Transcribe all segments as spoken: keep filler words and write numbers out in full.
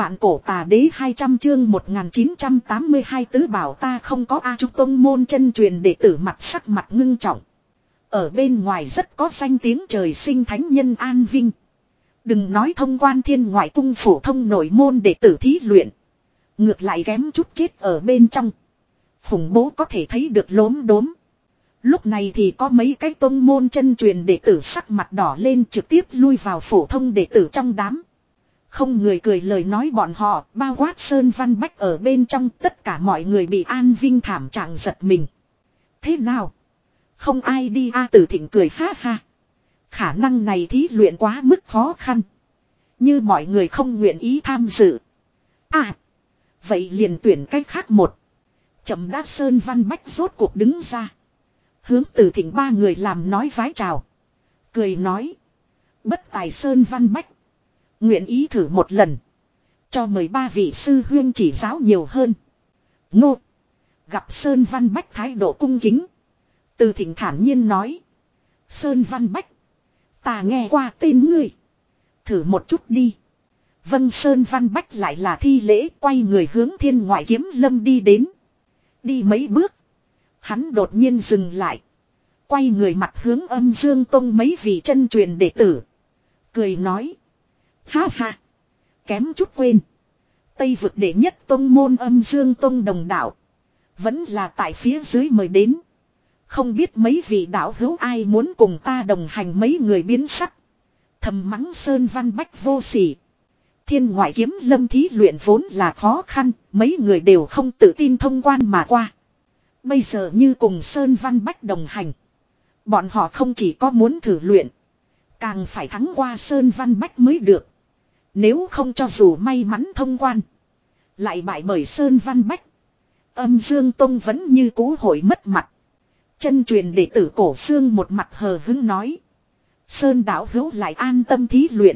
Vạn cổ tà đế hai trăm chương một nghìn chín trăm tám mươi hai tứ bảo ta không có A Trúc Tông môn chân truyền đệ tử mặt sắc mặt ngưng trọng. Ở bên ngoài rất có danh tiếng trời sinh thánh nhân An Vinh. Đừng nói thông quan thiên ngoại cung phổ thông nội môn đệ tử thí luyện. Ngược lại kém chút chết ở bên trong. Khủng bố có thể thấy được lốm đốm. Lúc này thì có mấy cái tông môn chân truyền đệ tử sắc mặt đỏ lên trực tiếp lui vào phổ thông đệ tử trong đám. Không người cười lời nói bọn họ, bao quát Sơn Văn Bách ở bên trong, tất cả mọi người bị An Vinh thảm trạng giật mình. Thế nào? Không ai đi A Tử Thịnh cười ha ha. Khả năng này thí luyện quá mức khó khăn. Như mọi người không nguyện ý tham dự. À, vậy liền tuyển cách khác một. Chậm đã Sơn Văn Bách rốt cuộc đứng ra. Hướng Tử Thịnh ba người làm nói vái chào. Cười nói. Bất tài Sơn Văn Bách. Nguyện ý thử một lần. Cho mời ba vị sư huyên chỉ giáo nhiều hơn. Ngô. Gặp Sơn Văn Bách thái độ cung kính. Từ Thịnh thản nhiên nói. Sơn Văn Bách. Ta nghe qua tên ngươi. Thử một chút đi. Vâng Sơn Văn Bách lại là thi lễ quay người hướng Thiên Ngoại Kiếm Lâm đi đến. Đi mấy bước. Hắn đột nhiên dừng lại. Quay người mặt hướng Âm Dương Tông mấy vị chân truyền đệ tử. Cười nói. Ha ha. Kém chút quên. Tây vực đệ nhất tông môn Âm Dương Tông đồng đạo. Vẫn là tại phía dưới mời đến. Không biết mấy vị đạo hữu ai muốn cùng ta đồng hành mấy người biến sắc. Thầm mắng Sơn Văn Bách vô sỉ. Thiên Ngoại Kiếm Lâm thí luyện vốn là khó khăn. Mấy người đều không tự tin thông quan mà qua. Bây giờ như cùng Sơn Văn Bách đồng hành. Bọn họ không chỉ có muốn thử luyện. Càng phải thắng qua Sơn Văn Bách mới được. Nếu không cho dù may mắn thông quan. Lại bại bởi Sơn Văn Bách. Âm Dương Tông vẫn như cũ hội mất mặt. Chân truyền đệ tử Cổ Xương một mặt hờ hứng nói. Sơn đạo hữu lại an tâm thí luyện.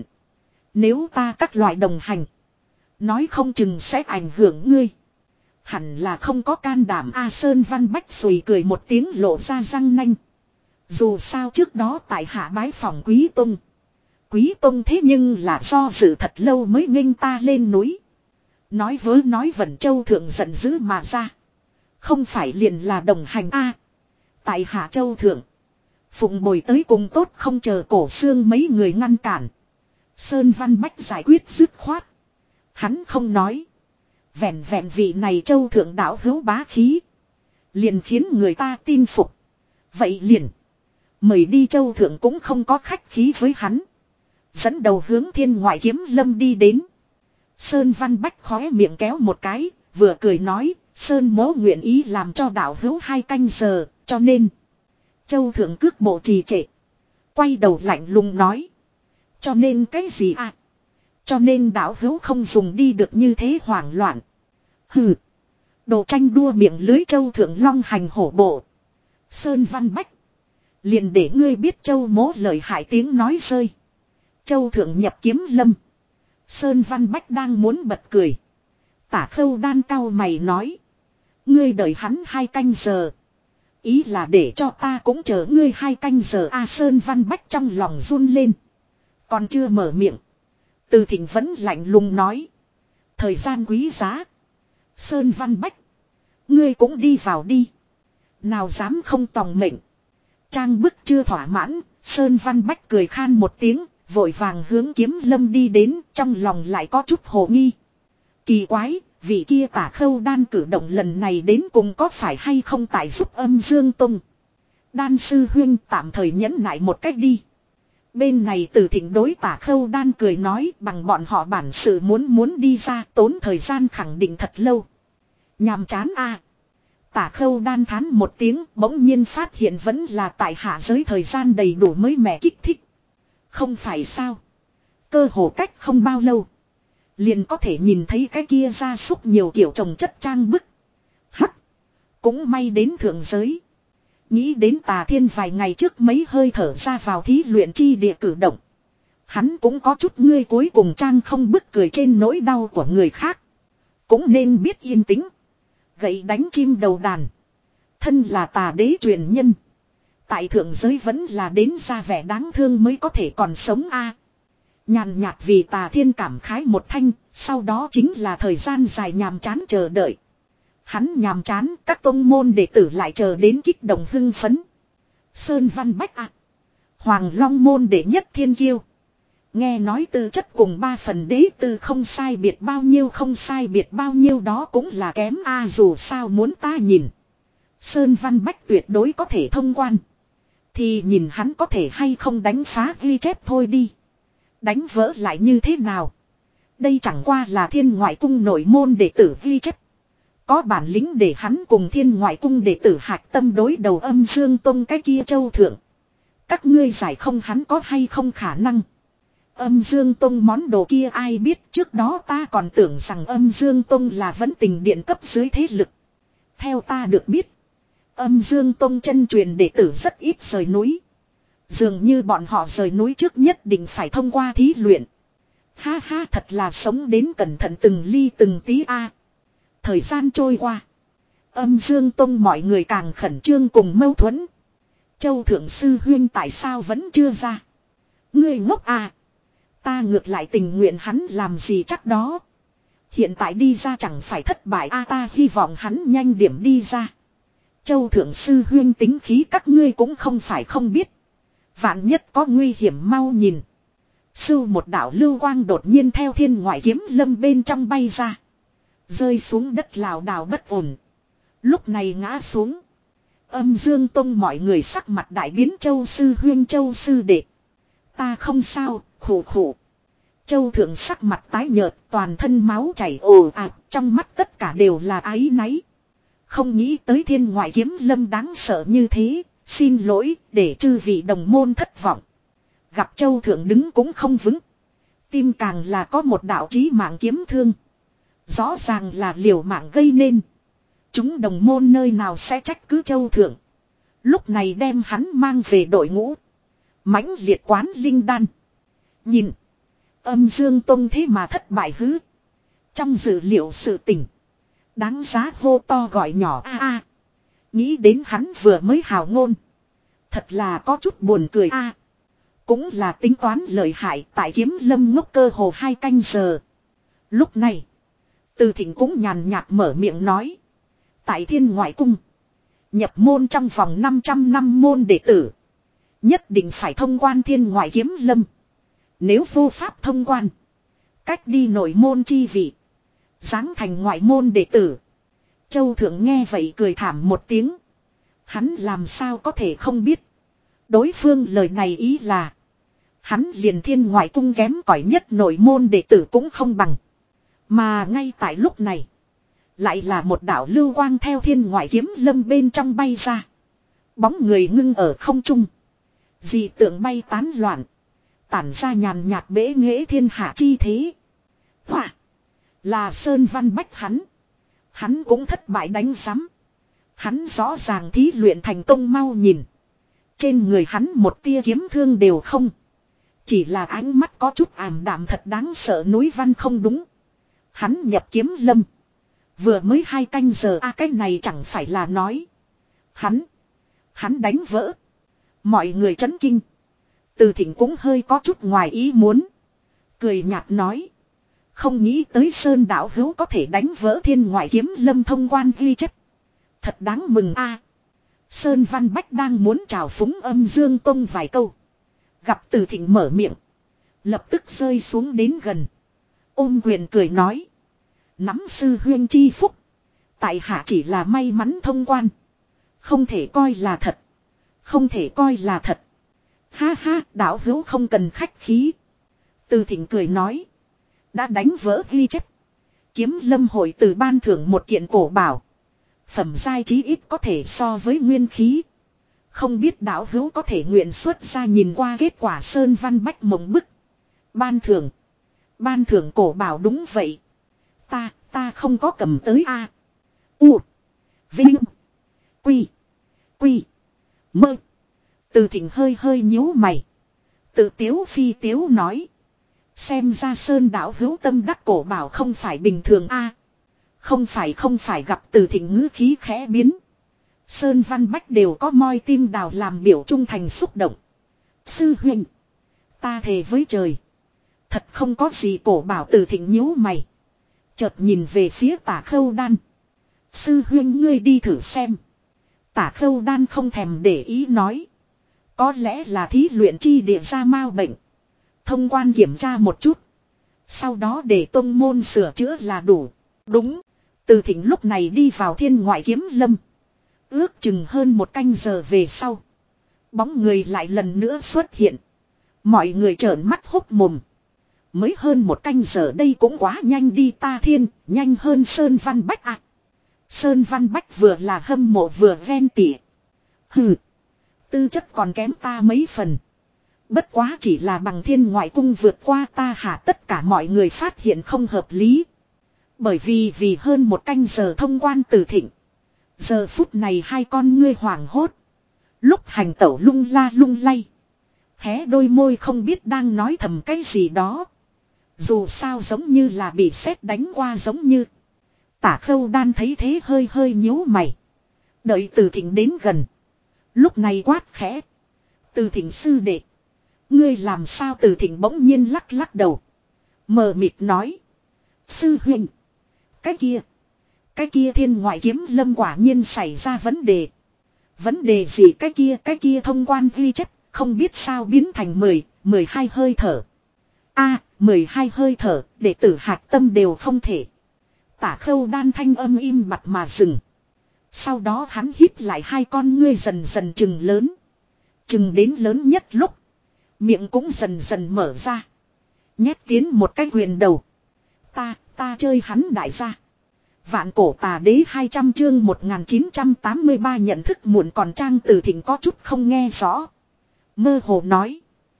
Nếu ta các loại đồng hành. Nói không chừng sẽ ảnh hưởng ngươi. Hẳn là không có can đảm A Sơn Văn Bách sùi cười một tiếng lộ ra răng nanh. Dù sao trước đó tại hạ bái phòng Quý Tông. Quý Tông thế nhưng là do dự thật lâu mới nghênh ta lên núi. Nói vớ nói vẩn Châu Thượng giận dữ mà ra. Không phải liền là đồng hành A. Tại Hạ Châu Thượng. Phụng bồi tới cùng tốt không chờ Cổ Xương mấy người ngăn cản. Sơn Văn Bách giải quyết dứt khoát. Hắn không nói. Vẹn vẹn vị này Châu Thượng đạo hữu bá khí. Liền khiến người ta tin phục. Vậy liền. Mời đi Châu Thượng cũng không có khách khí với hắn. Dẫn đầu hướng Thiên Ngoại Kiếm Lâm đi đến. Sơn Văn Bách khóe miệng kéo một cái. Vừa cười nói. Sơn mố nguyện ý làm cho đạo hữu hai canh giờ. Cho nên. Châu Thượng cước bộ trì trệ. Quay đầu lạnh lùng nói. Cho nên cái gì à? Cho nên đạo hữu không dùng đi được như thế hoảng loạn. Hừ. Đồ tranh đua miệng lưới Châu Thượng long hành hổ bộ. Sơn Văn Bách. Liền để ngươi biết Châu mố lời hại tiếng nói rơi. Châu Thượng nhập kiếm lâm. Sơn Văn Bách đang muốn bật cười. Tả Khâu Đan cau mày nói. Ngươi đợi hắn hai canh giờ. Ý là để cho ta cũng chờ ngươi hai canh giờ. A Sơn Văn Bách trong lòng run lên. Còn chưa mở miệng. Từ Thịnh vẫn lạnh lùng nói. Thời gian quý giá. Sơn Văn Bách. Ngươi cũng đi vào đi. Nào dám không tòng mệnh. Trang bức chưa thỏa mãn. Sơn Văn Bách cười khan một tiếng. Vội vàng hướng Kiếm Lâm đi đến. Trong lòng lại có chút hồ nghi. Kỳ quái. Vị kia Tả Khâu Đan cử động lần này đến cùng có phải hay không tại giúp Âm Dương Tông. Đan sư huyên tạm thời nhẫn nại một cách đi. Bên này Từ Thịnh đối Tả Khâu Đan cười nói bằng bọn họ bản sự muốn muốn đi ra tốn thời gian khẳng định thật lâu. Nhàm chán a. À. Tả Khâu Đan thán một tiếng bỗng nhiên phát hiện vẫn là tại hạ giới thời gian đầy đủ mới mẻ kích thích. Không phải sao. Cơ hồ cách không bao lâu. Liền có thể nhìn thấy cái kia gia súc nhiều kiểu trồng chất trang bức. Hắc. Cũng may đến thượng giới. Nghĩ đến Tà Thiên vài ngày trước mấy hơi thở ra vào thí luyện chi địa cử động. Hắn cũng có chút ngươi cuối cùng trang không bức cười trên nỗi đau của người khác. Cũng nên biết yên tĩnh. Gậy đánh chim đầu đàn. Thân là Tà đế truyền nhân. Tại thượng giới vẫn là đến ra vẻ đáng thương mới có thể còn sống a. Nhàn nhạt vì Tà Thiên cảm khái một thanh, sau đó chính là thời gian dài nhàm chán chờ đợi. Hắn nhàm chán, các tông môn đệ tử lại chờ đến kích động hưng phấn. Sơn Văn Bách ạ. Hoàng Long môn đệ nhất thiên kiêu. Nghe nói tư chất cùng ba phần đế tư không sai biệt bao nhiêu không sai biệt bao nhiêu đó cũng là kém a dù sao muốn ta nhìn. Sơn Văn Bách tuyệt đối có thể thông quan. Thì nhìn hắn có thể hay không đánh phá ghi chép thôi đi. Đánh vỡ lại như thế nào? Đây chẳng qua là Thiên Ngoại Cung nội môn đệ tử ghi chép. Có bản lĩnh để hắn cùng Thiên Ngoại Cung đệ tử hạch tâm đối đầu Âm Dương Tông cái kia châu thượng. Các ngươi giải không hắn có hay không khả năng. Âm Dương Tông món đồ kia ai biết, trước đó ta còn tưởng rằng Âm Dương Tông là vẫn tình điện cấp dưới thế lực. Theo ta được biết, Âm Dương Tông chân truyền đệ tử rất ít rời núi. Dường như bọn họ rời núi trước nhất định phải thông qua thí luyện. Ha ha, thật là sống đến cẩn thận từng ly từng tí a. Thời gian trôi qua, Âm Dương Tông mọi người càng khẩn trương cùng mâu thuẫn. Châu thượng sư huyên tại sao vẫn chưa ra? Ngươi ngốc à? Ta ngược lại tình nguyện hắn làm gì chắc đó. Hiện tại đi ra chẳng phải thất bại a, ta hy vọng hắn nhanh điểm đi ra. Châu thượng sư huyên tính khí các ngươi cũng không phải không biết. Vạn nhất có nguy hiểm mau nhìn. Sưu một đạo lưu quang đột nhiên theo Thiên Ngoại Kiếm Lâm bên trong bay ra. Rơi xuống đất lảo đảo bất ổn. Lúc này ngã xuống. Âm Dương Tông mọi người sắc mặt đại biến. Châu sư huyên, Châu sư đệ. Ta không sao, khổ khổ. Châu thượng sắc mặt tái nhợt, toàn thân máu chảy ồ ạt, trong mắt tất cả đều là áy náy. Không nghĩ tới Thiên Ngoại Kiếm Lâm đáng sợ như thế, xin lỗi, để chư vị đồng môn thất vọng. Gặp Châu thượng đứng cũng không vững. Tim càng là có một đạo chí mạng kiếm thương. Rõ ràng là liều mạng gây nên. Chúng đồng môn nơi nào sẽ trách cứ Châu thượng. Lúc này đem hắn mang về đội ngũ. Mãnh liệt quán linh đan. Nhìn. Âm Dương Tông thế mà thất bại hứ. Trong dự liệu sự tình. Đáng giá hô to gọi nhỏ a a. Nghĩ đến hắn vừa mới hào ngôn. Thật là có chút buồn cười a. Cũng là tính toán lợi hại, tại Kiếm Lâm ngốc cơ hồ hai canh giờ. Lúc này, Từ Thịnh cũng nhàn nhạt mở miệng nói. Tại Thiên Ngoại Cung, nhập môn trong vòng năm trăm năm môn đệ tử. Nhất định phải thông quan Thiên Ngoại Kiếm Lâm. Nếu vô pháp thông quan, cách đi nội môn chi vị, giáng thành ngoại môn đệ tử. Châu thượng nghe vậy cười thảm một tiếng. Hắn làm sao có thể không biết. Đối phương lời này ý là hắn liền Thiên Ngoại Cung kém cỏi nhất nội môn đệ tử cũng không bằng. Mà ngay tại lúc này, lại là một đạo lưu quang theo Thiên Ngoại Kiếm Lâm bên trong bay ra. Bóng người ngưng ở không trung. Dị tượng bay tán loạn, tản ra nhàn nhạt bế nghệ thiên hạ chi thế. Hỏa, là Sơn Văn Bách hắn. Hắn cũng thất bại đánh giám. Hắn rõ ràng thí luyện thành công mau nhìn. Trên người hắn một tia kiếm thương đều không. Chỉ là ánh mắt có chút ảm đạm thật đáng sợ. Núi văn không đúng. Hắn nhập Kiếm Lâm. Vừa mới hai canh giờ a à, cái này chẳng phải là nói. Hắn. Hắn đánh vỡ. Mọi người chấn kinh. Từ Thịnh cũng hơi có chút ngoài ý muốn. Cười nhạt nói. Không nghĩ tới Sơn đạo hữu có thể đánh vỡ Thiên Ngoại Kiếm Lâm thông quan ghi chép. Thật đáng mừng a. À, Sơn Văn Bách đang muốn chào phúng Âm Dương Tông vài câu. Gặp Từ Thịnh mở miệng. Lập tức rơi xuống đến gần. Ôm quyền cười nói. Nắm sư huyên chi phúc. Tại hạ chỉ là may mắn thông quan. Không thể coi là thật. Không thể coi là thật. Ha ha, đạo hữu không cần khách khí. Từ Thịnh cười nói. Đã đánh vỡ ghi chép. Kiếm Lâm hội từ ban thưởng một kiện cổ bảo. Phẩm giai chí ít có thể so với nguyên khí. Không biết đạo hữu có thể nguyện xuất ra nhìn qua kết quả. Sơn Văn Bách mộng bức. Ban thưởng. Ban thưởng cổ bảo đúng vậy. Ta, ta không có cầm tới a. U. Vinh. Quy. Quy. Mơ. Từ Thịnh hơi hơi nhíu mày. Tự tiếu phi tiếu nói. Xem ra Sơn đạo hữu tâm đắc cổ bảo không phải bình thường a. Không phải không phải gặp Từ Thịnh ngữ khí khẽ biến. Sơn Văn Bách đều có moi tim đào làm biểu trung thành xúc động. Sư huynh. Ta thề với trời. Thật không có gì cổ bảo Từ Thịnh nhíu mày. Chợt nhìn về phía Tả Khâu Đan. Sư huynh ngươi đi thử xem. Tả Khâu Đan không thèm để ý nói. Có lẽ là thí luyện chi địa ra mau bệnh. Thông quan kiểm tra một chút. Sau đó để tông môn sửa chữa là đủ. Đúng. Từ Thịnh lúc này đi vào Thiên Ngoại Kiếm Lâm. Ước chừng hơn một canh giờ về sau. Bóng người lại lần nữa xuất hiện. Mọi người trợn mắt hốc mồm. Mới hơn một canh giờ đây cũng quá nhanh đi ta thiên. Nhanh hơn Sơn Văn Bách à. Sơn Văn Bách vừa là hâm mộ vừa ven tỉa. Hừ. Tư chất còn kém ta mấy phần. Bất quá chỉ là bằng Thiên Ngoại Cung vượt qua ta hả, tất cả mọi người phát hiện không hợp lý. Bởi vì vì hơn một canh giờ thông quan Từ Thịnh. Giờ phút này hai con ngươi hoảng hốt. Lúc hành tẩu lung la lung lay. Hé đôi môi không biết đang nói thầm cái gì đó. Dù sao giống như là bị sét đánh qua giống như. Tả Khâu Đan thấy thế hơi hơi nhíu mày. Đợi Từ Thịnh đến gần. Lúc này quát khẽ. Từ Thịnh sư đệ. Ngươi làm sao? Từ Thịnh bỗng nhiên lắc lắc đầu. Mờ mịt nói. Sư huynh. Cái kia. Cái kia Thiên Ngoại Kiếm Lâm quả nhiên xảy ra vấn đề. Vấn đề gì? Cái kia cái kia thông quan ghi chép. Không biết sao biến thành mười, mười hai hơi thở. A, mười hai hơi thở. Đệ tử hạch tâm đều không thể. Tả Khâu Đan thanh âm im bặt mà dừng. Sau đó hắn híp lại hai con ngươi dần dần chừng lớn. Chừng đến lớn nhất lúc. Miệng cũng dần dần mở ra. Nhét tiến một cái quyền đầu. Ta, ta chơi hắn đại gia. Vạn Cổ Tà Đế hai trăm chương một nghìn chín trăm tám mươi ba nhận thức muộn còn Trang Từ Thịnh có chút không nghe rõ. Mơ hồ nói.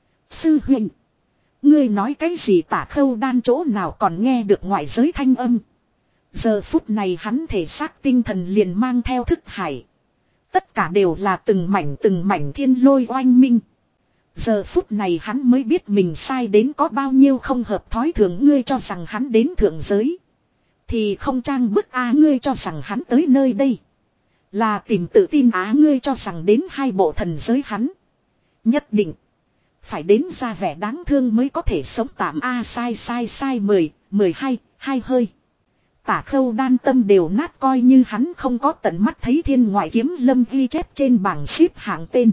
Sư huynh. Ngươi nói cái gì? Tả Khâu Đan chỗ nào còn nghe được ngoại giới thanh âm. Giờ phút này hắn thể xác tinh thần liền mang theo thức hải. Tất cả đều là từng mảnh từng mảnh thiên lôi oanh minh. Giờ phút này hắn mới biết mình sai đến có bao nhiêu không hợp thói thường. Ngươi cho rằng hắn đến thượng giới. Thì không trang bức á. Ngươi cho rằng hắn tới nơi đây. Là tìm tự tin á. Ngươi cho rằng đến hai bộ thần giới hắn. Nhất định. Phải đến ra vẻ đáng thương mới có thể sống tạm a. Sai sai sai mười, mười hai, hai hơi. Tả Khâu Đan tâm đều nát, coi như hắn không có tận mắt thấy Thiên Ngoại Kiếm Lâm ghi chép trên bảng xếp hạng tên.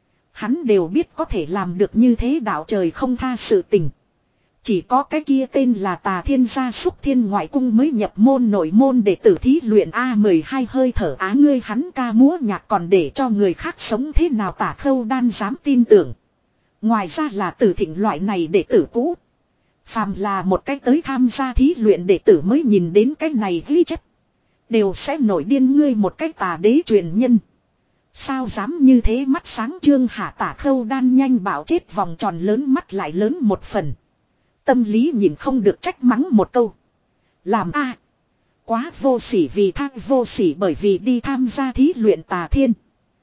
Hắn đều biết có thể làm được như thế, đạo trời không tha sự tình. Chỉ có cái kia tên là Tà Thiên Gia Súc Thiên Ngoại Cung mới nhập môn nội môn để tử thí luyện A. mười hai hơi thở á. Ngươi hắn ca múa nhạc còn để cho người khác sống thế nào? Tả Khâu Đan dám tin tưởng. Ngoài ra là Từ Thịnh loại này đệ tử cũ. Phàm là một cách tới tham gia thí luyện đệ tử mới nhìn đến cái này ghi chép. Đều sẽ nổi điên. Ngươi một cách tà đế truyền nhân. Sao dám như thế? Mắt sáng trương hạ. Tả Khâu Đan nhanh bảo chết, vòng tròn lớn mắt lại lớn một phần. Tâm lý nhìn không được trách mắng một câu. Làm a quá vô sỉ. Vì thang vô sỉ bởi vì đi tham gia thí luyện Tà Thiên.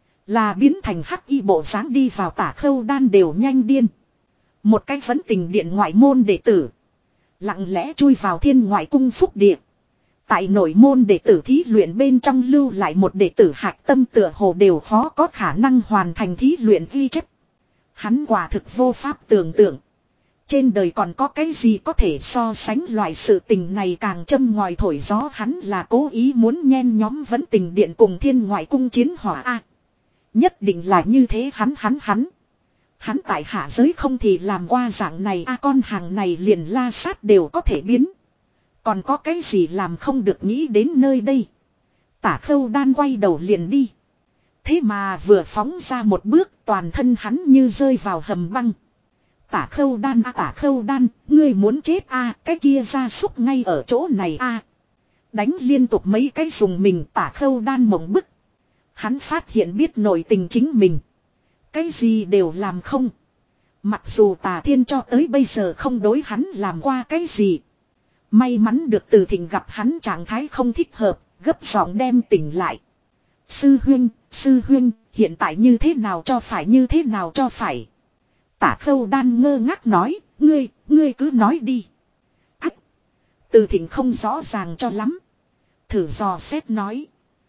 Là biến thành hắc y bộ dáng đi vào. Tả Khâu Đan đều nhanh điên. Một cái vấn tình điện ngoại môn đệ tử. Lặng lẽ chui vào Thiên Ngoại Cung phúc địa. Tại nội môn đệ tử thí luyện bên trong lưu lại một đệ tử hạch tâm tựa hồ đều khó có khả năng hoàn thành thí luyện ghi chép. Hắn quả thực vô pháp tưởng tượng. Trên đời còn có cái gì có thể so sánh loại sự tình này? Càng châm ngòi thổi gió. Hắn là cố ý muốn nhen nhóm vấn tình điện cùng Thiên Ngoại Cung chiến hỏa a. Nhất định là như thế. Hắn hắn hắn. Hắn tại hạ giới không thì làm qua dạng này a. Con hàng này liền la sát đều có thể biến. Còn có cái gì làm không được? Nghĩ đến nơi đây. Tả Khâu Đan quay đầu liền đi. Thế mà vừa phóng ra một bước, toàn thân hắn như rơi vào hầm băng. Tả Khâu Đan a, Tả Khâu Đan, ngươi muốn chết a? Cái kia gia súc ngay ở chỗ này a. Đánh liên tục mấy cái dùng mình. Tả Khâu Đan mộng bức. Hắn phát hiện biết nội tình chính mình. Cái gì đều làm không. Mặc dù Tà Thiên cho tới bây giờ không đối hắn làm qua cái gì. May mắn được Từ Thịnh gặp hắn trạng thái không thích hợp, gấp giọng đem tỉnh lại. Sư huynh, sư huynh, hiện tại như thế nào cho phải, như thế nào cho phải? Tả Khâu Đan ngơ ngác nói. Ngươi, ngươi cứ nói đi. Ách! Từ Thịnh không rõ ràng cho lắm. Thử dò xét nói.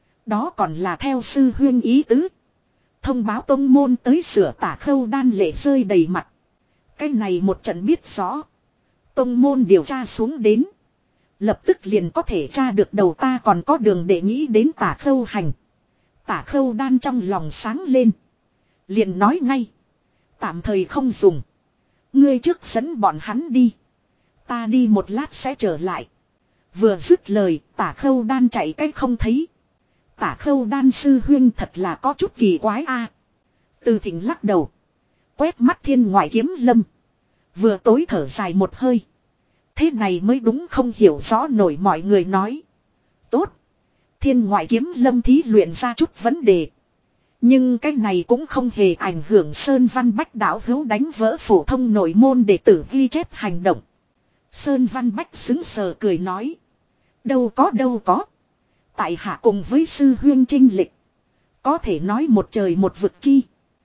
Đó còn là theo sư huynh ý tứ. Thông báo tông môn tới sửa. Tả Khâu Đan lệ rơi đầy mặt. Cái này một trận biết rõ. Tông môn điều tra xuống đến. Lập tức liền có thể tra được đầu ta còn có đường để nghĩ đến Tả Khâu Hành. Tả Khâu Đan trong lòng sáng lên. Liền nói ngay. Tạm thời không dùng. Ngươi trước dẫn bọn hắn đi. Ta đi một lát sẽ trở lại. Vừa dứt lời, Tả Khâu Đan chạy cách không thấy. Tả Khâu Đan sư huynh thật là có chút kỳ quái a. Từ Thịnh lắc đầu. Quét mắt Thiên Ngoại Kiếm Lâm. Vừa tối thở dài một hơi. Thế này mới đúng không hiểu rõ nổi mọi người nói. Tốt. Thiên Ngoại Kiếm Lâm thí luyện ra chút vấn đề. Nhưng cái này cũng không hề ảnh hưởng Sơn Văn Bách đạo hữu đánh vỡ phổ thông nội môn đệ tử ghi chép hành động. Sơn Văn Bách xứng sờ cười nói. Đâu có đâu có. Tại hạ cùng với sư huyên trinh lịch. Có thể nói một trời một vực chi.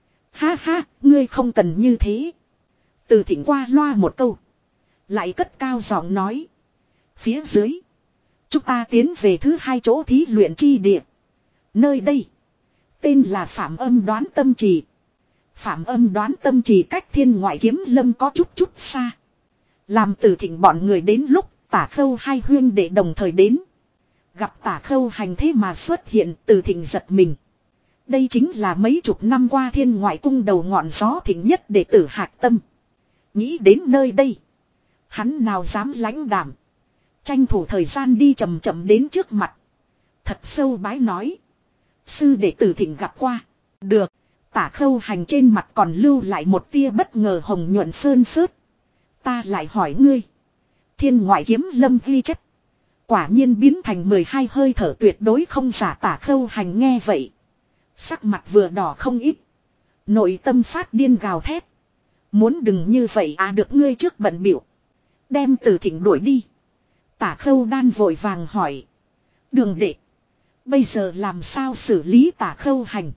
Ha ha, ngươi không cần như thế. Từ Thịnh qua loa một câu. Lại cất cao giọng nói. Phía dưới. Chúng ta tiến về thứ hai chỗ thí luyện chi địa. Nơi đây. Tên là Phạm Âm Đoán Tâm Trì. Phạm Âm Đoán Tâm Trì cách Thiên Ngoại Kiếm Lâm có chút chút xa. Làm Từ Thịnh bọn người đến lúc Tả Khâu hai huyên để đồng thời đến. Gặp Tả Khâu Hành thế mà xuất hiện, Từ Thịnh giật mình. Đây chính là mấy chục năm qua Thiên Ngoại cung đầu ngọn gió thịnh nhất đệ tử Hạc Tâm. Nghĩ đến nơi đây. Hắn nào dám lãnh đảm. Tranh thủ thời gian đi chậm chậm đến trước mặt. Thật sâu bái nói. Sư đệ Từ Thịnh gặp qua. Được. Tả Khâu Hành trên mặt còn lưu lại một tia bất ngờ hồng nhuận phơn phớt. Ta lại hỏi ngươi. Thiên Ngoại Kiếm Lâm ghi chép. Quả nhiên biến thành mười hai hơi thở tuyệt đối không giả. Tả Khâu Hành nghe vậy. Sắc mặt vừa đỏ không ít. Nội tâm phát điên gào thét. Muốn đừng như vậy à, được ngươi trước bận biểu. Đem Từ Thịnh đuổi đi. Tả Khâu Đan vội vàng hỏi. Đường đệ. Bây giờ làm sao xử lý Tả Khâu Hành.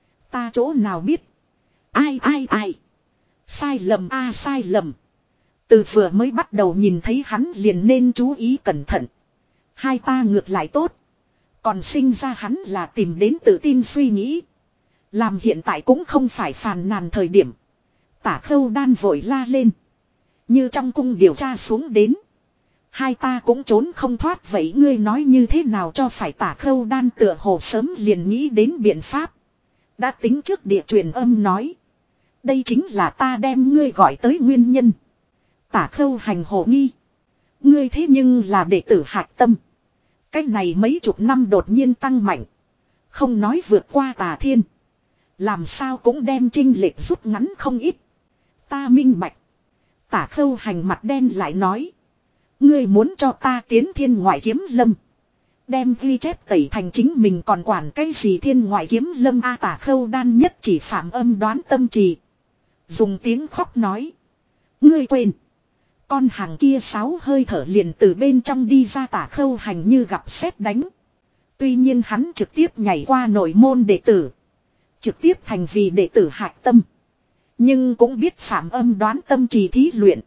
Ta chỗ nào biết. Ai ai ai. Sai lầm a à, sai lầm. Từ vừa mới bắt đầu nhìn thấy hắn liền nên chú ý cẩn thận. Hai ta ngược lại tốt. Còn sinh ra hắn là tìm đến tự tin suy nghĩ. Làm hiện tại cũng không phải phàn nàn thời điểm. Tả Khâu Đan vội la lên. Như trong cung điều tra xuống đến. Hai ta cũng trốn không thoát vậy ngươi nói như thế nào cho phải. Tả Khâu Đan tựa hồ sớm liền nghĩ đến biện pháp. Đã tính trước địa truyền âm nói. Đây chính là ta đem ngươi gọi tới nguyên nhân. Tả Khâu Hành hồ nghi. Ngươi thế nhưng là đệ tử Hạc Tâm. Cách này mấy chục năm đột nhiên tăng mạnh. Không nói vượt qua Tà Thiên. Làm sao cũng đem chênh lệch rút ngắn không ít. Ta minh bạch. Tả Khâu Hành mặt đen lại nói. Ngươi muốn cho ta tiến Thiên Ngoại Kiếm Lâm. Đem ghi chép tẩy thành chính mình còn quản cái gì Thiên Ngoại Kiếm Lâm a. Tả Khâu Đan nhất chỉ Phạm Âm Đoán Tâm Trì. Dùng tiếng khóc nói. Ngươi quên. Con hàng kia sáu hơi thở liền từ bên trong đi ra. Tả Khâu Hành như gặp sét đánh. Tuy nhiên hắn trực tiếp nhảy qua nội môn đệ tử. Trực tiếp thành vì đệ tử Hạc Tâm. Nhưng cũng biết Phạm Âm Đoán Tâm Trì thí luyện.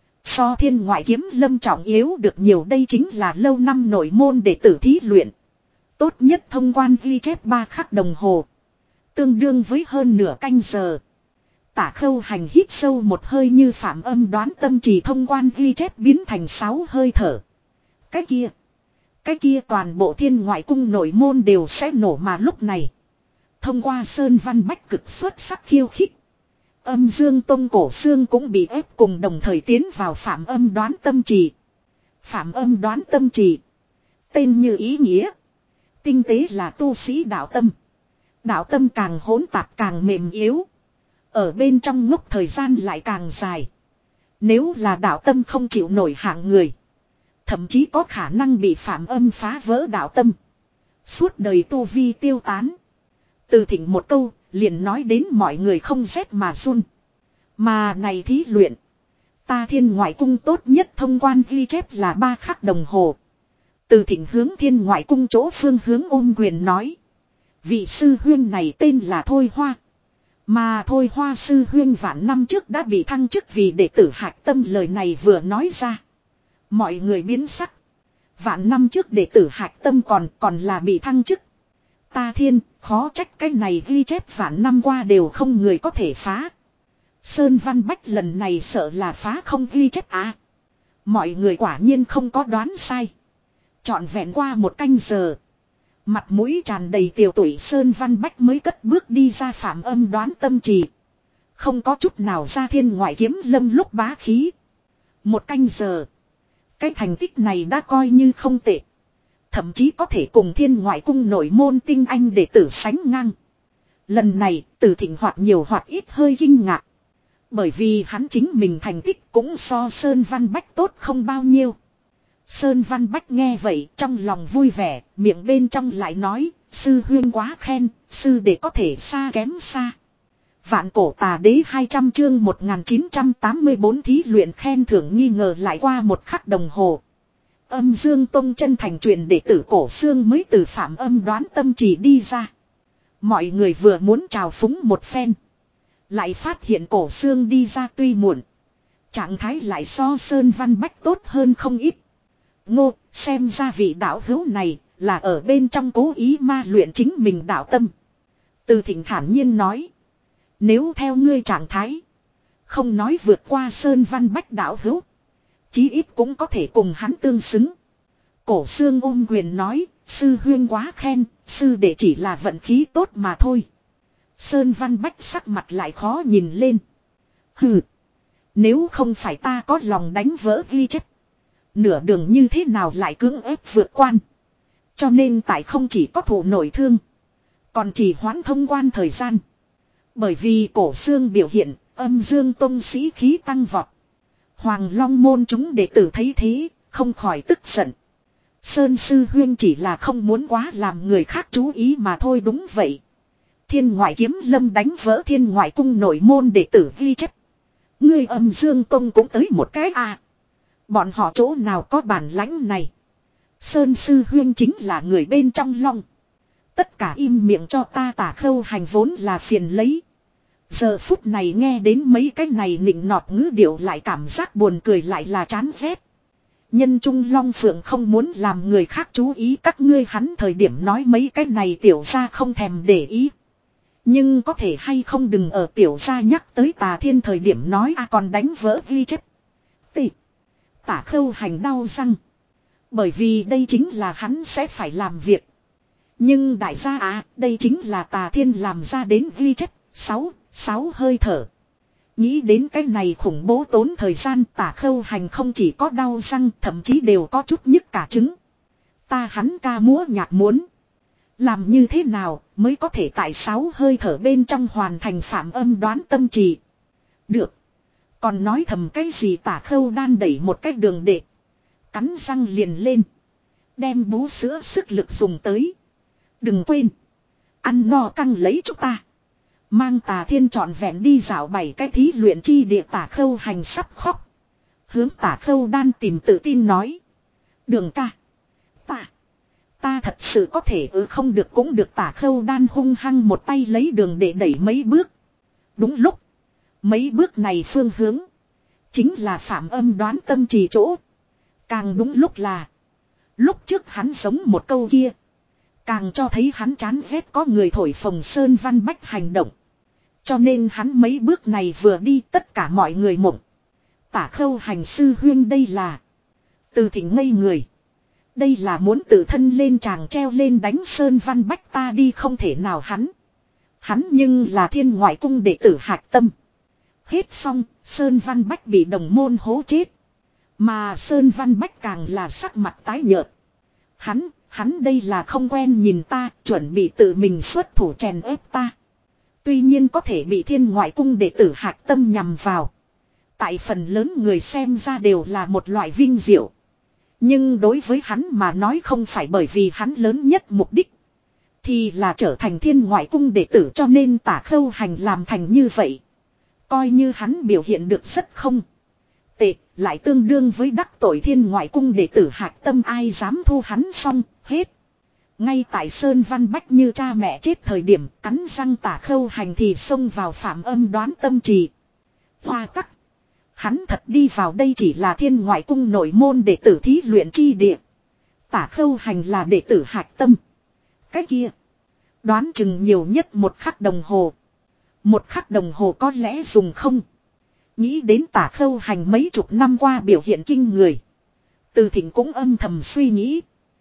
So Thiên Ngoại Kiếm Lâm trọng yếu được nhiều. Đây chính là lâu năm nội môn đệ tử thí luyện. Tốt nhất thông quan ghi chép ba khắc đồng hồ. Tương đương với hơn nửa canh giờ. Tả Khâu Hành hít sâu một hơi như Phạm Âm Đoán Tâm Trì thông quan ghi chép biến thành sáu hơi thở. Cái kia. Cái kia toàn bộ Thiên Ngoại cung nội môn đều sẽ nổ mà lúc này. Thông qua Sơn Văn Bách cực xuất sắc khiêu khích. Âm Dương Tông Cổ Xương cũng bị ép cùng đồng thời tiến vào Phạm Âm Đoán Tâm Trì. Phạm Âm Đoán Tâm Trì. Tên như ý nghĩa. Tinh tế là tu sĩ đạo tâm. Đạo tâm càng hỗn tạp càng mềm yếu. Ở bên trong ngốc thời gian lại càng dài. Nếu là đạo tâm không chịu nổi hạng người. Thậm chí có khả năng bị Phạm Âm phá vỡ đạo tâm. Suốt đời tu vi tiêu tán. Từ Thịnh một câu. Liền nói đến mọi người không rét mà run. Mà này thí luyện. Ta Thiên Ngoại cung tốt nhất thông quan ghi chép là ba khắc đồng hồ. Từ Thịnh hướng Thiên Ngoại cung chỗ phương hướng ôm quyền nói. Vị sư huyên này tên là Thôi Hoa. Mà Thôi Hoa sư huyên vạn năm trước đã bị thăng chức vì đệ tử Hạc Tâm. Lời này vừa nói ra. Mọi người biến sắc. Vạn năm trước đệ tử Hạc Tâm còn còn là bị thăng chức. Ta Thiên, khó trách cái này ghi chép vạn năm qua đều không người có thể phá. Sơn Văn Bách lần này sợ là phá không ghi chép à. Mọi người quả nhiên không có đoán sai. Trọn vẹn qua một canh giờ. Mặt mũi tràn đầy tiều tụy Sơn Văn Bách mới cất bước đi ra Phạm Âm Đoán Tâm Trì. Không có chút nào ra thiên ngoại kiếm lâm lúc bá khí. Một canh giờ. Cái thành tích này đã coi như không tệ. Thậm chí có thể cùng thiên ngoại cung nội môn tinh anh đệ tử sánh ngang. Lần này Từ Thịnh hoặc nhiều hoặc ít hơi kinh ngạc. Bởi vì hắn chính mình thành tích cũng so Sơn Văn Bách tốt không bao nhiêu. Sơn Văn Bách nghe vậy trong lòng vui vẻ, miệng bên trong lại nói, sư huyên quá khen, sư đệ có thể xa kém xa. Vạn cổ tà đế hai trăm chương một nghìn chín trăm tám mươi tư thí luyện khen thưởng nghi ngờ lại qua một khắc đồng hồ. Âm Dương Tông chân thành truyền đệ tử Cổ Xương mới từ Phạm Âm Đoán Tâm Trì đi ra. Mọi người vừa muốn chào phúng một phen. Lại phát hiện Cổ Xương đi ra tuy muộn. Trạng thái lại so Sơn Văn Bách tốt hơn không ít. Ngô, xem ra vị đạo hữu này là ở bên trong cố ý ma luyện chính mình đạo tâm. Từ Thịnh thản nhiên nói. Nếu theo ngươi trạng thái, không nói vượt qua Sơn Văn Bách đạo hữu, chí ít cũng có thể cùng hắn tương xứng. Cổ Xương ôm quyền nói, sư huyên quá khen, sư đệ chỉ là vận khí tốt mà thôi. Sơn Văn Bách sắc mặt lại khó nhìn lên. Hừ, nếu không phải ta có lòng đánh vỡ ghi chép, nửa đường như thế nào lại cưỡng ép vượt quan. Cho nên tại không chỉ có thụ nội thương, còn chỉ hoãn thông quan thời gian. Bởi vì Cổ Xương biểu hiện, Âm Dương Tông sĩ khí tăng vọt. Hoàng Long môn chúng đệ tử thấy thế, không khỏi tức giận. Sơn sư huyên chỉ là không muốn quá làm người khác chú ý mà thôi. Đúng vậy. Thiên ngoại kiếm lâm đánh vỡ thiên ngoại cung nội môn đệ tử ghi chép. Ngươi Âm Dương Tông cũng tới một cái à. Bọn họ chỗ nào có bản lãnh này. Sơn sư huyên chính là người bên trong long. Tất cả im miệng cho ta. Tả Khâu Hành vốn là phiền lấy. Giờ phút này nghe đến mấy cái này nịnh nọt ngữ điệu lại cảm giác buồn cười lại là chán ghét. Nhân trung long phượng không muốn làm người khác chú ý các ngươi, hắn thời điểm nói mấy cái này tiểu gia không thèm để ý. Nhưng có thể hay không đừng ở tiểu gia nhắc tới Tà Thiên thời điểm nói a à còn đánh vỡ ghi chép. Tị. Tả Khâu Hành đau răng. Bởi vì đây chính là hắn sẽ phải làm việc. Nhưng đại gia à, đây chính là Tà Thiên làm ra đến ghi chép. Sáu, sáu hơi thở. Nghĩ đến cái này khủng bố tốn thời gian, Tả Khâu Hành không chỉ có đau răng, thậm chí đều có chút nhức cả trứng. Ta hắn ca múa nhạc muốn. Làm như thế nào mới có thể tại sáu hơi thở bên trong hoàn thành Phạm Âm Đoán Tâm Trì. Được. Còn nói thầm cái gì? Tả Khâu đan đẩy một cái đường đệ. Cắn răng liền lên. Đem bú sữa sức lực dùng tới. Đừng quên. Ăn no căng lấy chúng ta. Mang Tà Thiên trọn vẹn đi dạo bảy cái thí luyện chi địa. Tả Khâu Hành sắp khóc. Hướng Tả Khâu đan tìm tự tin nói. Đường ca. Ta. Ta thật sự có thể ừ không được cũng được. Tả Khâu đan hung hăng một tay lấy đường để đẩy mấy bước. Đúng lúc. Mấy bước này phương hướng. Chính là Phạm Âm Đoán Tâm Trì chỗ. Càng đúng lúc là. Lúc trước hắn giống một câu kia. Càng cho thấy hắn chán ghét có người thổi phồng Sơn Văn Bách hành động. Cho nên hắn mấy bước này vừa đi tất cả mọi người mộng. Tả Khâu Hành sư huyên đây là. Từ Thịnh ngây người. Đây là muốn tự thân lên tràng treo lên đánh Sơn Văn Bách ta đi không thể nào hắn. Hắn nhưng là thiên ngoại cung đệ tử hạch tâm. Hết xong, Sơn Văn Bách bị đồng môn hố chết. Mà Sơn Văn Bách càng là sắc mặt tái nhợt. Hắn, hắn đây là không quen nhìn ta, chuẩn bị tự mình xuất thủ chèn ép ta. Tuy nhiên có thể bị thiên ngoại cung đệ tử hạch tâm nhằm vào. Tại phần lớn người xem ra đều là một loại vinh diệu. Nhưng đối với hắn mà nói không phải bởi vì hắn lớn nhất mục đích. Thì là trở thành thiên ngoại cung đệ tử cho nên Tả Khâu Hành làm thành như vậy. Coi như hắn biểu hiện được rất không tệ, lại tương đương với đắc tội thiên ngoại cung đệ tử hạch tâm ai dám thu hắn xong, hết. Ngay tại Sơn Văn Bách như cha mẹ chết thời điểm cắn răng Tả Khâu Hành thì xông vào Phạm Âm Đoán Tâm Trì. Hoa tắc. Hắn thật đi vào đây chỉ là thiên ngoại cung nội môn đệ tử thí luyện chi địa. Tả Khâu Hành là đệ tử hạch tâm. Cái kia. Đoán chừng nhiều nhất một khắc đồng hồ. Một khắc đồng hồ có lẽ dùng không. Nghĩ đến Tả Khâu Hành mấy chục năm qua biểu hiện kinh người. Từ Thịnh cũng âm thầm suy nghĩ.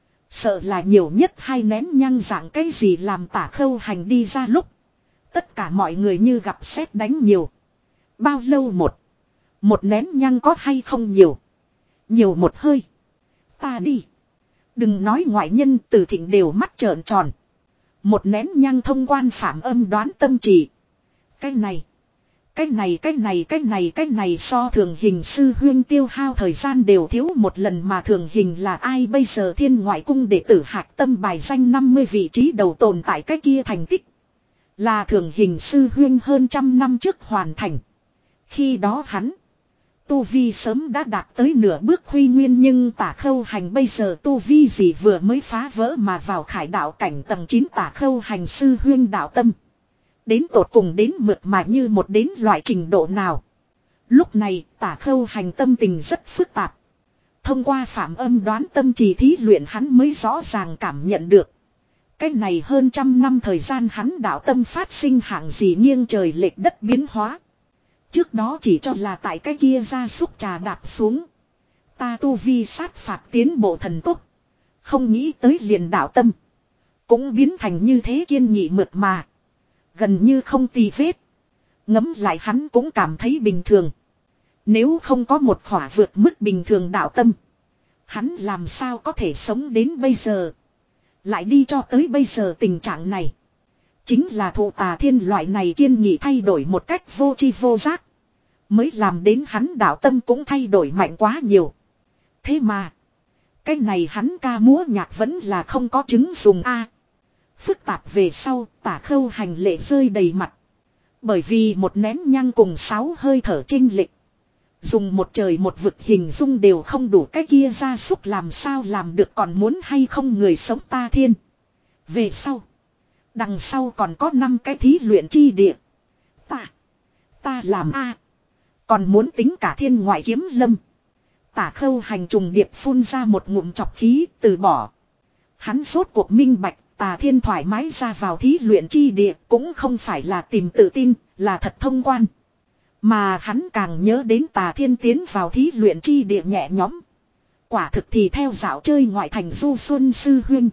Sợ là nhiều nhất hai nén nhang dạng cái gì làm Tả Khâu Hành đi ra lúc. Tất cả mọi người như gặp sét đánh nhiều. Bao lâu một. Một nén nhang có hay không nhiều. Nhiều một hơi. Ta đi. Đừng nói ngoại nhân, Từ Thịnh đều mắt trợn tròn. Một nén nhang thông quan phạm âm đoán tâm trì. Cái này. Cái này cái này cái này cái này so thường hình sư huyên tiêu hao thời gian đều thiếu một lần mà thường hình là ai bây giờ thiên ngoại cung đệ tử hạc tâm bài danh năm mươi vị trí đầu tồn tại cái kia thành tích. Là thường hình sư huyên hơn trăm năm trước hoàn thành. Khi đó hắn. Tu Vi sớm đã đạt tới nửa bước huy nguyên nhưng Tả Khâu Hành bây giờ Tu Vi gì vừa mới phá vỡ mà vào khải đạo cảnh tầng chín Tả Khâu Hành sư huyên đạo tâm. Đến tột cùng đến mượt mà như một đến loại trình độ nào. Lúc này Tả Khâu Hành tâm tình rất phức tạp. Thông qua phạm âm đoán tâm trì thí luyện hắn mới rõ ràng cảm nhận được. Cái này hơn trăm năm thời gian hắn đạo tâm phát sinh hạng gì nghiêng trời lệch đất biến hóa. Trước đó chỉ cho là tại cái kia ra xúc trà đạp xuống. Ta tu vi sát phạt tiến bộ thần tốc. Không nghĩ tới liền đạo tâm. Cũng biến thành như thế kiên nghị mượt mà. Gần như không tì vết. Ngấm lại hắn cũng cảm thấy bình thường. Nếu không có một khỏa vượt mức bình thường đạo tâm. Hắn làm sao có thể sống đến bây giờ. Lại đi cho tới bây giờ tình trạng này. Chính là thụ Tà Thiên loại này kiên nghị thay đổi một cách vô tri vô giác. Mới làm đến hắn đạo tâm cũng thay đổi mạnh quá nhiều. Thế mà. Cái này hắn ca múa nhạc vẫn là không có chứng dùng a. Phức tạp về sau Tả Khâu Hành lệ rơi đầy mặt. Bởi vì một nén nhang cùng sáu hơi thở chênh lệch. Dùng một trời một vực hình dung đều không đủ cái kia ra súc làm sao làm được còn muốn hay không người sống ta thiên. Về sau. Đằng sau còn có năm cái thí luyện chi địa. Ta. Ta làm a. Còn muốn tính cả thiên ngoại kiếm lâm. Tả Khâu Hành trùng điệp phun ra một ngụm chọc khí từ bỏ. Hắn rốt cuộc minh bạch. Tà Thiên thoải mái ra vào thí luyện chi địa cũng không phải là tìm tự tin, là thật thông quan. Mà hắn càng nhớ đến Tà Thiên tiến vào thí luyện chi địa nhẹ nhõm. Quả thực thì theo dạo chơi ngoại thành du xuân sư huynh.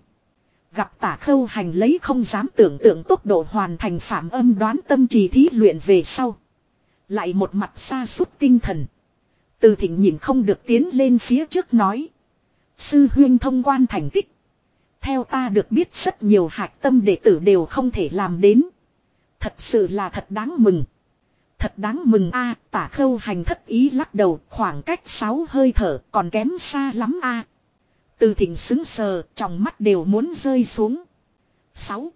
Gặp Tả Khâu Hành lấy không dám tưởng tượng tốc độ hoàn thành phạm âm đoán tâm trì thí luyện về sau. Lại một mặt xa suốt tinh thần. Từ Thịnh nhìn không được tiến lên phía trước nói. Sư huynh thông quan thành tích. Theo ta được biết rất nhiều hạch tâm đệ tử đều không thể làm đến. Thật sự là thật đáng mừng. Thật đáng mừng a. Tả Khâu Hành thất ý lắc đầu, khoảng cách sáu hơi thở còn kém xa lắm a. Từ Thịnh sững sờ, trong mắt đều muốn rơi xuống. Sáu.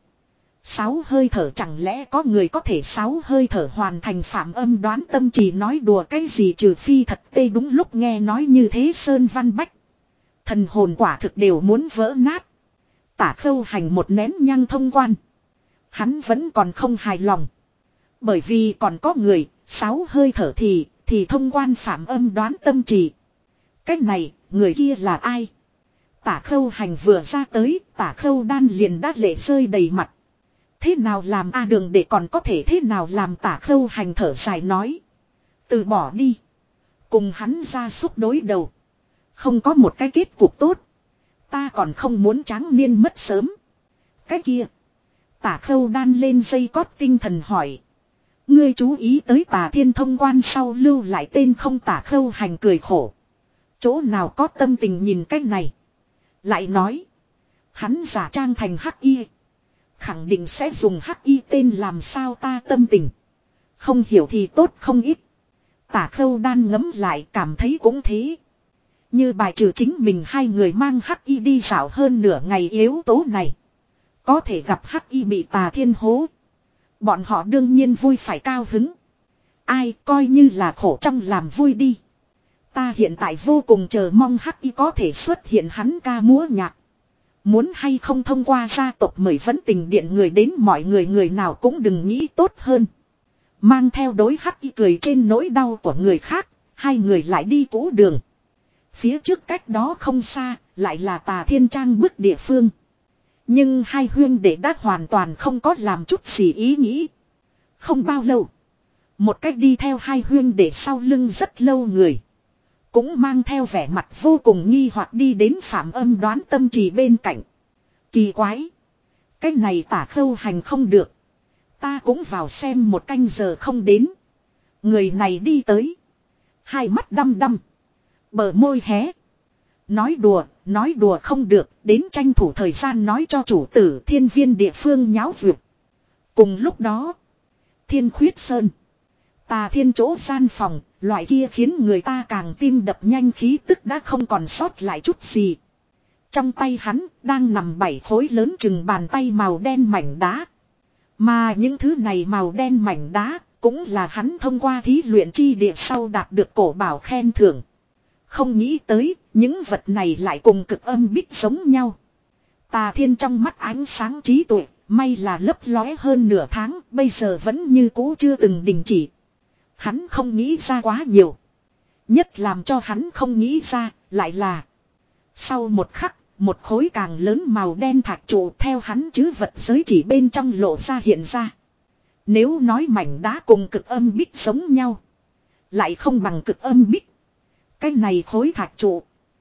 Sáu hơi thở chẳng lẽ có người có thể sáu hơi thở hoàn thành phạm âm đoán tâm trì nói đùa cái gì trừ phi thật tê đúng lúc nghe nói như thế Sơn Văn Bách. Thần hồn quả thực đều muốn vỡ nát. Tả Khâu Hành một nén nhang thông quan. Hắn vẫn còn không hài lòng. Bởi vì còn có người, sáu hơi thở thì, thì thông quan phạm âm đoán tâm trì. Cách này, người kia là ai? Tả Khâu Hành vừa ra tới, Tả Khâu Đan liền đã lệ rơi đầy mặt. Thế nào làm a đường để còn có thể thế nào làm Tả Khâu Hành thở dài nói. Từ bỏ đi. Cùng hắn ra xúc đối đầu. Không có một cái kết cục tốt. Ta còn không muốn tráng niên mất sớm. Cái kia. Tả Khâu Đan lên dây cót tinh thần hỏi. Ngươi chú ý tới Tà Thiên thông quan sau lưu lại tên không? Tả Khâu Hành cười khổ. Chỗ nào có tâm tình nhìn cái này. Lại nói. Hắn giả trang thành hắc y. Khẳng định sẽ dùng hắc y tên làm sao ta tâm tình. Không hiểu thì tốt không ít. Tả Khâu Đan ngấm lại cảm thấy cũng thế. Như bài trừ chính mình hai người mang hắc y đi dạo hơn nửa ngày yếu tố này. Có thể gặp hắc y bị Tà Thiên hố. Bọn họ đương nhiên vui phải cao hứng. Ai coi như là khổ trong làm vui đi. Ta hiện tại vô cùng chờ mong hắc y có thể xuất hiện hắn ca múa nhạc. Muốn hay không thông qua gia tộc mời vẫn tình điện người đến mọi người người nào cũng đừng nghĩ tốt hơn. Mang theo đối hắc y cười trên nỗi đau của người khác. Hai người lại đi cũ đường. Phía trước cách đó không xa, lại là Tà Thiên trang bức địa phương. Nhưng hai huyên đệ đã hoàn toàn không có làm chút gì ý nghĩ. Không bao lâu. Một cách đi theo hai huyên để sau lưng rất lâu người. Cũng mang theo vẻ mặt vô cùng nghi hoặc đi đến Phạm Âm Đoán Tâm Trì bên cạnh. Kỳ quái. Cái này Tả Khâu Hành không được. Ta cũng vào xem một canh giờ không đến. Người này đi tới. Hai mắt đăm đăm. Bờ môi hé. Nói đùa, nói đùa không được. Đến tranh thủ thời gian nói cho chủ tử Thiên Viên địa phương nháo vượt. Cùng lúc đó. Thiên Khuyết Sơn. Tà Thiên chỗ gian phòng. Loại kia khiến người ta càng tim đập nhanh khí tức đã không còn sót lại chút gì. Trong tay hắn đang nằm bảy khối lớn chừng bàn tay màu đen mảnh đá. Mà những thứ này màu đen mảnh đá cũng là hắn thông qua thí luyện chi địa sau đạt được cổ bảo khen thưởng. Không nghĩ tới những vật này lại cùng cực âm bích giống nhau. Tà Thiên trong mắt ánh sáng trí tuệ, may là lấp lóe hơn nửa tháng, bây giờ vẫn như cũ chưa từng đình chỉ. Hắn không nghĩ ra quá nhiều. Nhất làm cho hắn không nghĩ ra lại là sau một khắc, một khối càng lớn màu đen thạch trụ theo hắn chứ vật giới chỉ bên trong lộ ra hiện ra. Nếu nói mảnh đá cùng cực âm bích giống nhau, lại không bằng cực âm bích. Cái này khối thạch trụ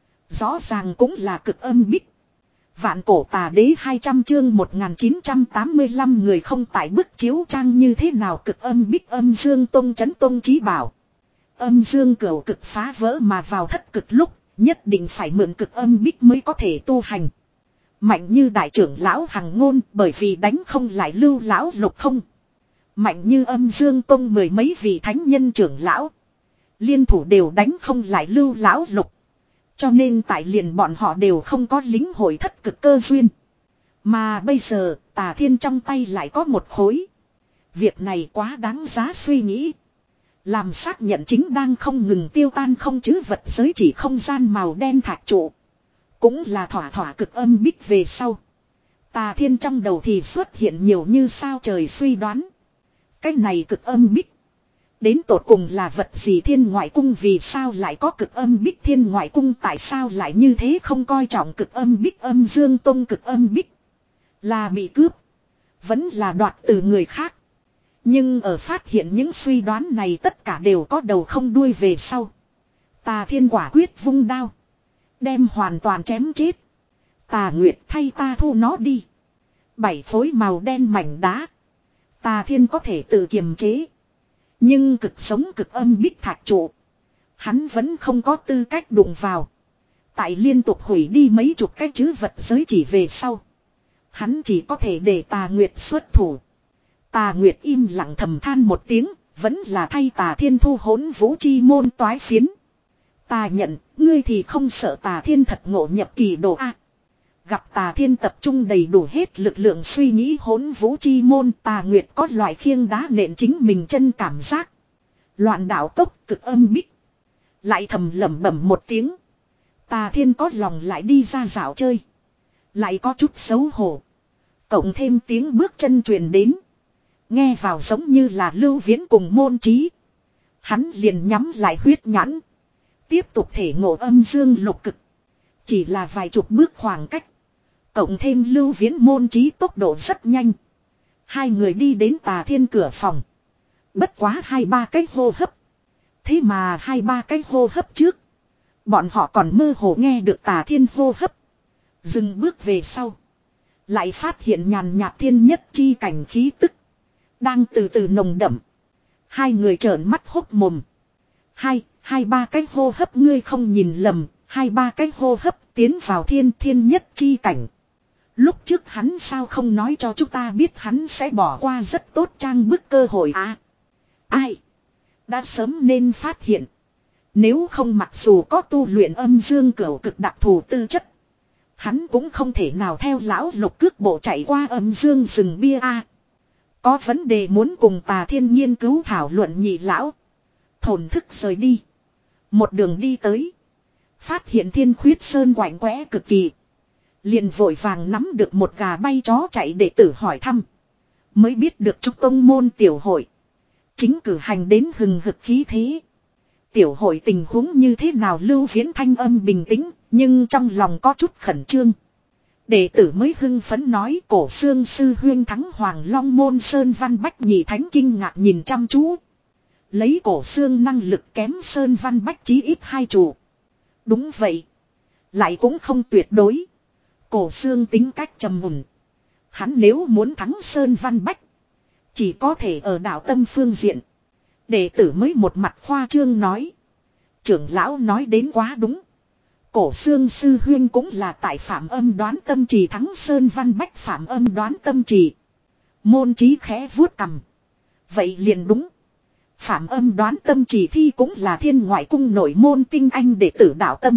rõ ràng cũng là cực âm bích. Vạn cổ tà đế hai trăm chương một nghìn chín trăm tám mươi lăm người không tại bức chiếu trang như thế nào cực âm bích âm dương tông chấn tông chí bảo. Âm dương cửu cực phá vỡ mà vào thất cực lúc, nhất định phải mượn cực âm bích mới có thể tu hành. Mạnh như đại trưởng lão Hằng Ngôn bởi vì đánh không lại Lưu lão Lục không. Mạnh như âm dương tông mười mấy vị thánh nhân trưởng lão. Liên thủ đều đánh không lại Lưu lão Lục. Cho nên tại liền bọn họ đều không có lính hội thất cực cơ duyên. Mà bây giờ Tà Thiên trong tay lại có một khối. Việc này quá đáng giá suy nghĩ. Làm xác nhận chính đang không ngừng tiêu tan không chứ vật giới chỉ không gian màu đen thạch trụ. Cũng là thỏa thỏa cực âm bích về sau. Tà Thiên trong đầu thì xuất hiện nhiều như sao trời suy đoán. Cái này cực âm bích. Đến tột cùng là vật gì Thiên Ngoại Cung vì sao lại có cực âm bích Thiên Ngoại Cung tại sao lại như thế không coi trọng cực âm bích âm dương tông cực âm bích. Là bị cướp. Vẫn là đoạt từ người khác. Nhưng ở phát hiện những suy đoán này tất cả đều có đầu không đuôi về sau. Tà Thiên quả quyết vung đao. Đem hoàn toàn chém chết. Tà Nguyệt thay ta thu nó đi. Bảy khối màu đen mảnh đá. Tà Thiên có thể tự kiềm chế. Nhưng cực sống cực âm bích thạch trụ. Hắn vẫn không có tư cách đụng vào. Tại liên tục hủy đi mấy chục cái chứ vật giới chỉ về sau. Hắn chỉ có thể để Tà Nguyệt xuất thủ. Tà Nguyệt im lặng thầm than một tiếng. Vẫn là thay Tà Thiên thu hỗn vũ chi môn toái phiến. Ta nhận, ngươi thì không sợ Tà Thiên thật ngộ nhập kỳ độ A. Gặp Tà Thiên tập trung đầy đủ hết lực lượng suy nghĩ hỗn vũ chi môn, Tà Nguyệt có loại khiêng đá nện chính mình chân cảm giác. Loạn đạo tốc cực âm bích. Lại thầm lẩm bẩm một tiếng. Tà Thiên có lòng lại đi ra dạo chơi. Lại có chút xấu hổ. Cộng thêm tiếng bước chân truyền đến. Nghe vào giống như là Lưu Viễn cùng Môn Trí. Hắn liền nhắm lại huyết nhãn. Tiếp tục thể ngộ âm dương lục cực. Chỉ là vài chục bước khoảng cách. Cộng thêm Lưu Viễn Môn Trí tốc độ rất nhanh. Hai người đi đến Tà Thiên cửa phòng. Bất quá hai ba cái hô hấp. Thế mà hai ba cái hô hấp trước. Bọn họ còn mơ hồ nghe được Tà Thiên hô hấp. Dừng bước về sau. Lại phát hiện nhàn nhạt thiên nhất chi cảnh khí tức. Đang từ từ nồng đậm. Hai người trợn mắt hốc mồm. Hai, hai ba cái hô hấp ngươi không nhìn lầm. Hai ba cái hô hấp tiến vào thiên thiên nhất chi cảnh. Lúc trước hắn sao không nói cho chúng ta biết hắn sẽ bỏ qua rất tốt trang bức cơ hội à. Ai? Đã sớm nên phát hiện. Nếu không mặc dù có tu luyện âm dương cửu cực đặc thù tư chất. Hắn cũng không thể nào theo lão Lục cước bộ chạy qua âm dương rừng bia a. À. Có vấn đề muốn cùng Tà Thiên nghiên cứu thảo luận nhị lão. Thổn thức rời đi. Một đường đi tới. Phát hiện Thiên Khuyết Sơn quạnh quẽ cực kỳ. Liền vội vàng nắm được một gà bay chó chạy để tử hỏi thăm. Mới biết được trúc tông môn tiểu hội. Chính cử hành đến hừng hực khí thế. Tiểu hội tình huống như thế nào Lưu Viễn thanh âm bình tĩnh. Nhưng trong lòng có chút khẩn trương. Đệ tử mới hưng phấn nói cổ xương sư huyên thắng Hoàng Long môn Sơn Văn Bách Nhị Thánh kinh ngạc nhìn chăm chú. Lấy cổ xương năng lực kém Sơn Văn Bách chí ít hai trụ. Đúng vậy. Lại cũng không tuyệt đối. Cổ xương tính cách trầm mùn. Hắn nếu muốn thắng Sơn Văn Bách. Chỉ có thể ở đạo tâm phương diện. Đệ tử mới một mặt khoa trương nói. Trưởng lão nói đến quá đúng. Cổ xương sư huyên cũng là tại phạm âm đoán tâm trì thắng Sơn Văn Bách phạm âm đoán tâm trì. Môn trí khẽ vuốt cằm. Vậy liền đúng. Phạm âm đoán tâm trì thi cũng là thiên ngoại cung nội môn tinh anh đệ tử đạo tâm.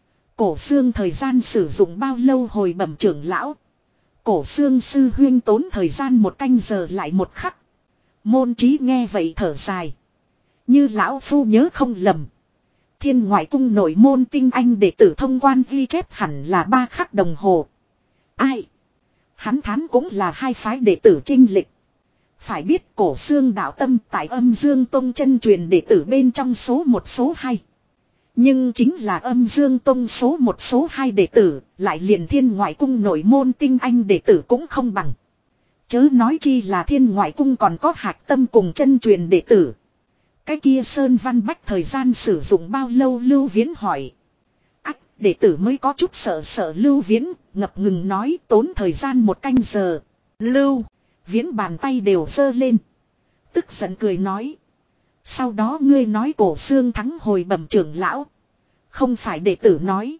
Cổ xương thời gian sử dụng bao lâu hồi bẩm trưởng lão. Cổ xương sư huyên tốn thời gian một canh giờ lại một khắc. Môn trí nghe vậy thở dài. Như lão phu nhớ không lầm. Thiên ngoại cung nội môn tinh anh đệ tử thông quan ghi chép hẳn là ba khắc đồng hồ. Ai? Hắn thán cũng là hai phái đệ tử chinh lịch. Phải biết cổ xương đạo tâm tại âm dương tông chân truyền đệ tử bên trong số một số hai. Nhưng chính là âm dương tông số một số hai đệ tử, lại liền thiên ngoại cung nội môn tinh anh đệ tử cũng không bằng. Chớ nói chi là thiên ngoại cung còn có hạc tâm cùng chân truyền đệ tử. Cái kia Sơn Văn Bách thời gian sử dụng bao lâu Lưu Viễn hỏi. Ách, đệ tử mới có chút sợ sợ Lưu Viễn, ngập ngừng nói tốn thời gian một canh giờ. Lưu Viễn bàn tay đều giơ lên. Tức giận cười nói. Sau đó ngươi nói cổ xương thắng hồi bẩm trưởng lão. Không phải đệ tử nói.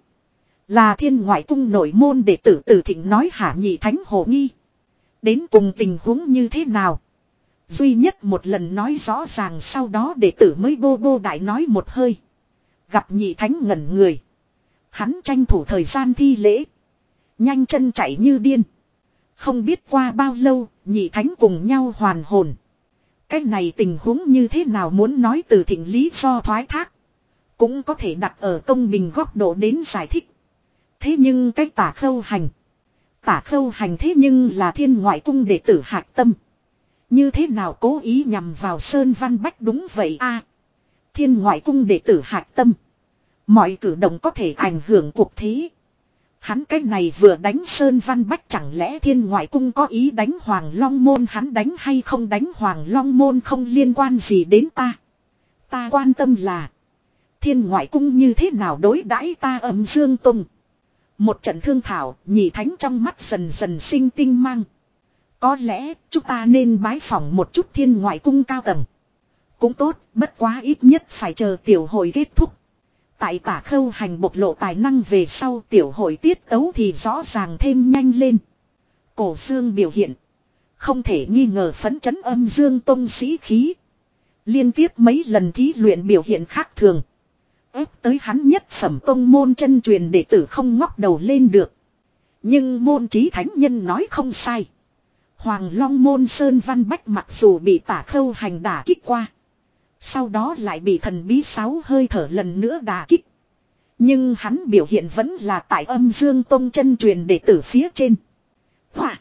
Là thiên ngoại cung nội môn đệ tử Từ Thịnh nói hả nhị thánh hồ nghi. Đến cùng tình huống như thế nào? Duy nhất một lần nói rõ ràng sau đó đệ tử mới bô bô đại nói một hơi. Gặp nhị thánh ngẩn người. Hắn tranh thủ thời gian thi lễ. Nhanh chân chạy như điên. Không biết qua bao lâu, nhị thánh cùng nhau hoàn hồn. Cái này tình huống như thế nào muốn nói Từ Thịnh lý do thoái thác. Cũng có thể đặt ở công bình góc độ đến giải thích. Thế nhưng cái tả khâu hành. Tả khâu hành thế nhưng là thiên ngoại cung đệ tử hạc tâm. Như thế nào cố ý nhằm vào Sơn Văn Bách đúng vậy a thiên ngoại cung đệ tử hạc tâm. Mọi cử động có thể ảnh hưởng cuộc thế. Hắn cái này vừa đánh Sơn Văn Bách chẳng lẽ thiên ngoại cung có ý đánh Hoàng Long Môn hắn đánh hay không đánh Hoàng Long Môn không liên quan gì đến ta. Ta quan tâm là thiên ngoại cung như thế nào đối đãi ta Âm Dương Tông. Một trận thương thảo nhị thánh trong mắt dần dần sinh tinh mang. Có lẽ chúng ta nên bái phỏng một chút thiên ngoại cung cao tầng. Cũng tốt, bất quá ít nhất phải chờ tiểu hội kết thúc. Tại tả khâu hành bộc lộ tài năng về sau tiểu hội tiết tấu thì rõ ràng thêm nhanh lên. Cổ xương biểu hiện. Không thể nghi ngờ phấn chấn Âm Dương Tông sĩ khí. Liên tiếp mấy lần thí luyện biểu hiện khác thường. Ép tới hắn nhất phẩm tông môn chân truyền đệ tử không ngóc đầu lên được. Nhưng môn trí thánh nhân nói không sai. Hoàng Long môn Sơn Văn Bách mặc dù bị tả khâu hành đả kích qua. Sau đó lại bị thần bí sáu hơi thở lần nữa đả kích. Nhưng hắn biểu hiện vẫn là tại Âm Dương Tông chân truyền đệ tử phía trên. Hỏa!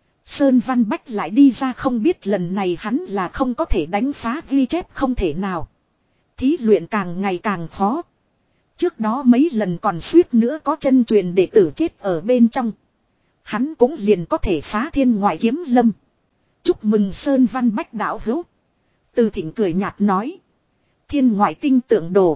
Sơn Văn Bách lại đi ra không biết lần này hắn là không có thể đánh phá ghi chép không thể nào. Thí luyện càng ngày càng khó. Trước đó mấy lần còn suýt nữa có chân truyền đệ tử chết ở bên trong. Hắn cũng liền có thể phá thiên ngoại kiếm lâm. Chúc mừng Sơn Văn Bách đạo hữu. Từ Thịnh cười nhạt nói. Thiên ngoại tinh tượng đồ.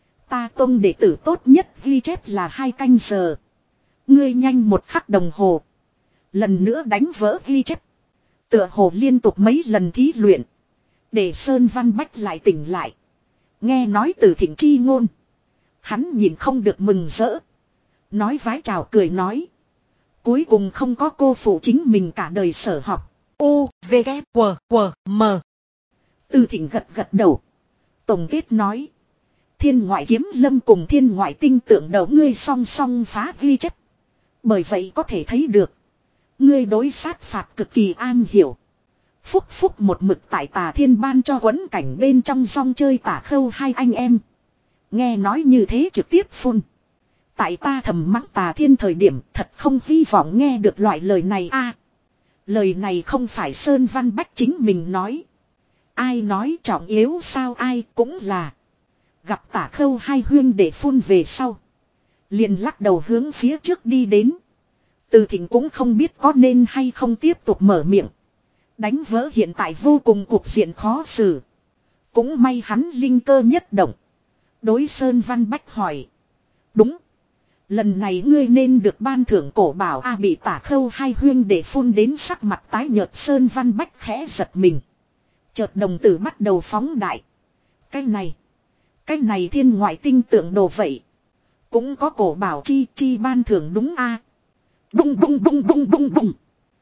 Ta tông đệ tử tốt nhất ghi chép là hai canh giờ. Ngươi nhanh một khắc đồng hồ. Lần nữa đánh vỡ ghi chép. Tựa hồ liên tục mấy lần thí luyện. Để Sơn Văn Bách lại tỉnh lại. Nghe nói Từ Thịnh chi ngôn. Hắn nhìn không được mừng rỡ. Nói vái chào cười nói. Cuối cùng không có cô phụ chính mình cả đời sở học. U, V, K, W, W, M. Từ Thịnh gật gật đầu. Tổng kết nói. Thiên ngoại kiếm lâm cùng thiên ngoại tinh tượng đầu ngươi song song phá ghi chép. Bởi vậy có thể thấy được. Ngươi đối sát phạt cực kỳ an hiểu. Phúc phúc một mực tại tà thiên ban cho quấn cảnh bên trong song chơi tả khâu hai anh em. Nghe nói như thế trực tiếp phun. Tại ta thầm mắng tà thiên thời điểm thật không hy vọng nghe được loại lời này a. Lời này không phải Sơn Văn Bách chính mình nói. Ai nói trọng yếu sao ai cũng là. Gặp tả khâu hai huyên để phun về sau. Liền lắc đầu hướng phía trước đi đến. Từ Thịnh cũng không biết có nên hay không tiếp tục mở miệng. Đánh vỡ hiện tại vô cùng cuộc diện khó xử. Cũng may hắn linh cơ nhất động. Đối Sơn Văn Bách hỏi. Đúng. Lần này ngươi nên được ban thưởng cổ bảo A bị Tả Khâu hai huyên để phun đến sắc mặt tái nhợt. Sơn Văn Bách khẽ giật mình. Chợt đồng tử bắt đầu phóng đại. Cái này. Cái này thiên ngoại tinh tượng đồ vậy. Cũng có cổ bảo chi chi ban thưởng đúng a. À. Bung bung bung bung bung bung.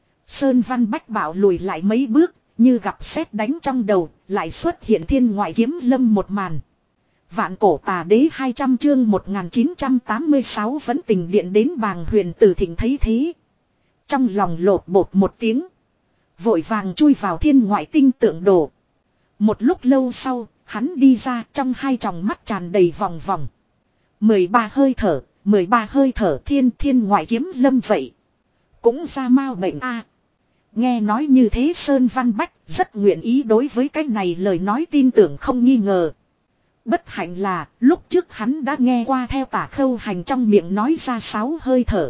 Sơn Văn Bách bảo lùi lại mấy bước. Như gặp sét đánh trong đầu. Lại xuất hiện thiên ngoại kiếm lâm một màn. Vạn cổ tà đế hai trăm chương một nghìn chín trăm tám mươi sáu vẫn tình điện đến bàng huyền Từ Thịnh thấy thế. Trong lòng lột bột một tiếng. Vội vàng chui vào thiên ngoại tinh tượng đồ. Một lúc lâu sau, hắn đi ra trong hai tròng mắt tràn đầy vòng vòng. mười ba hơi thở, mười ba hơi thở thiên thiên ngoại kiếm lâm vậy. Cũng ra mau bệnh a. Nghe nói như thế Sơn Văn Bách rất nguyện ý đối với cái này lời nói tin tưởng không nghi ngờ. Bất hạnh là lúc trước hắn đã nghe qua theo Tả Khâu hành trong miệng nói ra sáu hơi thở.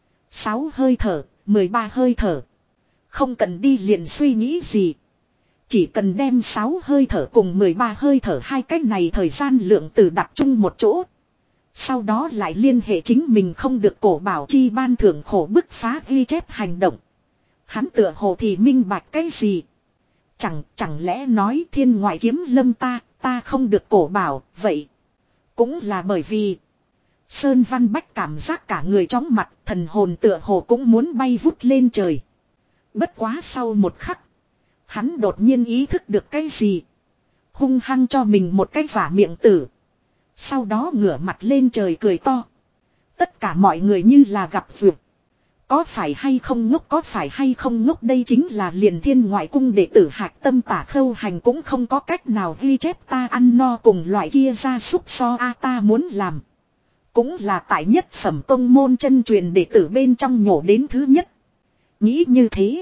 Sáu hơi thở, mười ba hơi thở. Không cần đi liền suy nghĩ gì. Chỉ cần đem sáu hơi thở cùng mười ba hơi thở hai cái này thời gian lượng từ đặt chung một chỗ. Sau đó lại liên hệ chính mình không được cổ bảo chi ban thưởng khổ bức phá ghi chép hành động. Hắn tựa hồ thì minh bạch cái gì. Chẳng chẳng lẽ nói thiên ngoại kiếm lâm ta, ta không được cổ bảo, vậy. Cũng là bởi vì. Sơn Văn Bách cảm giác cả người chóng mặt, thần hồn tựa hồ cũng muốn bay vút lên trời. Bất quá sau một khắc. Hắn đột nhiên ý thức được cái gì. Hung hăng cho mình một cái vả miệng tử. Sau đó ngửa mặt lên trời cười to. Tất cả mọi người như là gặp vượt. Có phải hay không ngốc có phải hay không ngốc đây chính là liền thiên ngoại cung đệ tử Hạc Tâm Tả Khâu hành cũng không có cách nào ghi chép ta ăn no cùng loại kia ra súc so a ta muốn làm. Cũng là tại nhất phẩm tông môn chân truyền đệ tử bên trong nhổ đến thứ nhất. Nghĩ như thế.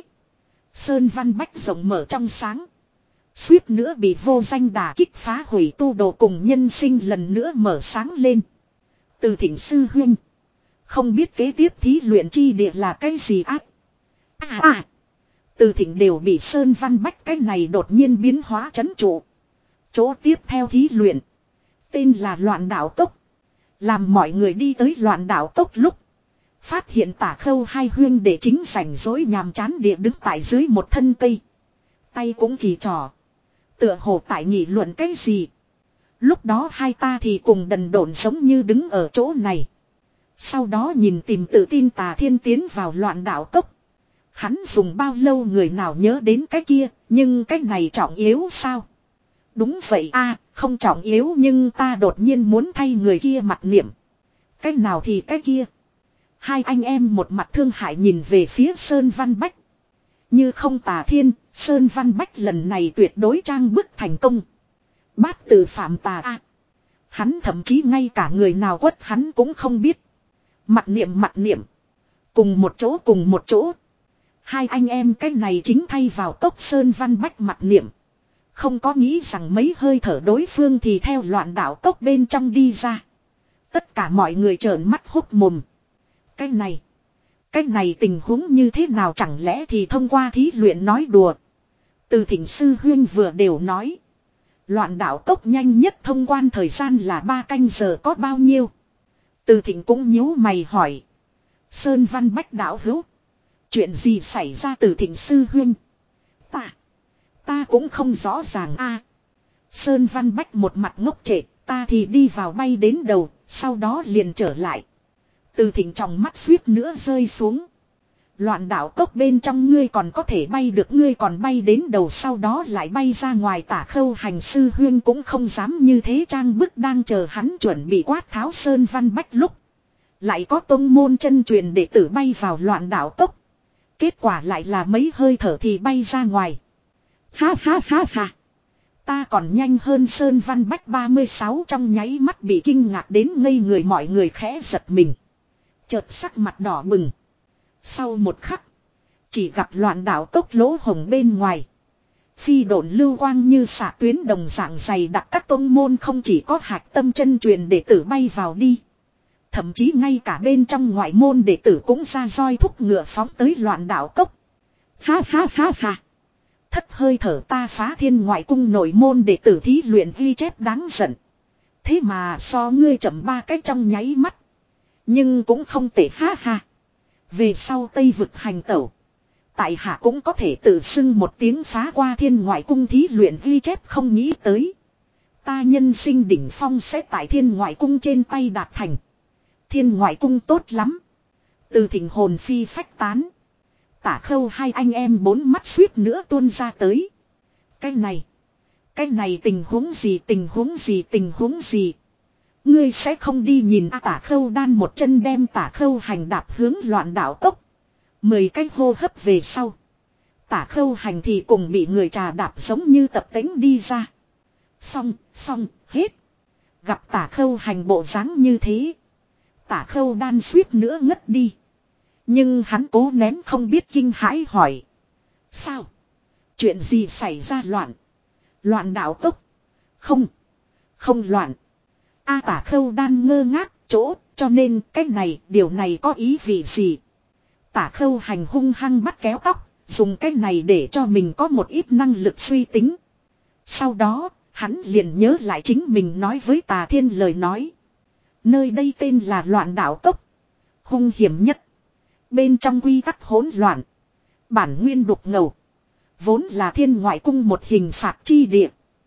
Sơn Văn Bách rộng mở trong sáng. Suýt nữa bị vô danh đả kích phá hủy tu đồ cùng nhân sinh lần nữa mở sáng lên. Từ Thịnh sư huynh. Không biết kế tiếp thí luyện chi địa là cái gì ác. À à. Từ Thịnh đều bị Sơn Văn Bách cái này đột nhiên biến hóa chấn trụ. Chỗ tiếp theo thí luyện. Tên là Loạn Đảo Cốc. Làm mọi người đi tới Loạn Đảo Cốc lúc. Phát hiện Tả Khâu hai huyên để chính rảnh rỗi nhàm chán địa đứng tại dưới một thân cây. Tay cũng chỉ trò. Tựa hồ tại nghị luận cái gì. Lúc đó hai ta thì cùng đần độn giống như đứng ở chỗ này. Sau đó nhìn tìm tự tin Tà Thiên tiến vào Loạn Đảo Cốc. Hắn dùng bao lâu người nào nhớ đến cái kia. Nhưng cái này trọng yếu sao? Đúng vậy a, không trọng yếu nhưng ta đột nhiên muốn thay người kia mặt niệm. Cái nào thì cái kia. Hai anh em một mặt thương hại nhìn về phía Sơn Văn Bách. Như không Tà Thiên, Sơn Văn Bách lần này tuyệt đối trang bức thành công. Bát tự phạm tà a. Hắn thậm chí ngay cả người nào quất hắn cũng không biết. Mặt niệm mặt niệm. Cùng một chỗ cùng một chỗ. Hai anh em cái này chính thay vào cốc Sơn Văn Bách mặt niệm. Không có nghĩ rằng mấy hơi thở đối phương thì theo Loạn Đảo Cốc bên trong đi ra. Tất cả mọi người trợn mắt hốt mồm. Cái này. Cái này tình huống như thế nào chẳng lẽ thì thông qua thí luyện nói đùa. Từ Thịnh sư huyên vừa đều nói. Loạn Đảo Cốc nhanh nhất thông quan thời gian là ba canh giờ có bao nhiêu. Từ Thịnh cũng nhíu mày hỏi. Sơn Văn Bách đạo hữu. Chuyện gì xảy ra Từ Thịnh sư huyên. Ta. Ta cũng không rõ ràng a. Sơn Văn Bách một mặt ngốc trệ. Ta thì đi vào bay đến đầu. Sau đó liền trở lại. Từ Thịnh trong mắt suýt nữa rơi xuống. Loạn Đảo Cốc bên trong ngươi còn có thể bay được, ngươi còn bay đến đầu sau đó lại bay ra ngoài. Tả Khâu hành sư huyên cũng không dám như thế trang bức, đang chờ hắn chuẩn bị quát tháo Sơn Văn Bách lúc. Lại có tông môn chân truyền đệ tử bay vào Loạn Đảo Cốc. Kết quả lại là mấy hơi thở thì bay ra ngoài. Ha ha ha ha. Ta còn nhanh hơn Sơn Văn Bách ba mươi sáu trong nháy mắt bị kinh ngạc đến ngây người, mọi người khẽ giật mình. Chợt sắc mặt đỏ bừng. Sau một khắc. Chỉ gặp Loạn Đảo Cốc lỗ hồng bên ngoài. Phi độn lưu quang như xạ tuyến đồng dạng dày đặc, các tông môn không chỉ có Hạc Tâm chân truyền đệ tử bay vào đi. Thậm chí ngay cả bên trong ngoại môn đệ tử cũng ra roi thúc ngựa phóng tới Loạn Đảo Cốc. Ha ha ha ha. Thất hơi thở ta phá thiên ngoại cung nội môn để tử thí luyện ghi chép đáng giận. Thế mà so ngươi chậm ba cái trong nháy mắt. Nhưng cũng không tệ ha ha. Về sau Tây vực hành tẩu. Tại hạ cũng có thể tự xưng một tiếng phá qua thiên ngoại cung thí luyện ghi chép không nghĩ tới. Ta nhân sinh đỉnh phong sẽ tại thiên ngoại cung trên tay đạt thành. Thiên ngoại cung tốt lắm. Từ thỉnh hồn phi phách tán. Tả Khâu hai anh em bốn mắt suýt nữa tuôn ra tới. Cái này. Cái này tình huống gì tình huống gì tình huống gì. Ngươi sẽ không đi nhìn à, Tả Khâu đan một chân đem Tả Khâu hành đạp hướng loạn đảo cốc. Mười cái hô hấp về sau. Tả Khâu hành thì cùng bị người trà đạp giống như tập tính đi ra. Xong, xong, hết. Gặp Tả Khâu hành bộ dáng như thế. Tả Khâu đan suýt nữa ngất đi. Nhưng hắn cố nén không biết kinh hãi hỏi. Sao? Chuyện gì xảy ra loạn? Loạn đảo cốc? Không. Không loạn. A Tả Khâu đan ngơ ngác chỗ cho nên cái này điều này có ý vị gì? Tả Khâu hành hung hăng bắt kéo tóc. Dùng cái này để cho mình có một ít năng lực suy tính. Sau đó hắn liền nhớ lại chính mình nói với Tà Thiên lời nói. Nơi đây tên là loạn đảo cốc. Hung hiểm nhất. Bên trong quy tắc hỗn loạn. Bản nguyên đục ngầu. Vốn là thiên ngoại cung một hình phạt chi địa.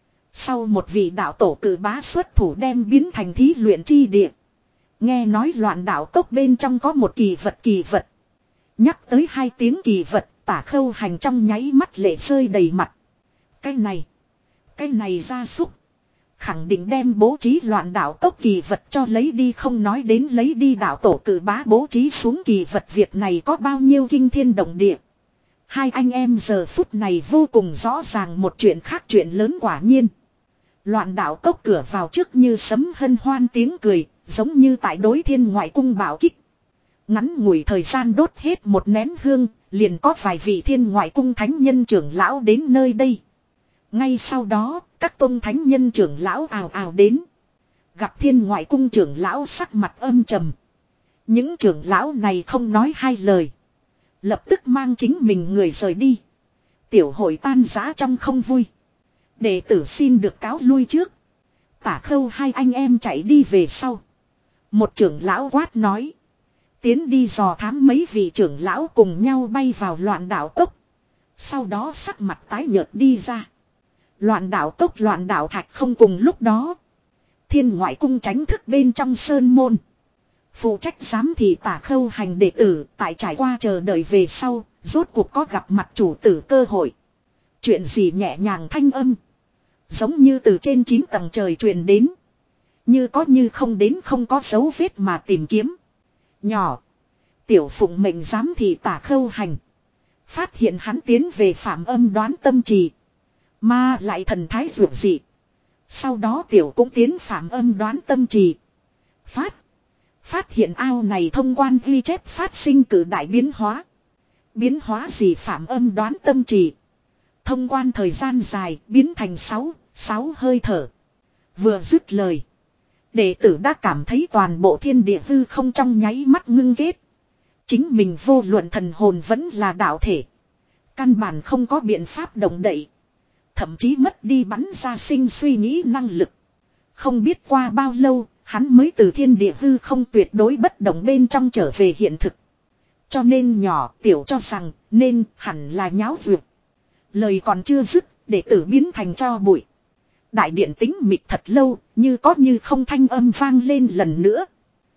Sau một vị đạo tổ cử bá xuất thủ đem biến thành thí luyện chi địa. Nghe nói loạn đảo cốc bên trong có một kỳ vật kỳ vật. Nhắc tới hai tiếng kỳ vật, Tả Khâu hành trong nháy mắt lệ rơi đầy mặt. Cái này. Cái này gia súc. Khẳng định đem bố trí loạn đảo cốc kỳ vật cho lấy đi không nói đến lấy đi đạo tổ cử bá bố trí xuống kỳ vật việc này có bao nhiêu kinh thiên động địa. Hai anh em giờ phút này vô cùng rõ ràng một chuyện khác chuyện lớn quả nhiên. Loạn đảo cốc cửa vào trước như sấm hân hoan tiếng cười, giống như tại đối thiên ngoại cung bảo kích. Ngắn ngủi thời gian đốt hết một nén hương, liền có vài vị thiên ngoại cung thánh nhân trưởng lão đến nơi đây. Ngay sau đó, các tôn thánh nhân trưởng lão ào ào đến. Gặp thiên ngoại cung trưởng lão sắc mặt âm trầm. Những trưởng lão này không nói hai lời. Lập tức mang chính mình người rời đi. Tiểu hội tan rã trong không vui. Đệ tử xin được cáo lui trước. Tả Khâu hai anh em chạy đi về sau. Một trưởng lão quát nói. Tiến đi dò thám mấy vị trưởng lão cùng nhau bay vào loạn đảo cốc. Sau đó sắc mặt tái nhợt đi ra. Loạn đảo cốc loạn đảo thạch không cùng lúc đó. Thiên ngoại cung tránh thức bên trong sơn môn. Phụ trách giám thị Tả Khâu hành đệ tử tại trải qua chờ đợi về sau. Rốt cuộc có gặp mặt chủ tử cơ hội. Chuyện gì nhẹ nhàng thanh âm. Giống như từ trên chín tầng trời truyền đến. Như có như không đến không có dấu vết mà tìm kiếm. Nhỏ. Tiểu phụng mệnh giám thị Tả Khâu hành. Phát hiện hắn tiến về phạm âm đoán tâm trì. Mà lại thần thái ruột dị. Sau đó tiểu cũng tiến phạm âm đoán tâm trì. Phát. Phát hiện ao này thông quan ghi chép phát sinh cử đại biến hóa. Biến hóa gì phạm âm đoán tâm trì. Thông quan thời gian dài biến thành sáu, sáu hơi thở. Vừa dứt lời. Đệ tử đã cảm thấy toàn bộ thiên địa hư không trong nháy mắt ngưng kết. Chính mình vô luận thần hồn vẫn là đạo thể. Căn bản không có biện pháp động đậy. Thậm chí mất đi bắn ra sinh suy nghĩ năng lực. Không biết qua bao lâu, hắn mới từ thiên địa hư không tuyệt đối bất động bên trong trở về hiện thực. Cho nên nhỏ tiểu cho rằng nên hẳn là nháo vượt. Lời còn chưa dứt, đệ tử biến thành cho bụi. Đại điện tĩnh mịch thật lâu, như có như không thanh âm vang lên lần nữa.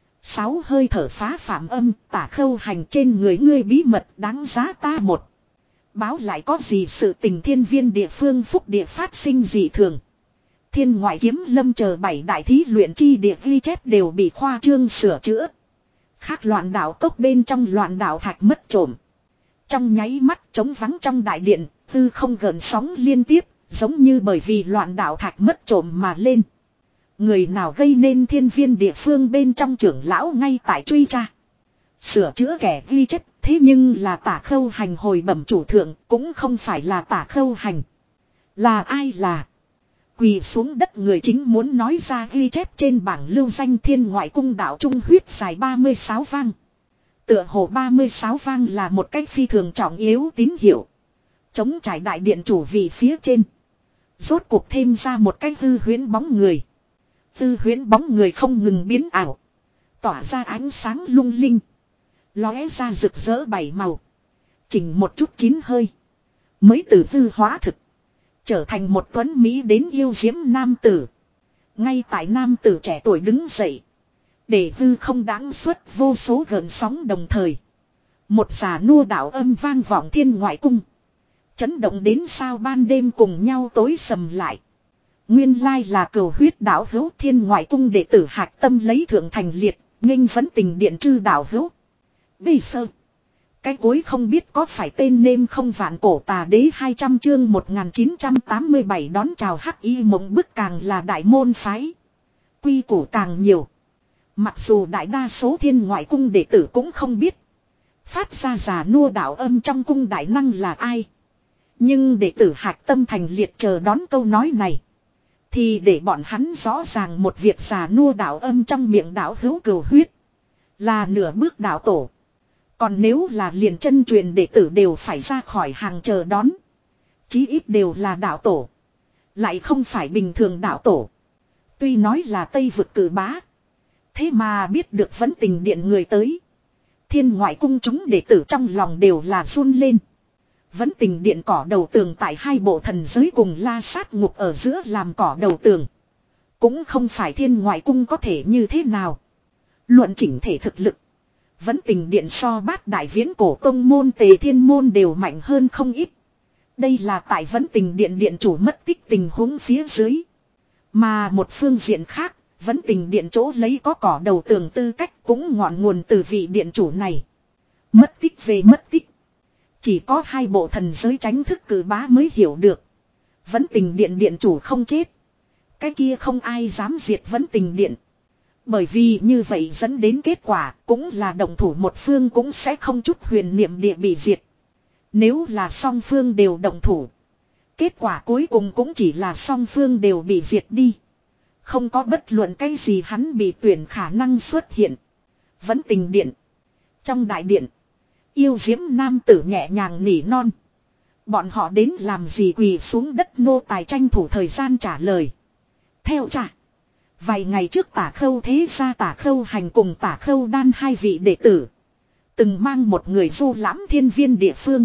Sáu hơi thở phá phạm âm, Tả Khâu hành trên người ngươi bí mật đáng giá ta một. Báo lại có gì sự tình thiên viên địa phương phúc địa phát sinh dị thường. Thiên ngoại kiếm lâm chờ bảy đại thí luyện chi địa ghi chép đều bị khoa trương sửa chữa. Khác loạn đảo cốc bên trong loạn đảo thạch mất trộm. Trong nháy mắt trống vắng trong đại điện, tư không gợn sóng liên tiếp, giống như bởi vì loạn đảo thạch mất trộm mà lên. Người nào gây nên thiên viên địa phương bên trong trưởng lão ngay tại truy tra. Sửa chữa kẻ ghi chép, thế nhưng là Tả Khâu hành hồi bẩm chủ thượng, cũng không phải là Tả Khâu hành. Là ai là? Quỳ xuống đất người chính muốn nói ra ghi chép trên bảng lưu danh thiên ngoại cung đạo trung huyết dài ba mươi sáu vang. Tựa hồ ba mươi sáu vang là một cách phi thường trọng yếu tín hiệu. Trống trải đại điện chủ vị phía trên. Rốt cuộc thêm ra một cái hư huyễn bóng người. Hư huyễn bóng người không ngừng biến ảo. Tỏa ra ánh sáng lung linh. Lóe ra rực rỡ bảy màu. Chỉnh một chút chín hơi. Mới từ hư hóa thực. Trở thành một tuấn Mỹ đến yêu diễm nam tử. Ngay tại nam tử trẻ tuổi đứng dậy. Để hư không đáng xuất vô số gợn sóng đồng thời. Một già nua đạo âm vang vọng thiên ngoại cung. Chấn động đến sao ban đêm cùng nhau tối sầm lại. Nguyên lai là cửu huyết đạo hữu thiên ngoại cung đệ tử hạc tâm lấy thượng thành liệt. Nghênh vấn tình điện chư đạo hữu. Bây sơ. Cái cuối không biết có phải tên nêm không vạn cổ tà đế hai trăm chương một nghìn chín trăm tám mươi bảy đón chào hắc y mộng bức càng là đại môn phái. Quy củ càng nhiều. Mặc dù đại đa số thiên ngoại cung đệ tử cũng không biết. Phát ra già nua đạo âm trong cung đại năng là ai. Nhưng đệ tử hạc tâm thành liệt chờ đón câu nói này. Thì để bọn hắn rõ ràng một việc già nua đạo âm trong miệng đạo hữu cửu huyết. Là nửa bước đạo tổ. Còn nếu là liền chân truyền đệ tử đều phải ra khỏi hàng chờ đón. Chí ít đều là đạo tổ. Lại không phải bình thường đạo tổ. Tuy nói là Tây vực cử bá. Thế mà biết được vấn tình điện người tới. Thiên ngoại cung chúng đệ tử trong lòng đều là run lên. Vấn tình điện cỏ đầu tường tại hai bộ thần giới cùng la sát ngục ở giữa làm cỏ đầu tường. Cũng không phải thiên ngoại cung có thể như thế nào. Luận chỉnh thể thực lực. Vấn tình điện so bát đại viễn cổ tông môn tề thiên môn đều mạnh hơn không ít. Đây là tại vấn tình điện điện chủ mất tích tình huống phía dưới. Mà một phương diện khác, vấn tình điện chỗ lấy có cỏ đầu tường tư cách cũng ngọn nguồn từ vị điện chủ này. Mất tích về mất tích. Chỉ có hai bộ thần giới tránh thức cử bá mới hiểu được. Vấn tình điện điện chủ không chết. Cái kia không ai dám diệt vấn tình điện. Bởi vì như vậy dẫn đến kết quả cũng là động thủ một phương cũng sẽ không chút huyền niệm địa bị diệt. Nếu là song phương đều động thủ. Kết quả cuối cùng cũng chỉ là song phương đều bị diệt đi. Không có bất luận cái gì hắn bị tuyển khả năng xuất hiện. Vấn tình điện. Trong đại điện. Yêu diễm nam tử nhẹ nhàng nỉ non. Bọn họ đến làm gì quỳ xuống đất nô tài tranh thủ thời gian trả lời. Theo trả. Vài ngày trước tả khâu thế gia tả khâu hành cùng tả khâu đan hai vị đệ tử. Từng mang một người du lãm thiên viên địa phương.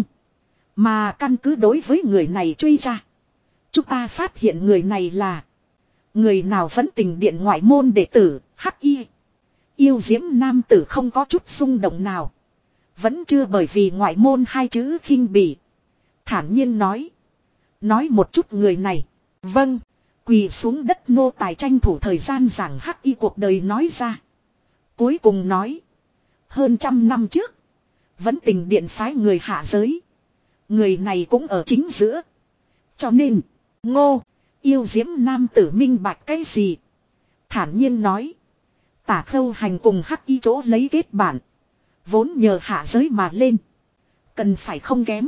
Mà căn cứ đối với người này truy ra. Chúng ta phát hiện người này là. Người nào vẫn tình điện ngoại môn đệ tử, hắc y. Yêu diễm nam tử không có chút xung động nào. Vẫn chưa bởi vì ngoại môn hai chữ khinh bỉ. Thản nhiên nói. Nói một chút người này. Vâng. Quỳ xuống đất nô tài tranh thủ thời gian giảng hắc y cuộc đời nói ra. Cuối cùng nói. Hơn trăm năm trước. Vẫn tình điện phái người hạ giới. Người này cũng ở chính giữa. Cho nên. Ngô. Yêu diễm nam tử minh bạch cái gì. Thản nhiên nói. Tả khâu hành cùng hắc y chỗ lấy kết bản. Vốn nhờ hạ giới mà lên. Cần phải không kém.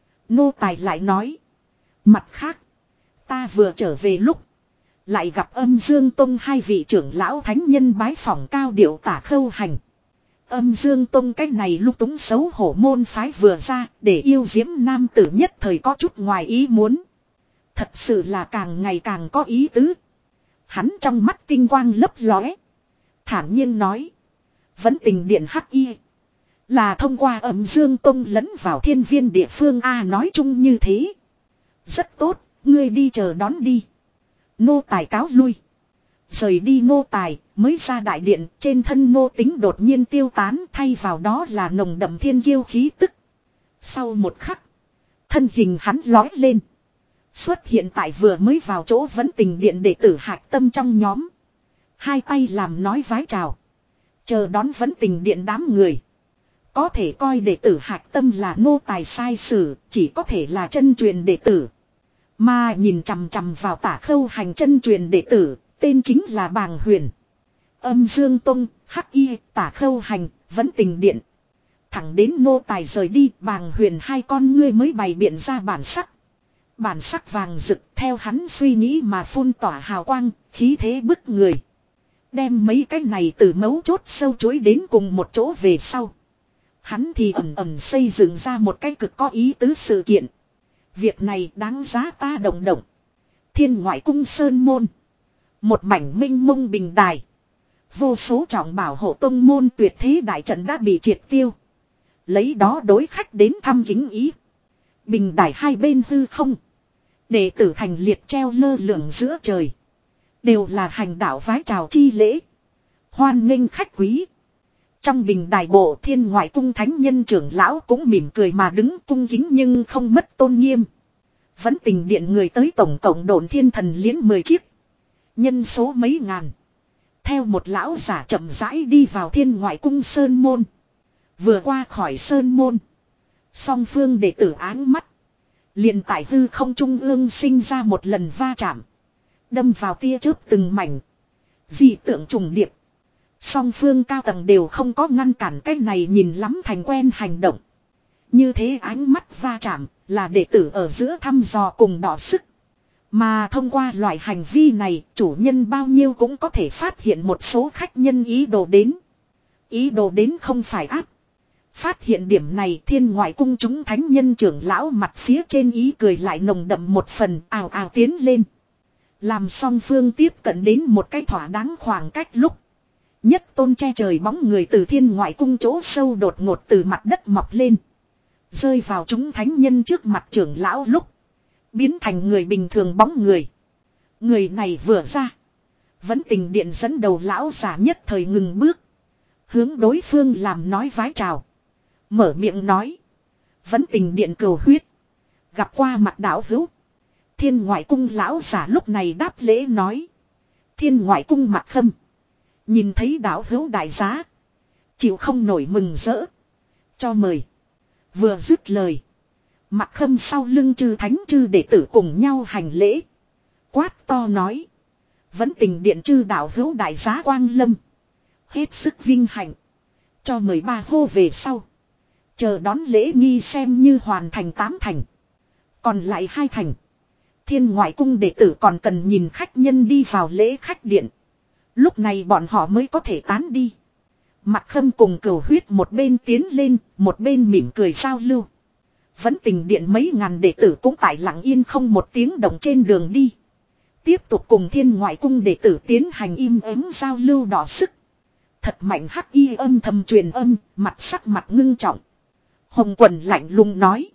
Nô tài lại nói. Mặt khác. Ta vừa trở về lúc. Lại gặp âm dương tông hai vị trưởng lão thánh nhân bái phỏng cao điệu tả khâu hành. Âm dương tông cách này lúc túng xấu hổ môn phái vừa ra. Để yêu diễm nam tử nhất thời có chút ngoài ý muốn. Thật sự là càng ngày càng có ý tứ. Hắn trong mắt tinh quang lấp lóe. Thản nhiên nói. Vẫn tình điện hắc y. Là thông qua âm dương tông lẫn vào thiên viên địa phương A nói chung như thế. Rất tốt, ngươi đi chờ đón đi. Nô tài cáo lui. Rời đi nô tài, mới ra đại điện, trên thân nô tính đột nhiên tiêu tán thay vào đó là nồng đậm thiên kiêu khí tức. Sau một khắc, thân hình hắn lói lên. Xuất hiện tại vừa mới vào chỗ vẫn tình điện đệ tử hạc tâm trong nhóm. Hai tay làm nói vái chào. Chờ đón vẫn tình điện đám người. Có thể coi đệ tử hạc tâm là nô tài sai sử, chỉ có thể là chân truyền đệ tử. Mà nhìn chằm chằm vào tả khâu hành chân truyền đệ tử, tên chính là Bàng Huyền. Âm Dương Tông, hắc y, tả khâu hành, vẫn tình điện. Thẳng đến nô tài rời đi, Bàng Huyền hai con ngươi mới bày biện ra bản sắc. Bản sắc vàng rực theo hắn suy nghĩ mà phun tỏa hào quang, khí thế bức người. Đem mấy cái này từ mấu chốt sâu chuối đến cùng một chỗ về sau. Hắn thì ẩm ẩm xây dựng ra một cái cực có ý tứ sự kiện. Việc này đáng giá ta động động. Thiên ngoại cung sơn môn. Một mảnh minh mông bình đài. Vô số trọng bảo hộ tông môn tuyệt thế đại trận đã bị triệt tiêu. Lấy đó đối khách đến thăm kính ý. Bình đài hai bên hư không. Đệ tử thành liệt treo lơ lửng giữa trời. Đều là hành đạo vái chào chi lễ. Hoan nghênh khách quý. Trong bình đài bộ thiên ngoại cung thánh nhân trưởng lão cũng mỉm cười mà đứng cung kính nhưng không mất tôn nghiêm. Vẫn tình điện người tới tổng cộng độn thiên thần liễn mười chiếc. Nhân số mấy ngàn. Theo một lão giả chậm rãi đi vào thiên ngoại cung sơn môn. Vừa qua khỏi sơn môn. Song phương đệ tử áng mắt. Liền tại hư không trung ương sinh ra một lần va chạm. Đâm vào tia chớp từng mảnh. Dị tượng trùng điệp. Song phương cao tầng đều không có ngăn cản cái này nhìn lắm thành quen hành động. Như thế ánh mắt va chạm là đệ tử ở giữa thăm dò cùng đọ sức. Mà thông qua loại hành vi này chủ nhân bao nhiêu cũng có thể phát hiện một số khách nhân ý đồ đến. Ý đồ đến không phải áp. Phát hiện điểm này thiên ngoại cung chúng thánh nhân trưởng lão mặt phía trên ý cười lại nồng đậm một phần ào ào tiến lên. Làm song phương tiếp cận đến một cái thỏa đáng khoảng cách lúc. Nhất tôn che trời bóng người từ thiên ngoại cung chỗ sâu đột ngột từ mặt đất mọc lên. Rơi vào chúng thánh nhân trước mặt trưởng lão lúc. Biến thành người bình thường bóng người. Người này vừa ra. Vẫn tình điện dẫn đầu lão giả nhất thời ngừng bước. Hướng đối phương làm nói vái chào. Mở miệng nói. Vẫn tình điện cầu huyết. Gặp qua mặt đạo hữu. Thiên ngoại cung lão giả lúc này đáp lễ nói. Thiên ngoại cung mặt khâm. Nhìn thấy đạo hữu đại giá. Chịu không nổi mừng rỡ. Cho mời. Vừa dứt lời. Mặt khâm sau lưng chư thánh chư đệ tử cùng nhau hành lễ. Quát to nói. Vẫn tình điện chư đạo hữu đại giá quang lâm. Hết sức vinh hạnh. Cho mời ba hô về sau. Chờ đón lễ nghi xem như hoàn thành tám thành. Còn lại hai thành. Thiên ngoại cung đệ tử còn cần nhìn khách nhân đi vào lễ khách điện. Lúc này bọn họ mới có thể tán đi. Mặt khâm cùng cửu huyết một bên tiến lên, một bên mỉm cười giao lưu. Vẫn tình điện mấy ngàn đệ tử cũng tại lặng yên không một tiếng động trên đường đi. Tiếp tục cùng thiên ngoại cung đệ tử tiến hành im ắng giao lưu đỏ sức. Thật mạnh hắc y âm thầm truyền âm, mặt sắc mặt ngưng trọng. Hồng Quần lạnh lùng nói.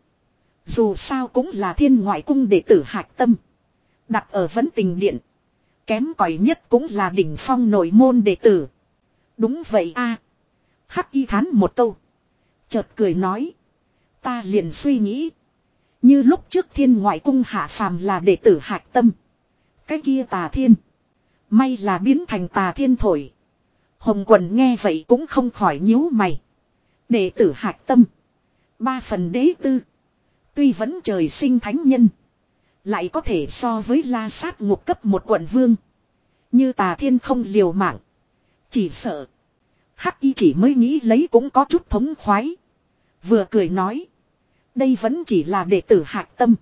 Dù sao cũng là thiên ngoại cung đệ tử hạch tâm. Đặt ở Vẫn tình điện. Kém cỏi nhất cũng là đỉnh phong nội môn đệ tử. Đúng vậy a. Hắc y thán một câu. Chợt cười nói. Ta liền suy nghĩ. Như lúc trước thiên ngoại cung hạ phàm là đệ tử hạch tâm. Cái kia tà thiên. May là biến thành tà thiên thổi. Hồng Quần nghe vậy cũng không khỏi nhíu mày. Đệ tử hạch tâm. Ba phần đế tư. Tuy vẫn trời sinh thánh nhân. Lại có thể so với la sát ngục cấp một quận vương. Như tà thiên không liều mạng. Chỉ sợ. Hắc y chỉ mới nghĩ lấy cũng có chút thống khoái. Vừa cười nói. Đây vẫn chỉ là đệ tử hạch tâm.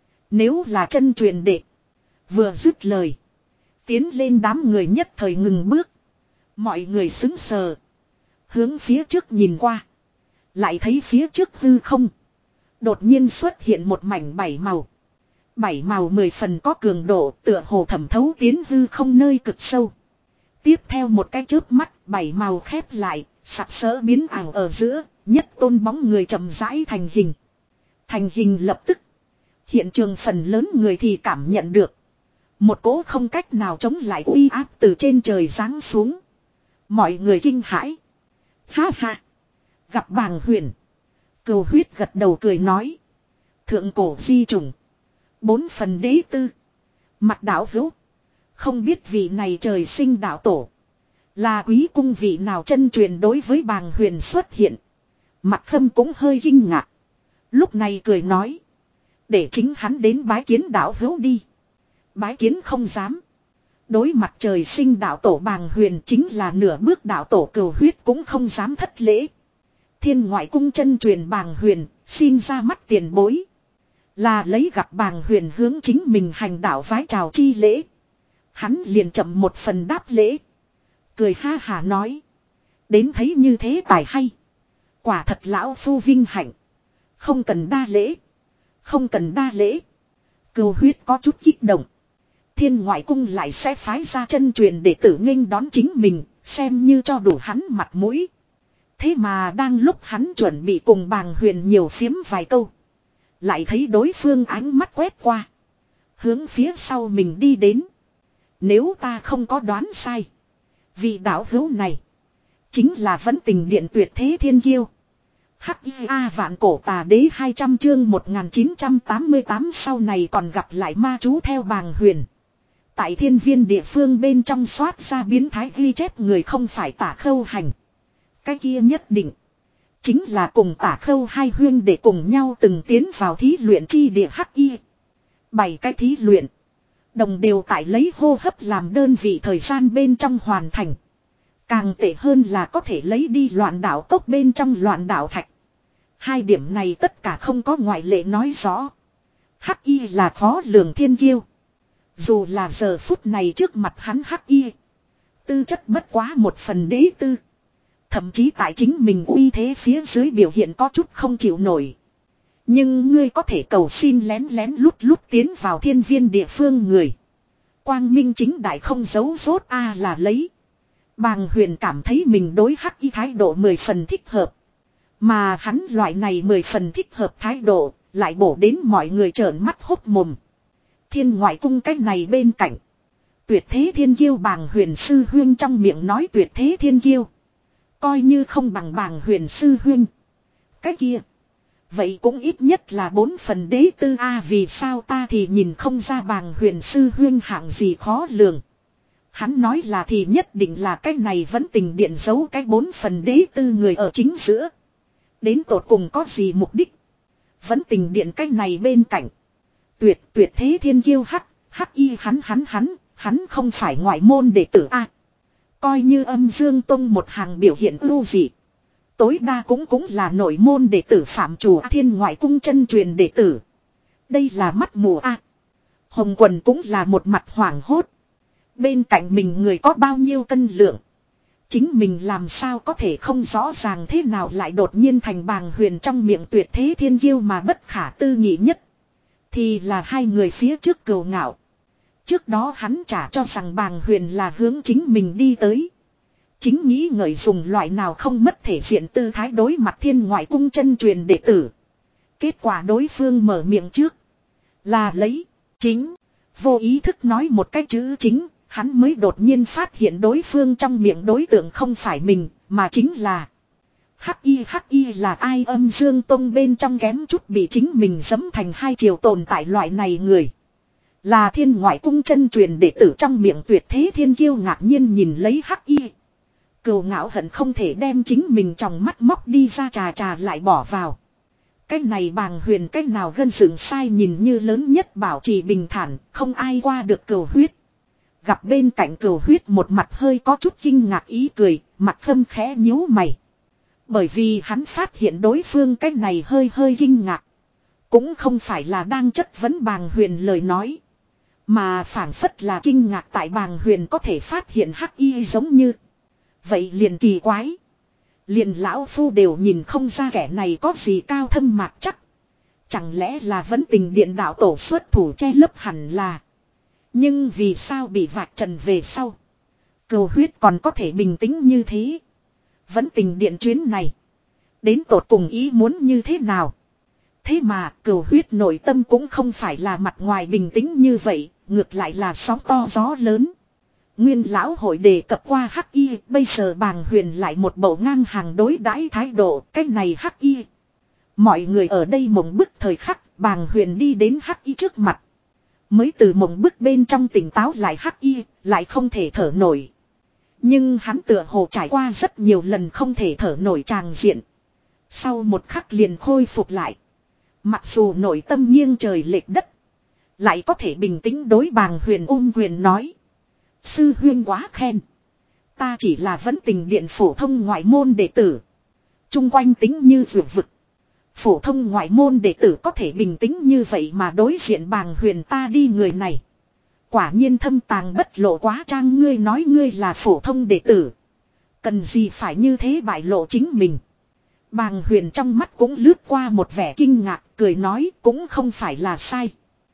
Nếu là chân truyền đệ. Vừa dứt lời. Tiến lên đám người nhất thời ngừng bước. Mọi người xứng sờ. Hướng phía trước nhìn qua. Lại thấy phía trước hư không. Đột nhiên xuất hiện một mảnh bảy màu. Bảy màu mười phần có cường độ tựa hồ thẩm thấu tiến hư không nơi cực sâu. Tiếp theo một cái chớp mắt bảy màu khép lại, sặc sỡ biến ảo ở giữa, nhất tôn bóng người chậm rãi thành hình. Thành hình lập tức. Hiện trường phần lớn người thì cảm nhận được. Một cỗ không cách nào chống lại uy áp từ trên trời giáng xuống. Mọi người kinh hãi. Ha ha. Gặp bàng huyền. Cừu huyết gật đầu cười nói. Thượng cổ di trùng. Bốn phần đế tư. Mặt đạo hữu. Không biết vị này trời sinh đạo tổ. Là quý cung vị nào chân truyền đối với bàng huyền xuất hiện. Mặt khâm cũng hơi kinh ngạc. Lúc này cười nói. Để chính hắn đến bái kiến đạo hữu đi. Bái kiến không dám. Đối mặt trời sinh đạo tổ bàng huyền chính là nửa bước đạo tổ cừu huyết cũng không dám thất lễ. Thiên ngoại cung chân truyền bàng huyền, xin ra mắt tiền bối. Là lấy gặp bàng huyền hướng chính mình hành đạo vái chào chi lễ. Hắn liền chậm một phần đáp lễ. Cười ha hà nói. Đến thấy như thế tài hay. Quả thật lão phu vinh hạnh. Không cần đa lễ. Không cần đa lễ. Cừu huyết có chút kích động. Thiên ngoại cung lại sẽ phái ra chân truyền để tử nghênh đón chính mình, xem như cho đủ hắn mặt mũi. Thế mà đang lúc hắn chuẩn bị cùng bàng huyền nhiều phiếm vài câu. Lại thấy đối phương ánh mắt quét qua. Hướng phía sau mình đi đến. Nếu ta không có đoán sai. Vị đạo hữu này. Chính là Vẫn Tình Điện tuyệt thế thiên kiêu. Hắc y a vạn cổ tà đế hai trăm chương một nghìn chín trăm tám mươi tám sau này còn gặp lại ma chú theo bàng huyền. Tại thiên viên địa phương bên trong soát ra biến thái ghi chép người không phải Tả Khâu Hành. Cái kia nhất định. Chính là cùng Tả Khâu hai huyên để cùng nhau từng tiến vào thí luyện chi địa hắc y. Bảy cái thí luyện. Đồng đều tại lấy hô hấp làm đơn vị thời gian bên trong hoàn thành. Càng tệ hơn là có thể lấy đi loạn đảo cốc bên trong loạn đảo thạch. Hai điểm này tất cả không có ngoại lệ nói rõ. Hắc y là khó lường thiên kiêu. Dù là giờ phút này trước mặt hắn hắc y. Tư chất bất quá một phần đế tư. Thậm chí tại chính mình uy thế phía dưới biểu hiện có chút không chịu nổi. Nhưng ngươi có thể cầu xin lén lén lút lút tiến vào thiên viên địa phương người. Quang minh chính đại không giấu rốt a là lấy. Bàng huyền cảm thấy mình đối hắc y thái độ mười phần thích hợp. Mà hắn loại này mười phần thích hợp thái độ, lại bổ đến mọi người trợn mắt hốt mồm. Thiên ngoại cung cách này bên cạnh. Tuyệt thế thiên kiêu bàng huyền sư huyên trong miệng nói tuyệt thế thiên kiêu. Coi như không bằng bàng huyền sư huyên. Cái kia. Vậy cũng ít nhất là bốn phần đế tư a vì sao ta thì nhìn không ra bàng huyền sư huyên hạng gì khó lường. Hắn nói là thì nhất định là cái này Vẫn Tình Điện giấu cái bốn phần đế tư người ở chính giữa. Đến tột cùng có gì mục đích. Vẫn Tình Điện cái này bên cạnh. Tuyệt tuyệt thế thiên kiêu hắc, hắc y hắn hắn hắn, hắn không phải ngoại môn đệ tử a. Coi như Âm Dương Tông một hàng biểu hiện ưu dị. Tối đa cũng cũng là nội môn đệ tử phạm chủ thiên ngoại cung chân truyền đệ tử. Đây là mắt mù a. Hồng Quần cũng là một mặt hoảng hốt. Bên cạnh mình người có bao nhiêu cân lượng. Chính mình làm sao có thể không rõ ràng thế nào lại đột nhiên thành bàng huyền trong miệng tuyệt thế thiên kiêu mà bất khả tư nghị nhất. Thì là hai người phía trước cừu ngạo. Trước đó hắn trả cho rằng bàng huyền là hướng chính mình đi tới. Chính nghĩ ngợi dùng loại nào không mất thể diện tư thái đối mặt thiên ngoại cung chân truyền đệ tử. Kết quả đối phương mở miệng trước. Là lấy, chính, vô ý thức nói một cái chữ chính. Hắn mới đột nhiên phát hiện đối phương trong miệng đối tượng không phải mình, mà chính là Hắc y hắc y là ai Âm Dương Tông bên trong kém chút bị chính mình giẫm thành hai chiều tồn tại loại này người. Là thiên ngoại cung chân truyền đệ tử trong miệng tuyệt thế thiên kiêu ngạc nhiên nhìn lấy hắc y. Cừu ngạo hận không thể đem chính mình trong mắt móc đi ra trà trà lại bỏ vào. Cái này bàng huyền cách nào gân dựng sai nhìn như lớn nhất bảo trì bình thản, không ai qua được cừu huyết. Gặp bên cạnh cừu huyết một mặt hơi có chút kinh ngạc ý cười, mặt khâm khẽ nhíu mày. Bởi vì hắn phát hiện đối phương cách này hơi hơi kinh ngạc. Cũng không phải là đang chất vấn bàng huyền lời nói. Mà phảng phất là kinh ngạc tại bàng huyền có thể phát hiện hắc y giống như. Vậy liền kỳ quái. Liền lão phu đều nhìn không ra kẻ này có gì cao thâm mạc chắc. Chẳng lẽ là Vẫn Tình Điện đạo tổ xuất thủ che lấp hẳn là. Nhưng vì sao bị vạch trần về sau. Cừu huyết còn có thể bình tĩnh như thế. Vẫn Tình Điện chuyến này. Đến tột cùng ý muốn như thế nào. Thế mà cừu huyết nội tâm cũng không phải là mặt ngoài bình tĩnh như vậy. Ngược lại là sóng to gió lớn. Nguyên lão hội đề cập qua hắc y. Bây giờ bàng huyền lại một bộ ngang hàng đối đãi thái độ. Cái này hắc y. Mọi người ở đây mộng bức thời khắc. Bàng huyền đi đến hắc y trước mặt. Mới từ mộng bức bên trong tỉnh táo lại hắc y. Lại không thể thở nổi. Nhưng hắn tựa hồ trải qua rất nhiều lần không thể thở nổi tràng diện. Sau một khắc liền khôi phục lại. Mặc dù nội tâm nghiêng trời lệch đất. Lại có thể bình tĩnh đối bàng huyền ôm quyền nói. Sư huyên quá khen. Ta chỉ là Vẫn Tình Điện phổ thông ngoại môn đệ tử. Trung quanh tính như vượt vực. Phổ thông ngoại môn đệ tử có thể bình tĩnh như vậy mà đối diện bàng huyền ta đi người này. Quả nhiên thâm tàng bất lộ quá trang ngươi nói ngươi là phổ thông đệ tử. Cần gì phải như thế bại lộ chính mình. Bàng Huyền trong mắt cũng lướt qua một vẻ kinh ngạc, cười nói cũng không phải là sai.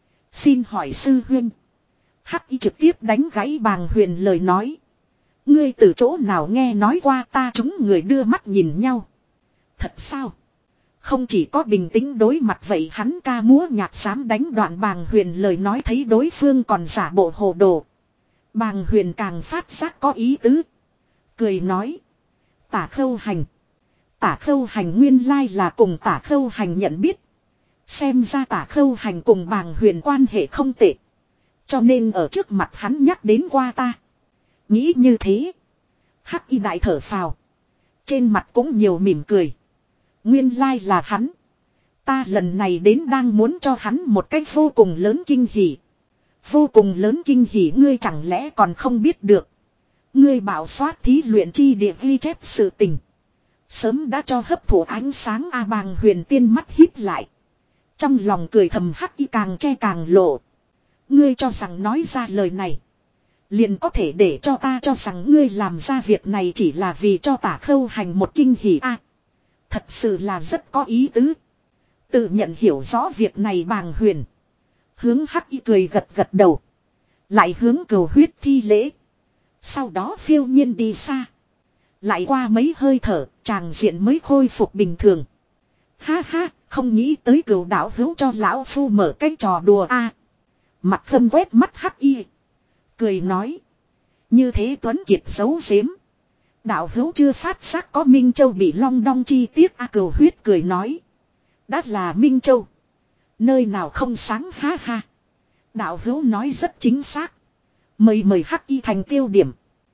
Xin hỏi sư huynh. Hắc Y trực tiếp đánh gãy Bàng Huyền lời nói. Ngươi từ chỗ nào nghe nói qua ta chúng người đưa mắt nhìn nhau. Thật sao? Không chỉ có bình tĩnh đối mặt vậy hắn ca múa nhạc dám đánh đoạn Bàng Huyền lời nói thấy đối phương còn giả bộ hồ đồ. Bàng Huyền càng phát giác có ý tứ. Cười nói. Tả Khâu Hành. Tả Khâu Hành nguyên lai là cùng Tả Khâu Hành nhận biết. Xem ra Tả Khâu Hành cùng Bàng Huyền quan hệ không tệ. Cho nên ở trước mặt hắn nhắc đến qua ta. Nghĩ như thế. Hắc Y đại thở phào. Trên mặt cũng nhiều mỉm cười. Nguyên lai là hắn. Ta lần này đến đang muốn cho hắn một cách vô cùng lớn kinh hỉ. Vô cùng lớn kinh hỉ ngươi chẳng lẽ còn không biết được. Ngươi bảo soát thí luyện chi địa ghi chép sự tình. Sớm đã cho hấp thụ ánh sáng A Bàng Huyền tiên mắt híp lại. Trong lòng cười thầm Hắc Y càng che càng lộ. Ngươi cho rằng nói ra lời này. Liền có thể để cho ta cho rằng ngươi làm ra việc này chỉ là vì cho Tả Khâu Hành một kinh hỉ A. Thật sự là rất có ý tứ. Tự nhận hiểu rõ việc này Bàng Huyền. Hướng Hắc Y cười gật gật đầu. Lại hướng Cừu Huyết thi lễ. Sau đó phiêu nhiên đi xa. Lại qua mấy hơi thở, tràng diện mới khôi phục bình thường. Ha ha, không nghĩ tới Cừu đạo hữu cho lão phu mở cái trò đùa a. Mặt Khâm quét mắt Hắc Y. Cười nói. Như thế Tuấn Kiệt giấu giếm. Đạo hữu chưa phát giác có Minh Châu bị long đong chi tiết a. Cừu Huyết cười nói. Đã là Minh Châu. Nơi nào không sáng ha ha. Đạo hữu nói rất chính xác. Mời mời Hắc Y thành tiêu điểm.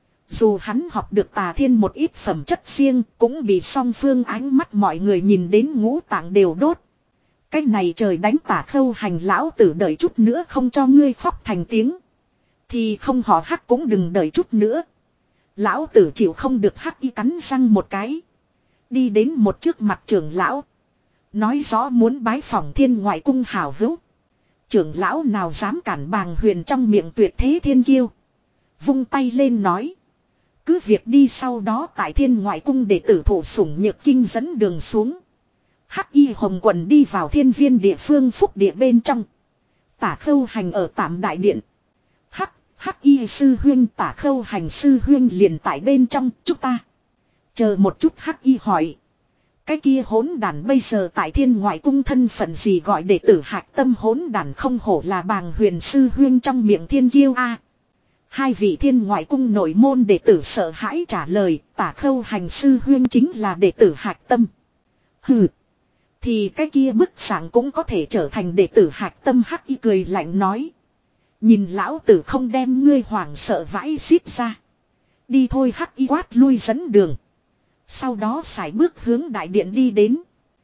Dù hắn học được Tà Thiên một ít phẩm chất riêng, cũng bị song phương ánh mắt mọi người nhìn đến ngũ tạng đều đốt. Cái này trời đánh Tả Khâu Hành lão tử đợi chút nữa không cho ngươi khóc thành tiếng. Thì không họ Hắc cũng đừng đợi chút nữa. Lão tử chịu không được. Hắc Y cắn răng một cái. Đi đến một trước mặt trưởng lão. Nói rõ muốn bái phỏng Thiên Ngoại cung hảo hữu. Trưởng lão nào dám cản Bàng Huyền trong miệng tuyệt thế thiên kiêu. Vung tay lên nói. Cứ việc đi sau đó tại Thiên Ngoại cung để tử thủ sủng nhược kinh dẫn đường xuống. Hắc Y hồng quần đi vào thiên viên địa phương phúc địa bên trong. Tả Khâu Hành ở tạm đại điện. Hắc, Hắc Y sư huyên Tả Khâu Hành sư huyên liền tại bên trong chúng ta. Chờ một chút. Hắc Y hỏi. Cái kia hỗn đản bây giờ tại Thiên Ngoại cung thân phận gì gọi đệ tử Hạc Tâm hỗn đản không hổ là Bàng Huyền sư huyên trong miệng thiên kiêu a. Hai vị Thiên Ngoại cung nội môn đệ tử sợ hãi trả lời, Tả Khâu Hành sư huyên chính là đệ tử Hạc Tâm. Hừ. Thì cái kia bức sáng cũng có thể trở thành đệ tử Hạc Tâm. Hắc Y cười lạnh nói. Nhìn lão tử không đem ngươi hoảng sợ vãi xiết ra. Đi thôi. Hắc Y quát lui dẫn đường. Sau đó sải bước hướng đại điện đi đến.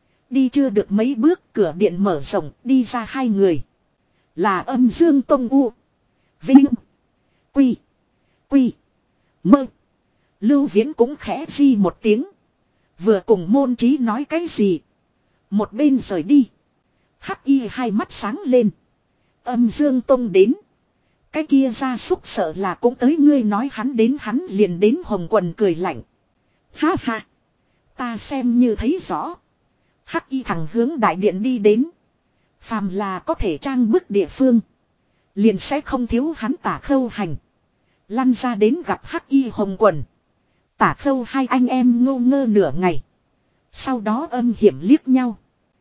Đi chưa được mấy bước cửa điện mở rộng đi ra hai người. Là Âm Dương Tông U. Vinh. Quy. Quy. Mơ. Lưu Viễn cũng khẽ di một tiếng. Vừa cùng môn trí nói cái gì. Một bên rời đi. Hắc Y hai mắt sáng lên. Âm Dương Tông đến. Cái kia ra súc sợ là cũng tới ngươi nói hắn đến hắn liền đến. Hồng quần cười lạnh. Ha ha. Ta xem như thấy rõ. Hắc Y thẳng hướng đại điện đi đến. Phàm là có thể trang bức địa phương. Liền sẽ không thiếu hắn Tả Khâu Hành. Lăn ra đến gặp Hắc Y hồng quần. Tả Khâu hai anh em ngô ngơ nửa ngày. Sau đó âm hiểm liếc nhau.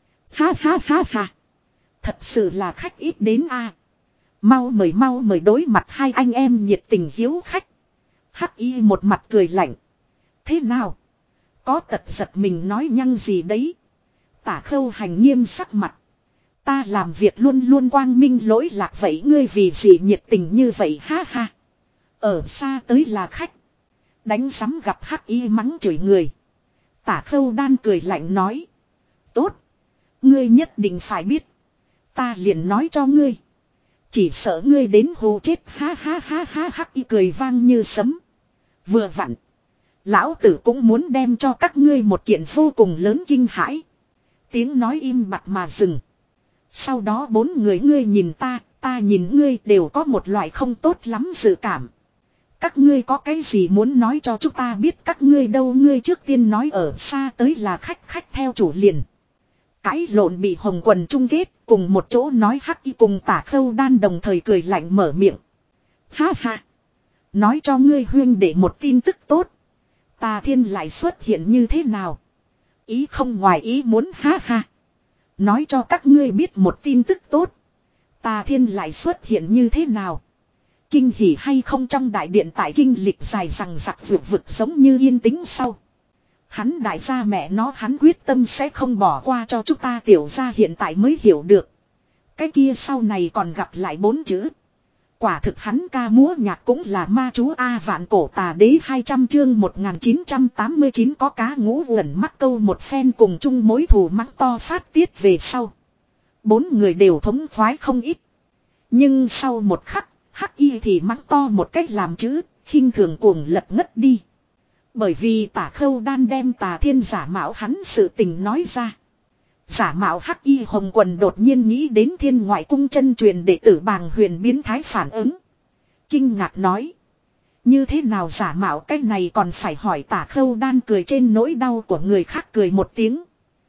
Ha ha ha ha. Thật sự là khách ít đến a. Mau mời mau mời. Đối mặt hai anh em nhiệt tình hiếu khách. Hắc Y một mặt cười lạnh. Thế nào? Có tật giật mình nói nhăng gì đấy? Tả Khâu Hành nghiêm sắc mặt. Ta làm việc luôn luôn quang minh lỗi lạc vậy ngươi vì gì nhiệt tình như vậy ha ha. Ở xa tới là khách. Đánh sắm gặp Hắc Y mắng chửi người. Tả Khâu Đan cười lạnh nói. Tốt. Ngươi nhất định phải biết. Ta liền nói cho ngươi. Chỉ sợ ngươi đến hù chết ha ha ha ha. Hắc Y cười vang như sấm. Vừa vặn. Lão tử cũng muốn đem cho các ngươi một kiện vô cùng lớn kinh hãi. Tiếng nói im bặt mà dừng. Sau đó bốn người ngươi nhìn ta, ta nhìn ngươi đều có một loại không tốt lắm dự cảm. Các ngươi có cái gì muốn nói cho chúng ta biết các ngươi đâu, ngươi trước tiên nói ở xa tới là khách khách theo chủ liền. Cãi lộn bị Hồng Quần chung kết, cùng một chỗ nói Hắc Y cùng Tả Khâu Đan đồng thời cười lạnh mở miệng. Ha ha. Nói cho ngươi huyên để một tin tức tốt. Tà Thiên lại xuất hiện như thế nào? Ý không ngoài ý muốn, ha ha. Nói cho các ngươi biết một tin tức tốt. Tà Thiên lại xuất hiện như thế nào? Kinh hỉ hay không trong đại điện tại kinh lịch dài rằng giặc vượt vực giống như yên tĩnh sau. Hắn đại gia mẹ nó hắn quyết tâm sẽ không bỏ qua cho chúng ta tiểu gia hiện tại mới hiểu được. Cái kia sau này còn gặp lại bốn chữ. Quả thực hắn ca múa nhạc cũng là ma chú A vạn cổ tà đế hai trăm chương một nghìn chín trăm tám mươi chín có cá ngũ uẩn mắc câu một phen cùng chung mối thù mắng to phát tiết về sau. Bốn người đều thống khoái không ít. Nhưng sau một khắc, Hắc Y thì mắng to một cách làm chữ, khinh thường cuồng lật ngất đi. Bởi vì Tả Khâu Đan đem Tà Thiên giả mạo hắn sự tình nói ra. Giả mạo Hắc Y Hồng Quần đột nhiên nghĩ đến Thiên Ngoại Cung chân truyền đệ tử Bàng Huyền biến thái phản ứng. Kinh ngạc nói. Như thế nào giả mạo cái này còn phải hỏi. Tả Khâu Đan cười trên nỗi đau của người khác cười một tiếng.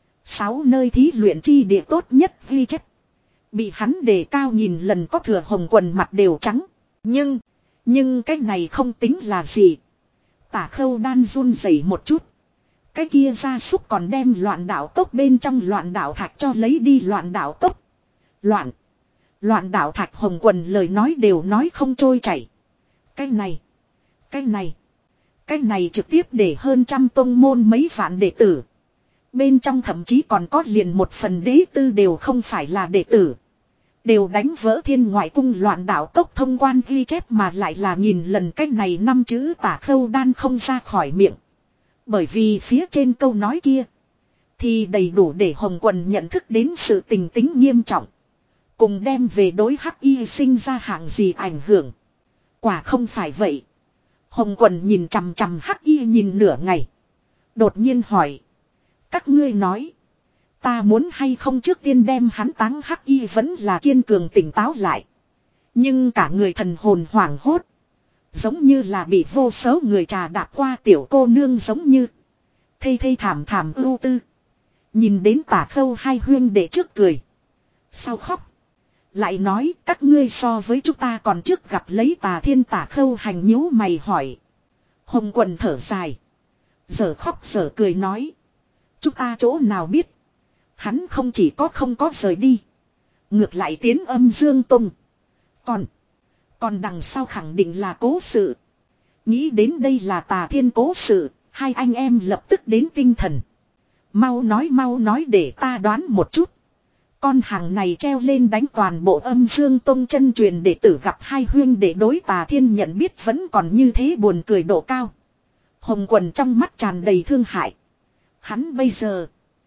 Sáu nơi thí luyện chi địa tốt nhất ghi chép. Bị hắn đề cao nhìn lần có thừa Hồng Quần mặt đều trắng. Nhưng, nhưng cái này không tính là gì. Tả Khâu Đan run rẩy một chút. Cái kia gia súc còn đem loạn đạo tốc bên trong loạn đạo thạch cho lấy đi loạn đạo tốc. Loạn. Loạn đạo thạch Hồng Quần lời nói đều nói không trôi chảy. Cái này. Cái này. Cái này trực tiếp để hơn trăm tông môn mấy vạn đệ tử. Bên trong thậm chí còn có liền một phần đế tư đều không phải là đệ tử. Đều đánh vỡ Thiên Ngoại Cung loạn đạo tốc thông quan ghi chép mà lại là nhìn lần cái này năm chữ Tả Khâu Đan không ra khỏi miệng. Bởi vì phía trên câu nói kia. Thì đầy đủ để Hồng Quần nhận thức đến sự tình tính nghiêm trọng. Cùng đem về đối Hắc Y sinh ra hạng gì ảnh hưởng. Quả không phải vậy. Hồng Quần nhìn chằm chằm Hắc Y nhìn nửa ngày. Đột nhiên hỏi. Các ngươi nói. Ta muốn hay không trước tiên đem hắn táng. Hắc Y vẫn là kiên cường tỉnh táo lại. Nhưng cả người thần hồn hoảng hốt. Giống như là bị vô số người trà đạp qua tiểu cô nương giống như. Thây thây thảm thảm ưu tư. Nhìn đến Tả Khâu hai huyên đệ trước cười. Sau khóc. Lại nói các ngươi so với chúng ta còn trước gặp lấy Tà Thiên. Tả Khâu hành nhíu mày hỏi. Hồng Quần thở dài. Giờ khóc giờ cười nói. Chúng ta chỗ nào biết. Hắn không chỉ có không có rời đi. Ngược lại tiến Âm Dương Tông. Còn. Còn đằng sau khẳng định là cố sự. Nghĩ đến đây là Tà Thiên cố sự. Hai anh em lập tức đến tinh thần. Mau nói mau nói để ta đoán một chút. Con hàng này treo lên đánh toàn bộ Âm Dương Tông chân truyền đệ tử gặp hai huyên để đối Tà Thiên nhận biết vẫn còn như thế buồn cười độ cao. Hồng Quần trong mắt tràn đầy thương hại. Hắn bây giờ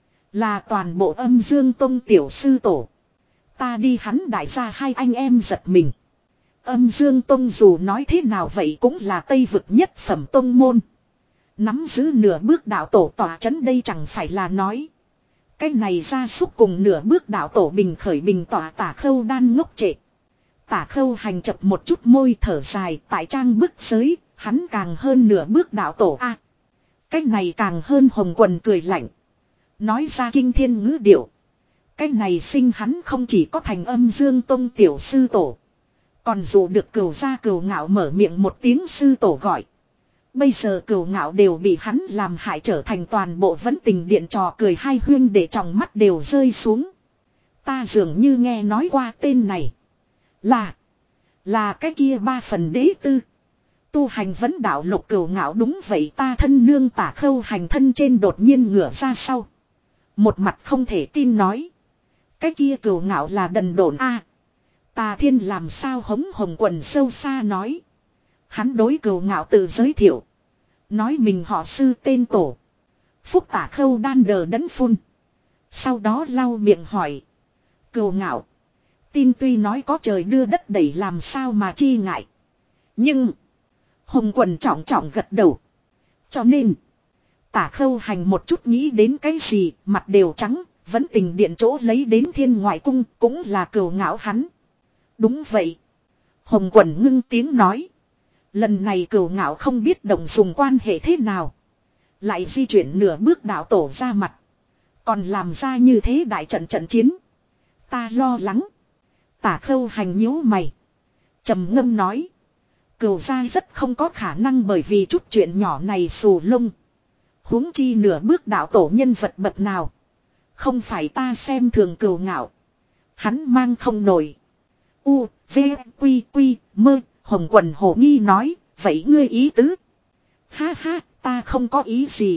là toàn bộ Âm Dương Tông tiểu sư tổ. Ta đi hắn đại gia hai anh em giật mình. Âm Dương Tông dù nói thế nào vậy cũng là Tây vực nhất phẩm tông môn. Nắm giữ nửa bước đạo tổ tỏa chấn đây chẳng phải là nói. Cái này ra xúc cùng nửa bước đạo tổ bình khởi bình tỏa. Tả Khâu Đan ngốc trệ. Tả Khâu hành chập một chút môi thở dài tại trang bức giới. Hắn càng hơn nửa bước đạo tổ a. À, cái này càng hơn. Hồng Quần cười lạnh. Nói ra kinh thiên ngữ điệu. Cái này sinh hắn không chỉ có thành Âm Dương Tông tiểu sư tổ. Còn dù được cửu gia cửu ngạo mở miệng một tiếng sư tổ gọi. Bây giờ cửu ngạo đều bị hắn làm hại trở thành toàn bộ vấn tình điện trò cười. Hai huyên để trong mắt đều rơi xuống. Ta dường như nghe nói qua tên này. Là. Là cái kia ba phần đế tư. Tu hành vấn đạo lục cửu ngạo đúng vậy ta thân nương. Tả Khâu hành thân trên đột nhiên ngửa ra sau. Một mặt không thể tin nói. Cái kia cửu ngạo là đần độn a. Tà Thiên làm sao hống. Hồng Quần sâu xa nói. Hắn đối cửu ngạo tự giới thiệu. Nói mình họ sư tên tổ. Phúc Tả Khâu Đan đờ đẫn phun. Sau đó lau miệng hỏi. Cửu ngạo. Tin tuy nói có trời đưa đất đẩy làm sao mà chi ngại. Nhưng. Hồng Quần trọng trọng gật đầu. Cho nên. Tả Khâu hành một chút nghĩ đến cái gì. Mặt đều trắng. Vẫn tình điện chỗ lấy đến Thiên Ngoại Cung. Cũng là cửu ngạo hắn. Đúng vậy. Hồng Quần ngưng tiếng nói. Lần này Cửu Ngạo không biết đồng dùng quan hệ thế nào. Lại di chuyển nửa bước đạo tổ ra mặt. Còn làm ra như thế đại trận trận chiến. Ta lo lắng. Tả Khâu Hành nhíu mày. Trầm ngâm nói. Cửu gia rất không có khả năng bởi vì chút chuyện nhỏ này xù lông. Huống chi nửa bước đạo tổ nhân vật bậc nào. Không phải ta xem thường Cửu Ngạo. Hắn mang không nổi. U, V, Quy, Quy, Mơ, Hồng Quần Hổ Nghi nói. Vậy ngươi ý tứ? Ha ha, ta không có ý gì.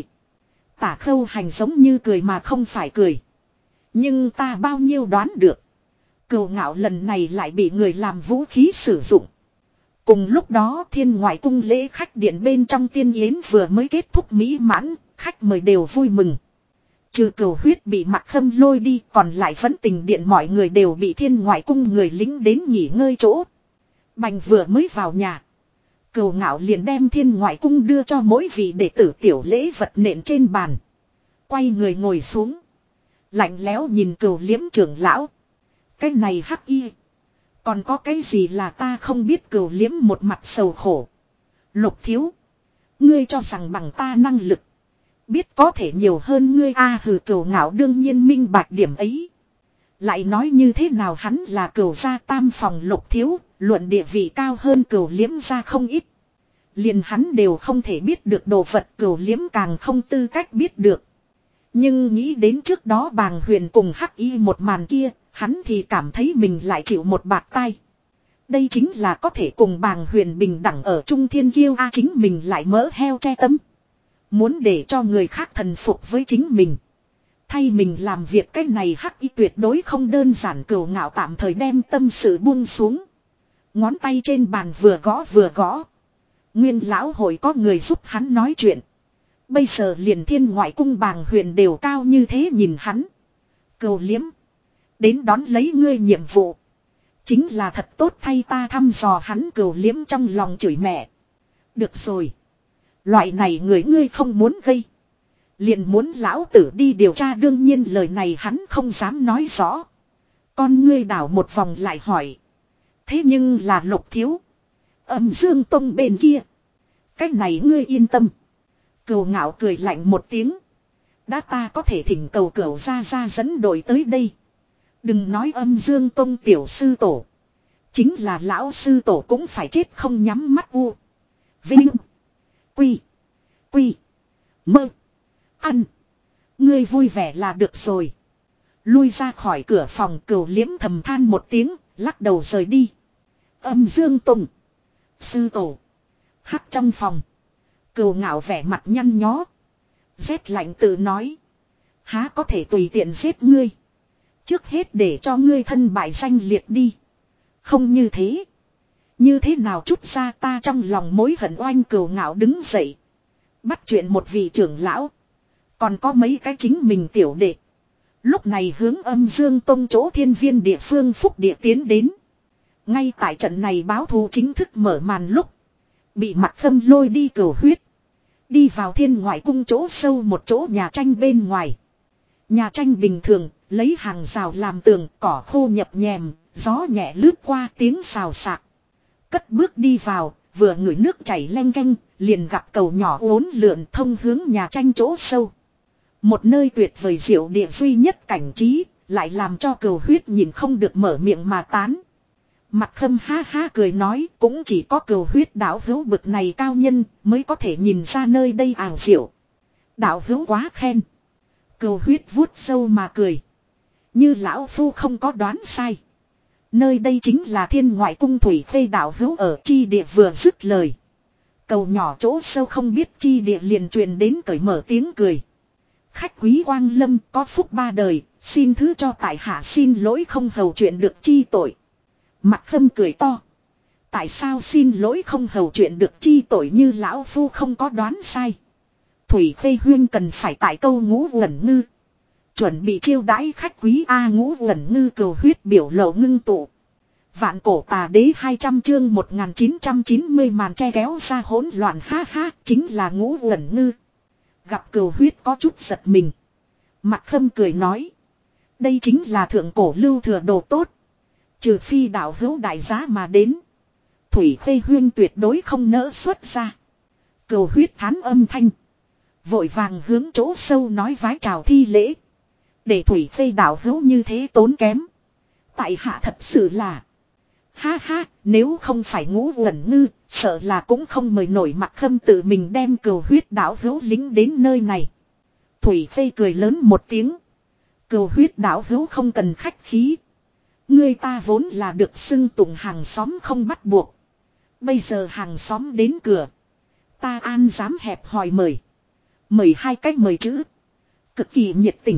Tả Khâu Hành giống như cười mà không phải cười. Nhưng ta bao nhiêu đoán được. Cửu Ngạo lần này lại bị người làm vũ khí sử dụng. Cùng lúc đó Thiên Ngoại Cung lễ khách điện bên trong tiên yến vừa mới kết thúc mỹ mãn, khách mời đều vui mừng. Trừ Cửu Huyết bị Mạc Khâm lôi đi, còn lại vẫn tình điện mọi người đều bị Thiên Ngoại Cung người lính đến nghỉ ngơi chỗ. Bành vừa mới vào nhà. Cửu Ngạo liền đem Thiên Ngoại Cung đưa cho mỗi vị đệ tử tiểu lễ vật nện trên bàn. Quay người ngồi xuống. Lạnh lẽo nhìn Cửu Liếm trưởng lão. Cái này hắc y. Còn có cái gì là ta không biết. Cửu Liếm một mặt sầu khổ. Lục thiếu. Ngươi cho rằng bằng ta năng lực. Biết có thể nhiều hơn ngươi a à, hừ. Cửu Ngạo đương nhiên minh bạch điểm ấy. Lại nói như thế nào hắn là Cửu gia tam phòng Lục thiếu. Luận địa vị cao hơn Cửu Liếm gia không ít. Liền hắn đều không thể biết được đồ vật. Cửu Liếm càng không tư cách biết được. Nhưng nghĩ đến trước đó Bàng Huyền cùng hắc y một màn kia. Hắn thì cảm thấy mình lại chịu một bạt tai. Đây chính là có thể cùng Bàng Huyền bình đẳng ở Trung Thiên Kiêu a. Chính mình lại mỡ heo che tấm. Muốn để cho người khác thần phục với chính mình. Thay mình làm việc cái này hắc y tuyệt đối không đơn giản. Cửu Ngạo tạm thời đem tâm sự buông xuống. Ngón tay trên bàn vừa gõ vừa gõ. Nguyên lão hội có người giúp hắn nói chuyện. Bây giờ liền Thiên Ngoại Cung Bàng Huyền đều cao như thế nhìn hắn. Cửu Liếm. Đến đón lấy ngươi nhiệm vụ. Chính là thật tốt thay ta thăm dò hắn. Cửu Liếm trong lòng chửi mẹ. Được rồi. Loại này người ngươi không muốn gây. Liền muốn lão tử đi điều tra. Đương nhiên lời này hắn không dám nói rõ. Con ngươi đảo một vòng lại hỏi. Thế nhưng là Lục thiếu. Âm Dương Tông bên kia. Cái này ngươi yên tâm. Cửu Ngạo cười lạnh một tiếng. Đã ta có thể thỉnh cầu Cửu gia gia dẫn đội tới đây. Đừng nói Âm Dương Tông tiểu sư tổ. Chính là lão sư tổ cũng phải chết không nhắm mắt. U Vinh Quy Quy Mơ Ăn. Ngươi vui vẻ là được rồi. Lui ra khỏi cửa phòng. Cửu Liếm thầm than một tiếng. Lắc đầu rời đi. Âm Dương Tông sư tổ. Hắc trong phòng. Cửu Ngạo vẻ mặt nhăn nhó. Rét lạnh tự nói. Há có thể tùy tiện giết ngươi. Trước hết để cho ngươi thân bại danh liệt đi. Không như thế. Như thế nào chút ra ta trong lòng mối hận oanh. Cửu Ngạo đứng dậy. Bắt chuyện một vị trưởng lão. Còn có mấy cái chính mình tiểu đệ. Lúc này hướng Âm Dương Tông chỗ thiên viên địa phương phúc địa tiến đến. Ngay tại trận này báo thù chính thức mở màn lúc. Bị Mạc Khâm lôi đi Cửu Huyết. Đi vào Thiên Ngoại Cung chỗ sâu một chỗ nhà tranh bên ngoài. Nhà tranh bình thường, lấy hàng rào làm tường, cỏ khô nhập nhèm, gió nhẹ lướt qua tiếng xào xạc. Cất bước đi vào, vừa ngửi nước chảy leng keng, liền gặp cầu nhỏ uốn lượn thông hướng nhà tranh chỗ sâu. Một nơi tuyệt vời diệu địa duy nhất cảnh trí, lại làm cho Cửu Huyết nhìn không được mở miệng mà tán. Mạc Khâm ha ha cười nói, cũng chỉ có Cửu Huyết đạo hữu bực này cao nhân mới có thể nhìn ra nơi đây ảo diệu. Đạo hữu quá khen. Cửu Huyết vuốt sâu mà cười. Như lão phu không có đoán sai. Nơi đây chính là Thiên Ngoại Cung Thủy Khê đạo hữu ở chi địa. Vừa dứt lời. Cầu nhỏ chỗ sâu không biết chi địa liền truyền đến cởi mở tiếng cười. Khách quý quang lâm có phúc ba đời, xin thứ cho tại hạ xin lỗi không hầu chuyện được chi tội. Mạc Khâm cười to. Tại sao xin lỗi không hầu chuyện được chi tội? Như lão phu không có đoán sai. Thủy Khê Huyên cần phải tại câu Ngũ Uẩn Ngư. Chuẩn bị chiêu đãi khách quý A. Ngũ Uẩn Ngư. Cửu Huyết biểu lộ ngưng tụ. Vạn Cổ Tà Đế hai trăm chương một nghìn chín trăm chín mươi màn che kéo ra hỗn loạn ha ha. Chính là Ngũ Uẩn Ngư. Gặp Cửu Huyết có chút giật mình. Mạc Khâm cười nói. Đây chính là thượng cổ lưu thừa đồ tốt. Trừ phi đạo hữu đại giá mà đến. Thủy Khê Huyên tuyệt đối không nỡ xuất ra. Cừu huyết thán âm thanh. Vội vàng hướng chỗ sâu nói vái chào thi lễ. Để Thủy Khê đạo hữu như thế tốn kém. Tại hạ thật sự là. Ha ha, nếu không phải Ngũ Uẩn Ngư, sợ là cũng không mời nổi Mạc Khâm tự mình đem cừu huyết đạo hữu lính đến nơi này. Thủy Khê cười lớn một tiếng. Cừu huyết đạo hữu không cần khách khí. Người ta vốn là được xưng tụng hàng xóm không bắt buộc. Bây giờ hàng xóm đến cửa. Ta an dám hẹp hòi mời. Mời hai cách mời chữ. Cực kỳ nhiệt tình.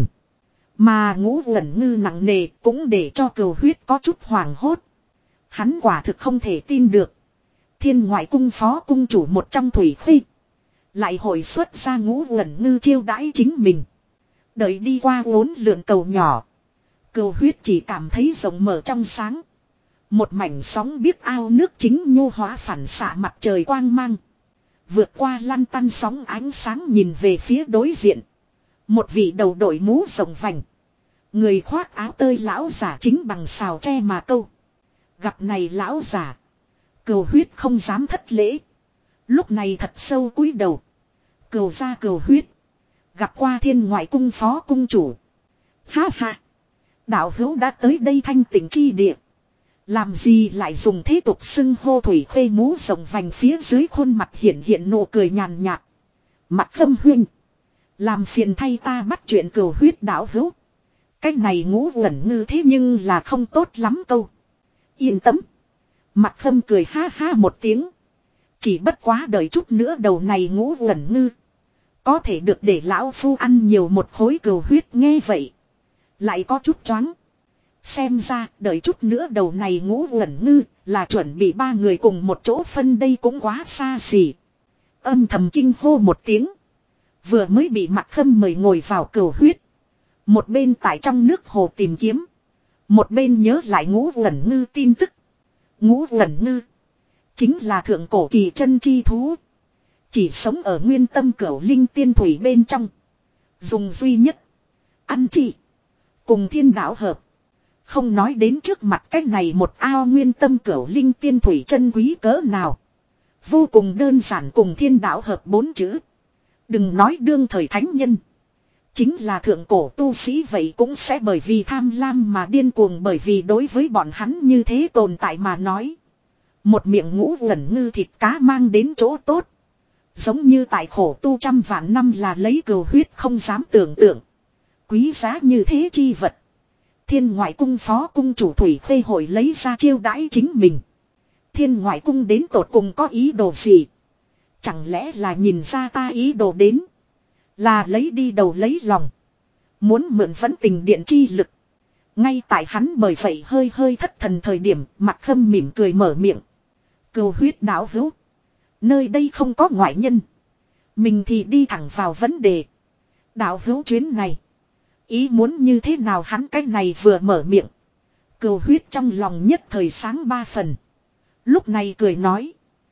Mà Ngũ Uẩn Ngư nặng nề cũng để cho cừu huyết có chút hoảng hốt. Hắn quả thực không thể tin được. Thiên Ngoại Cung phó cung chủ một trong Thủy Khê. Lại hồi xuất ra Ngũ Uẩn Ngư chiêu đãi chính mình. Đợi đi qua uốn lượn cầu nhỏ. Cừu huyết chỉ cảm thấy rộng mở trong sáng. Một mảnh sóng biếc ao nước chính nhô hóa phản xạ mặt trời quang mang. Vượt qua lăn tăn sóng ánh sáng nhìn về phía đối diện. Một vị đầu đội mũ rộng vành. Người khoác áo tơi lão giả chính bằng xào tre mà câu. Gặp này lão giả. Cừu huyết không dám thất lễ. Lúc này thật sâu cúi đầu. Cừu ra cừu huyết. Gặp qua Thiên Ngoại Cung phó cung chủ. Ha ha. Đạo hữu đã tới đây thanh tịnh chi địa. Làm gì lại dùng thế tục xưng hô Thủy Khê mũ rộng vành phía dưới khuôn mặt hiện hiện nụ cười nhàn nhạt. Mặt Khâm huynh. Làm phiền thay ta bắt chuyện cừu huyết đạo hữu. Cái này Ngũ Uẩn Ngư thế nhưng là không tốt lắm câu. Yên tâm. Mặt Khâm cười ha ha một tiếng. Chỉ bất quá đợi chút nữa đầu này Ngũ Uẩn Ngư. Có thể được để lão phu ăn nhiều một khối cừu huyết nghe vậy. Lại có chút choáng. Xem ra đợi chút nữa đầu này Ngũ Uẩn Ngư là chuẩn bị ba người cùng một chỗ phân đây cũng quá xa xỉ. Âm thầm kinh hô một tiếng. Vừa mới bị Mạc Khâm mời ngồi vào cừu huyết. Một bên tại trong nước hồ tìm kiếm. Một bên nhớ lại Ngũ Uẩn Ngư tin tức. Ngũ Uẩn Ngư. Chính là thượng cổ kỳ chân chi thú. Chỉ sống ở nguyên tâm cửu linh tiên thủy bên trong. Dùng duy nhất. Ăn chỉ. Cùng thiên đạo hợp. Không nói đến trước mặt cái này một ao nguyên tâm cửu linh tiên thủy chân quý cỡ nào. Vô cùng đơn giản cùng thiên đạo hợp bốn chữ. Đừng nói đương thời thánh nhân. Chính là thượng cổ tu sĩ vậy cũng sẽ bởi vì tham lam mà điên cuồng, bởi vì đối với bọn hắn như thế tồn tại mà nói. Một miệng Ngũ Uẩn Ngư thịt cá mang đến chỗ tốt. Giống như tại khổ tu trăm vạn năm là lấy cừu huyết không dám tưởng tượng. Quý giá như thế chi vật. Thiên Ngoại Cung phó cung chủ Thủy Khê hội lấy ra chiêu đãi chính mình. Thiên Ngoại Cung đến tột cùng có ý đồ gì? Chẳng lẽ là nhìn ra ta ý đồ đến? Là lấy đi đầu lấy lòng. Muốn mượn vẫn tình điện chi lực. Ngay tại hắn bởi vậy hơi hơi thất thần thời điểm, Mạc Khâm mỉm cười mở miệng. Cừu huyết đạo hữu. Nơi đây không có ngoại nhân. Mình thì đi thẳng vào vấn đề. Đạo hữu chuyến này. Ý muốn như thế nào hắn cái này vừa mở miệng. Cừu huyết trong lòng nhất thời sáng ba phần. Lúc này cười nói.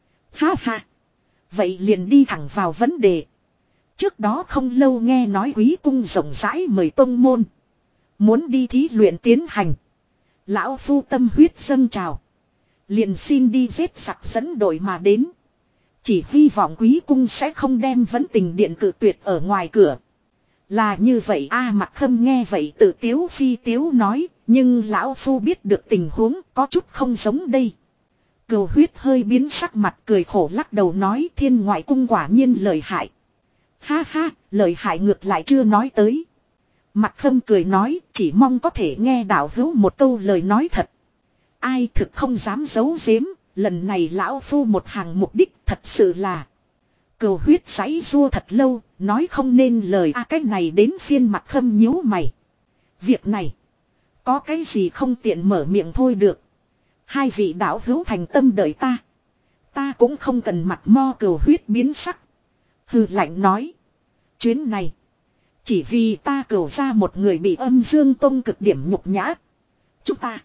Ha ha. Vậy liền đi thẳng vào vấn đề. Trước đó không lâu nghe nói quý cung rộng rãi mời tông môn. Muốn đi thí luyện tiến hành. Lão phu tâm huyết dâng trào. Liền xin đi giết sặc dẫn đội mà đến. Chỉ hy vọng quý cung sẽ không đem vấn tình điện cự tuyệt ở ngoài cửa. Là như vậy a à, Mạc Khâm nghe vậy tự tiếu phi tiếu nói. Nhưng lão phu biết được tình huống có chút không giống đây. Cừu huyết hơi biến sắc mặt cười khổ lắc đầu nói Thiên Ngoại Cung quả nhiên lợi hại. Ha ha, lợi hại ngược lại chưa nói tới. Mạc Khâm cười nói chỉ mong có thể nghe đạo hữu một câu lời nói thật. Ai thực không dám giấu giếm, lần này lão phu một hàng mục đích thật sự là. Cừu huyết giãy rua thật lâu, nói không nên lời a à, cái này đến phiên Mạc Khâm nhíu mày. Việc này, có cái gì không tiện mở miệng thôi được. Hai vị đạo hữu thành tâm đợi ta. Ta cũng không cần mặt mo. Cừu huyết biến sắc. Hừ lạnh nói. Chuyến này. Chỉ vì ta cừu ra một người bị âm dương tông cực điểm nhục nhã. Chúng ta.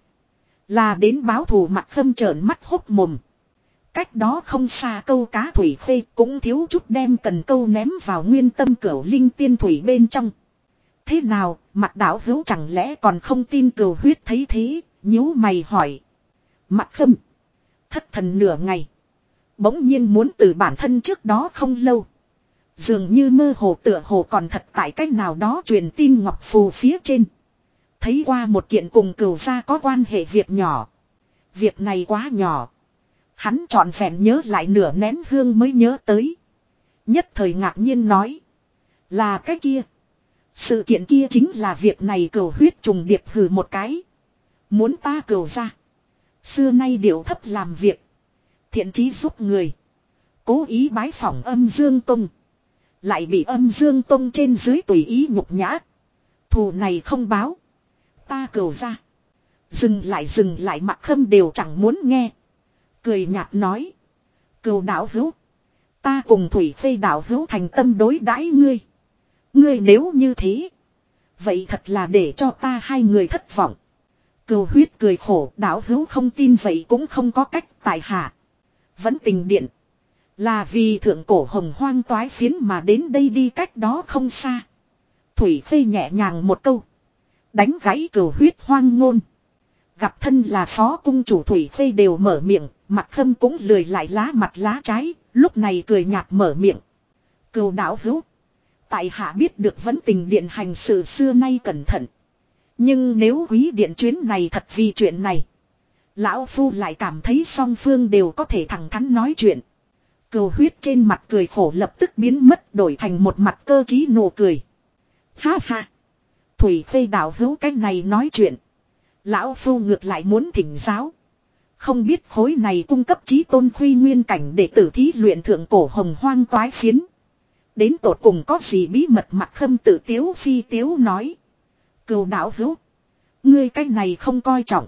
Là đến báo thù. Mạc Khâm trợn mắt hốc mồm. Cách đó không xa câu cá Thủy Khê cũng thiếu chút đem cần câu ném vào nguyên tâm cửu linh tiên thủy bên trong. Thế nào, Mạc đạo hữu chẳng lẽ còn không tin? Cừu huyết thấy thế, nhíu mày hỏi. Mạc Khâm. Thất thần nửa ngày. Bỗng nhiên muốn từ bản thân trước đó không lâu. Dường như mơ hồ tựa hồ còn thật tại cách nào đó truyền tin ngọc phù phía trên. Thấy qua một kiện cùng cửu gia có quan hệ việc nhỏ. Việc này quá nhỏ. Hắn trọn vẹn nhớ lại nửa nén hương mới nhớ tới. Nhất thời ngạc nhiên nói. Là cái kia. Sự kiện kia chính là việc này cửu huyết trùng điệp hừ một cái. Muốn ta cửu gia. Xưa nay điệu thấp làm việc. Thiện chí giúp người. Cố ý bái phỏng âm Dương Tông. Lại bị âm Dương Tông trên dưới tùy ý nhục nhã. Thù này không báo. Ta cửu gia. Dừng lại dừng lại Mạc Khâm đều chẳng muốn nghe. Cười nhạt nói. Cửu đạo hữu. Ta cùng Thủy Phê đạo hữu thành tâm đối đãi ngươi. Ngươi nếu như thế. Vậy thật là để cho ta hai người thất vọng. Cửu huyết cười khổ, đạo hữu không tin vậy cũng không có cách. Tại hạ vẫn tình điện. Là vì thượng cổ hồng hoang toái phiến mà đến đây đi cách đó không xa. Thủy Phê nhẹ nhàng một câu. Đánh gãy cửu huyết hoang ngôn. Gặp thân là phó cung chủ Thủy Phê đều mở miệng. Mặt Khâm cũng lười lại lá mặt lá trái. Lúc này cười nhạt mở miệng. Cửu đạo hữu. Tại hạ biết được vẫn tình điện hành sự xưa nay cẩn thận. Nhưng nếu quý điện chuyến này thật vì chuyện này. Lão Phu lại cảm thấy song phương đều có thể thẳng thắn nói chuyện. Cửu huyết trên mặt cười khổ lập tức biến mất đổi thành một mặt cơ trí nụ cười. Ha ha. Thủy Phê đạo hữu cách này nói chuyện. Lão Phu ngược lại muốn thỉnh giáo. Không biết khối này cung cấp chí tôn khuy nguyên cảnh để tử thí luyện thượng cổ hồng hoang toái phiến. Đến tột cùng có gì bí mật Mạc Khâm tự tiếu phi tiếu nói. Cửu đạo hữu. Ngươi cách này không coi trọng.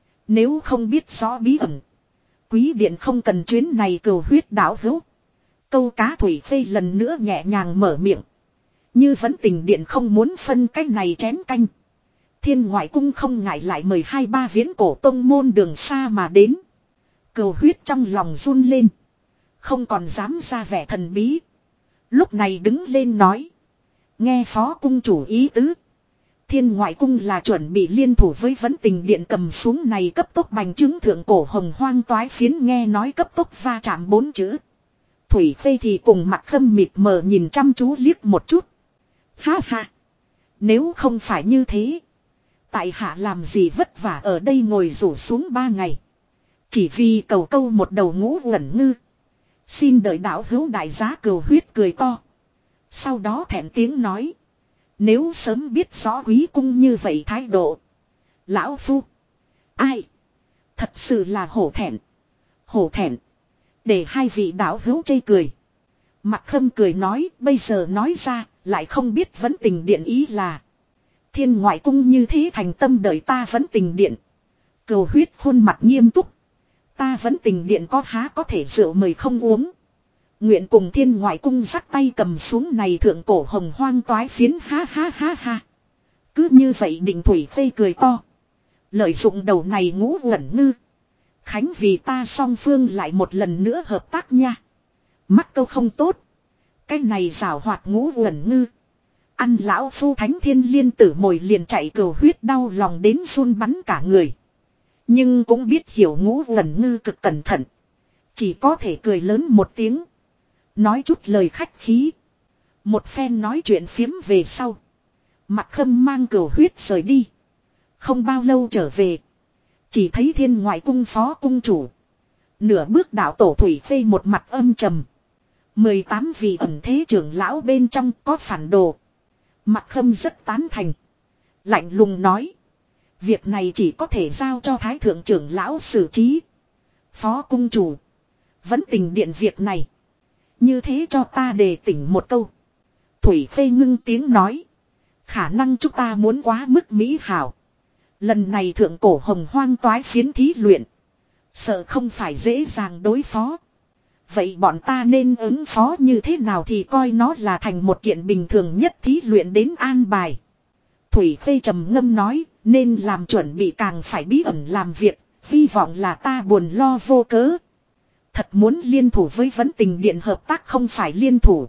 Nếu không biết rõ bí ẩn. Quý điện không cần chuyến này cửu huyết đạo hữu. Câu cá Thủy Phê lần nữa nhẹ nhàng mở miệng. Như vẫn tình điện không muốn phân cái này chén canh. Thiên ngoại cung không ngại lại mời hai ba viễn cổ tông môn đường xa mà đến. Cửu huyết trong lòng run lên. Không còn dám ra vẻ thần bí. Lúc này đứng lên nói. Nghe phó cung chủ ý tứ. Thiên ngoại cung là chuẩn bị liên thủ với vấn tình điện cầm xuống này cấp tốc bành trướng thượng cổ hồng hoang toái phiến nghe nói cấp tốc va chạm bốn chữ. Thủy Phê thì cùng Mạc Khâm mịt mờ nhìn chăm chú liếc một chút. Ha ha. Nếu không phải như thế. Tại hạ làm gì vất vả ở đây ngồi rủ xuống ba ngày. Chỉ vì cầu câu một đầu ngũ uẩn ngư. Xin đợi đạo hữu đại giá cừu huyết cười to. Sau đó thẹn tiếng nói. Nếu sớm biết rõ quý cung như vậy thái độ. Lão Phu. Ai. Thật sự là hổ thẹn. Hổ thẹn. Để hai vị đạo hữu chê cười. Mạc Khâm cười nói. Bây giờ nói ra. Lại không biết vấn tình điện ý là. Thiên ngoại cung như thế thành tâm đợi ta vẫn tình điện. Cừu huyết khuôn mặt nghiêm túc. Ta vẫn tình điện có há có thể rượu mời không uống. Nguyện cùng thiên ngoại cung dắt tay cầm xuống này thượng cổ hồng hoang toái phiến ha ha ha ha. Cứ như vậy định Thủy Phê cười to. Lợi dụng đầu này ngũ uẩn ngư. Khánh vì ta song phương lại một lần nữa hợp tác nha. Mắc câu không tốt. Cái này rào hoạt ngũ uẩn ngư. Ăn lão Phu thánh thiên liên tử mồi liền chạy cừu huyết đau lòng đến run bắn cả người. Nhưng cũng biết hiểu ngũ uẩn ngư cực cẩn thận. Chỉ có thể cười lớn một tiếng. Nói chút lời khách khí. Một phen nói chuyện phiếm về sau. Mạc Khâm mang cừu huyết rời đi. Không bao lâu trở về. Chỉ thấy thiên ngoại cung phó cung chủ. Nửa bước đạo tổ Thủy Phê một mặt âm trầm. mười tám vị ẩn thế trưởng lão bên trong có phản đồ. Mạc Khâm rất tán thành. Lạnh lùng nói. Việc này chỉ có thể giao cho thái thượng trưởng lão xử trí. Phó cung chủ. Vẫn tình điện việc này. Như thế cho ta đề tỉnh một câu. Thủy Phê ngưng tiếng nói. Khả năng chúng ta muốn quá mức mỹ hảo. Lần này thượng cổ hồng hoang toái phiến thí luyện. Sợ không phải dễ dàng đối phó. Vậy bọn ta nên ứng phó như thế nào thì coi nó là thành một kiện bình thường nhất thí luyện đến an bài. Thủy Phê trầm ngâm nói. Nên làm chuẩn bị càng phải bí ẩn làm việc. Hy vọng là ta buồn lo vô cớ. Thật muốn liên thủ với vấn tình điện hợp tác không phải liên thủ.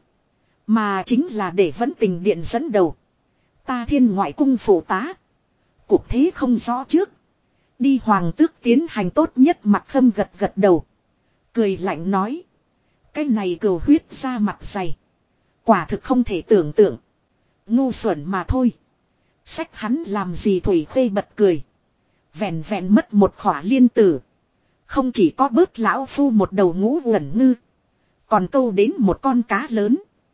Mà chính là để vấn tình điện dẫn đầu. Ta thiên ngoại cung phụ tá. Cuộc thế không rõ trước. Đi hoàng tước tiến hành tốt nhất mặt khâm gật gật đầu. Cười lạnh nói. Cái này cừu huyết ra mặt dày. Quả thực không thể tưởng tượng. Ngu xuẩn mà thôi. Sách hắn làm gì Thủy Khuê bật cười. Vẹn vẹn mất một khỏa liên tử. Không chỉ có bớt lão phu một đầu ngũ uẩn ngư. Còn câu đến một con cá lớn.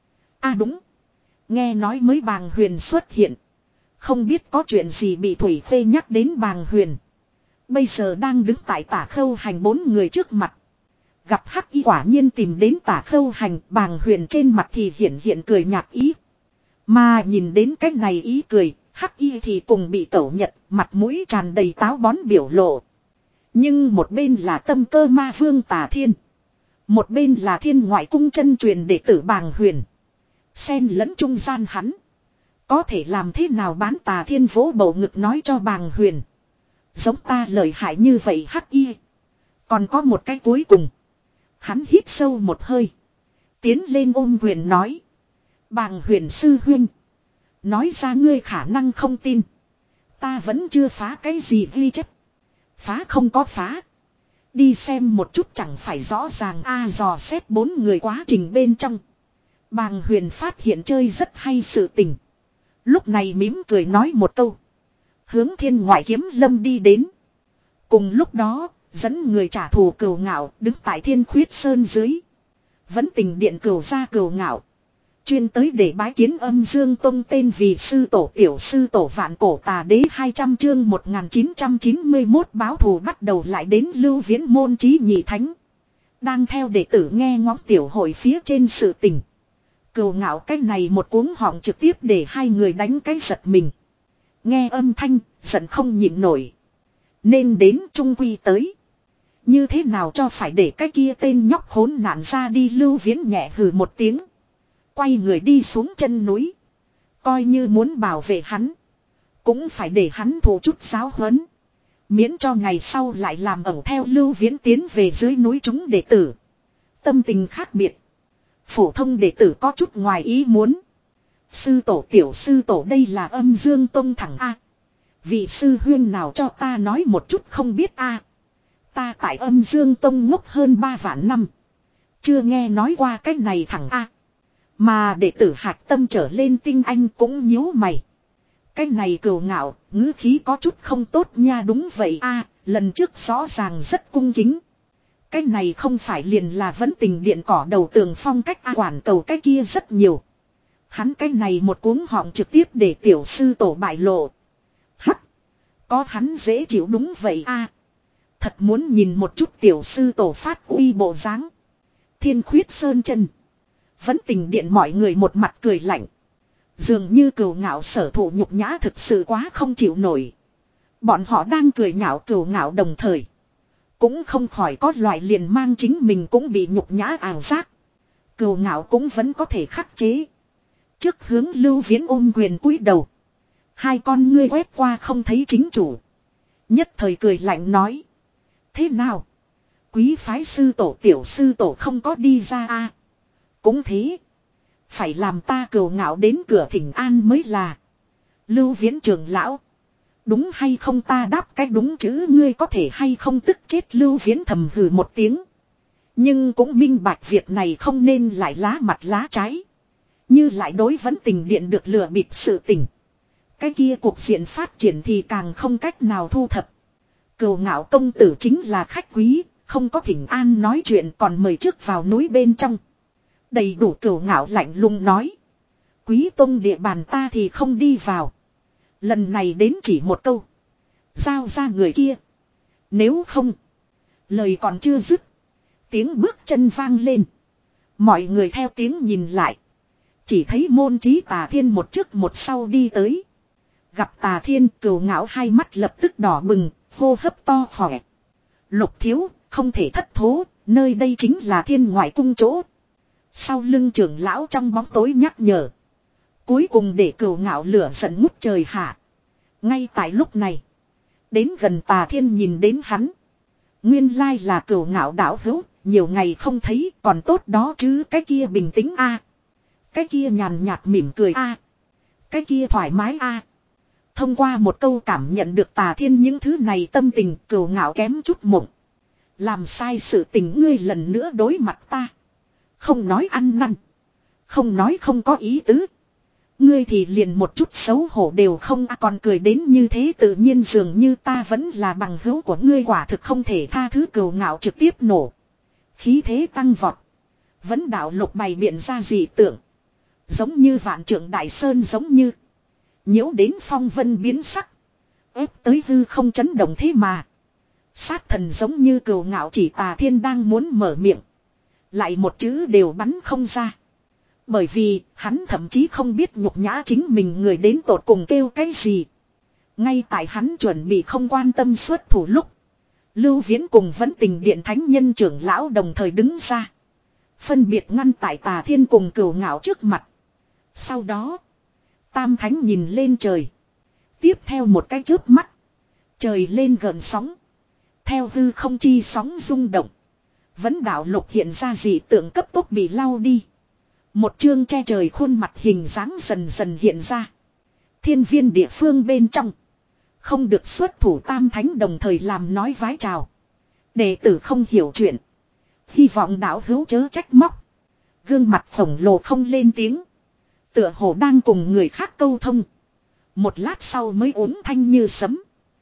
À đúng. Nghe nói mới bàng huyền xuất hiện. Không biết có chuyện gì bị Thủy Khuê nhắc đến bàng huyền. Bây giờ đang đứng tại Tả Khâu Hành bốn người trước mặt. Gặp Hắc Y quả nhiên tìm đến Tả Khâu Hành, bàng huyền trên mặt thì hiện hiện cười nhạt ý. Mà nhìn đến cái này ý cười, Hắc Y thì cùng bị cẩu nhật, mặt mũi tràn đầy táo bón biểu lộ. Nhưng một bên là tâm cơ ma vương Tà Thiên. Một bên là Thiên Ngoại Cung chân truyền đệ tử bàng huyền. Xen lẫn trung gian hắn. Có thể làm thế nào bán Tà Thiên vỗ bầu ngực nói cho bàng huyền. Giống ta lợi hại như vậy Hắc Y. Còn có một cái cuối cùng. Hắn hít sâu một hơi. Tiến lên ôm quyền nói. Bàng huyền sư huynh. Nói ra ngươi khả năng không tin. Ta vẫn chưa phá cái gì ghi chép. Phá không có phá. Đi xem một chút chẳng phải rõ ràng a à, dò xét bốn người quá trình bên trong. Bàng huyền phát hiện chơi rất hay sự tình. Lúc này mỉm cười nói một câu. Hướng Thiên Ngoại Kiếm Lâm đi đến. Cùng lúc đó, dẫn người trả thù Cừu Ngạo đứng tại Thiên Khuyết Sơn dưới. Vẫn tình điện cừu ra Cừu Ngạo. Chuyên tới để bái kiến Âm Dương Tông tên vì sư tổ tiểu sư tổ vạn cổ tà đế hai trăm chương một nghìn chín trăm chín mươi mốt báo thù bắt đầu lại đến Lưu Viễn môn chí nhị thánh. Đang theo đệ tử nghe ngóng tiểu hội phía trên sự tình. Cừu Ngạo cái này một cuống họng trực tiếp để hai người đánh cái giật mình. Nghe âm thanh, giận không nhịn nổi. Nên đến trung quy tới. Như thế nào cho phải để cái kia tên nhóc khốn nạn ra đi Lưu Viễn nhẹ hừ một tiếng. Quay người đi xuống chân núi. Coi như muốn bảo vệ hắn. Cũng phải để hắn thủ chút giáo huấn. Miễn cho ngày sau lại làm ẩu theo Lưu Viễn tiến về dưới núi chúng đệ tử. Tâm tình khác biệt. Phổ thông đệ tử có chút ngoài ý muốn. Sư tổ tiểu sư tổ đây là Âm Dương Tông thẳng A. Vị sư huyên nào cho ta nói một chút không biết A. Ta tại Âm Dương Tông ngốc hơn ba vạn năm. Chưa nghe nói qua cái này thẳng A. Mà đệ tử hạc tâm trở lên tinh anh cũng nhíu mày. Cái này Cừu Ngạo, ngữ khí có chút không tốt nha đúng vậy A. Lần trước rõ ràng rất cung kính. Cái này không phải liền là vẫn tình điện cỏ đầu tường phong cách A quản cầu cái kia rất nhiều. Hắn cái này một cuống họng trực tiếp để tiểu sư tổ bại lộ. Hắc. Có hắn dễ chịu đúng vậy a. Thật muốn nhìn một chút tiểu sư tổ phát uy bộ dáng. Thiên Khuyết Sơn chân. Vẫn tình điện mọi người một mặt cười lạnh. Dường như Cừu Ngạo sở thụ nhục nhã thực sự quá không chịu nổi. Bọn họ đang cười nhạo Cừu Ngạo đồng thời. Cũng không khỏi có loại liền mang chính mình cũng bị nhục nhã ảo giác. Cừu Ngạo cũng vẫn có thể khắc chế. Trước hướng Lưu Viễn ôm quyền cúi đầu. Hai con ngươi quét qua không thấy chính chủ. Nhất thời cười lạnh nói. Thế nào? Quý phái sư tổ tiểu sư tổ không có đi ra a. Cũng thế. Phải làm ta Cừu Ngạo đến cửa thỉnh an mới là. Lưu Viễn trưởng lão. Đúng hay không ta đáp cái đúng chữ ngươi có thể hay không tức chết Lưu Viễn thầm hừ một tiếng. Nhưng cũng minh bạch việc này không nên lại lá mặt lá trái. Như lại đối vẫn tình điện được lừa bịp sự tình. Cái kia cuộc diện phát triển thì càng không cách nào thu thập. Cừu Ngạo công tử chính là khách quý, không có thỉnh an nói chuyện còn mời trước vào núi bên trong. Đầy đủ Cừu Ngạo lạnh lùng nói. Quý tông địa bàn ta thì không đi vào. Lần này đến chỉ một câu. Giao ra người kia. Nếu không. Lời còn chưa dứt. Tiếng bước chân vang lên. Mọi người theo tiếng nhìn lại. Chỉ thấy môn trí Tà Thiên một trước một sau đi tới. Gặp Tà Thiên Cừu Ngạo hai mắt lập tức đỏ bừng, hô hấp to khỏe. Lục thiếu, không thể thất thố, nơi đây chính là Thiên Ngoại Cung chỗ. Sau lưng trưởng lão trong bóng tối nhắc nhở. Cuối cùng để Cừu Ngạo lửa giận ngút trời hạ. Ngay tại lúc này. Đến gần Tà Thiên nhìn đến hắn. Nguyên lai là Cừu Ngạo đạo hữu, nhiều ngày không thấy còn tốt đó chứ cái kia bình tĩnh a. Cái kia nhàn nhạt mỉm cười a. Cái kia thoải mái a. Thông qua một câu cảm nhận được Tà Thiên những thứ này tâm tình, Cửu Ngạo kém chút mộng. Làm sai sự tình ngươi lần nữa đối mặt ta. Không nói ăn năn. Không nói không có ý tứ. Ngươi thì liền một chút xấu hổ đều không à, còn cười đến như thế tự nhiên dường như ta vẫn là bằng hữu của ngươi, quả thực không thể tha thứ. Cửu Ngạo trực tiếp nổ. Khí thế tăng vọt. Vấn đạo lục bày biện ra dị tượng. Giống như vạn trượng đại sơn, giống như nhiễu đến phong vân biến sắc. Ép tới hư không chấn động thế mà. Sát thần giống như Cửu Ngạo chỉ Tà Thiên đang muốn mở miệng. Lại một chữ đều bắn không ra. Bởi vì hắn thậm chí không biết nhục nhã chính mình người đến tột cùng kêu cái gì. Ngay tại hắn chuẩn bị không quan tâm xuất thủ lúc. Lưu Viễn cùng Vẫn Tình Điện thánh nhân trưởng lão đồng thời đứng ra. Phân biệt ngăn tại Tà Thiên cùng Cửu Ngạo trước mặt. Sau đó. Tam thánh nhìn lên trời. Tiếp theo một cái chớp mắt. Trời lên gợn sóng. Theo hư không chi sóng rung động. Vấn đạo lục hiện ra dị tượng cấp tốc bị lau đi. Một chương che trời khuôn mặt hình dáng dần dần hiện ra. Thiên viên địa phương bên trong. Không được xuất thủ tam thánh đồng thời làm nói vái chào. Đệ tử không hiểu chuyện. Hy vọng đạo hữu chớ trách móc. Gương mặt khổng lồ không lên tiếng. Tựa hồ đang cùng người khác câu thông. Một lát sau mới ốm thanh như sấm.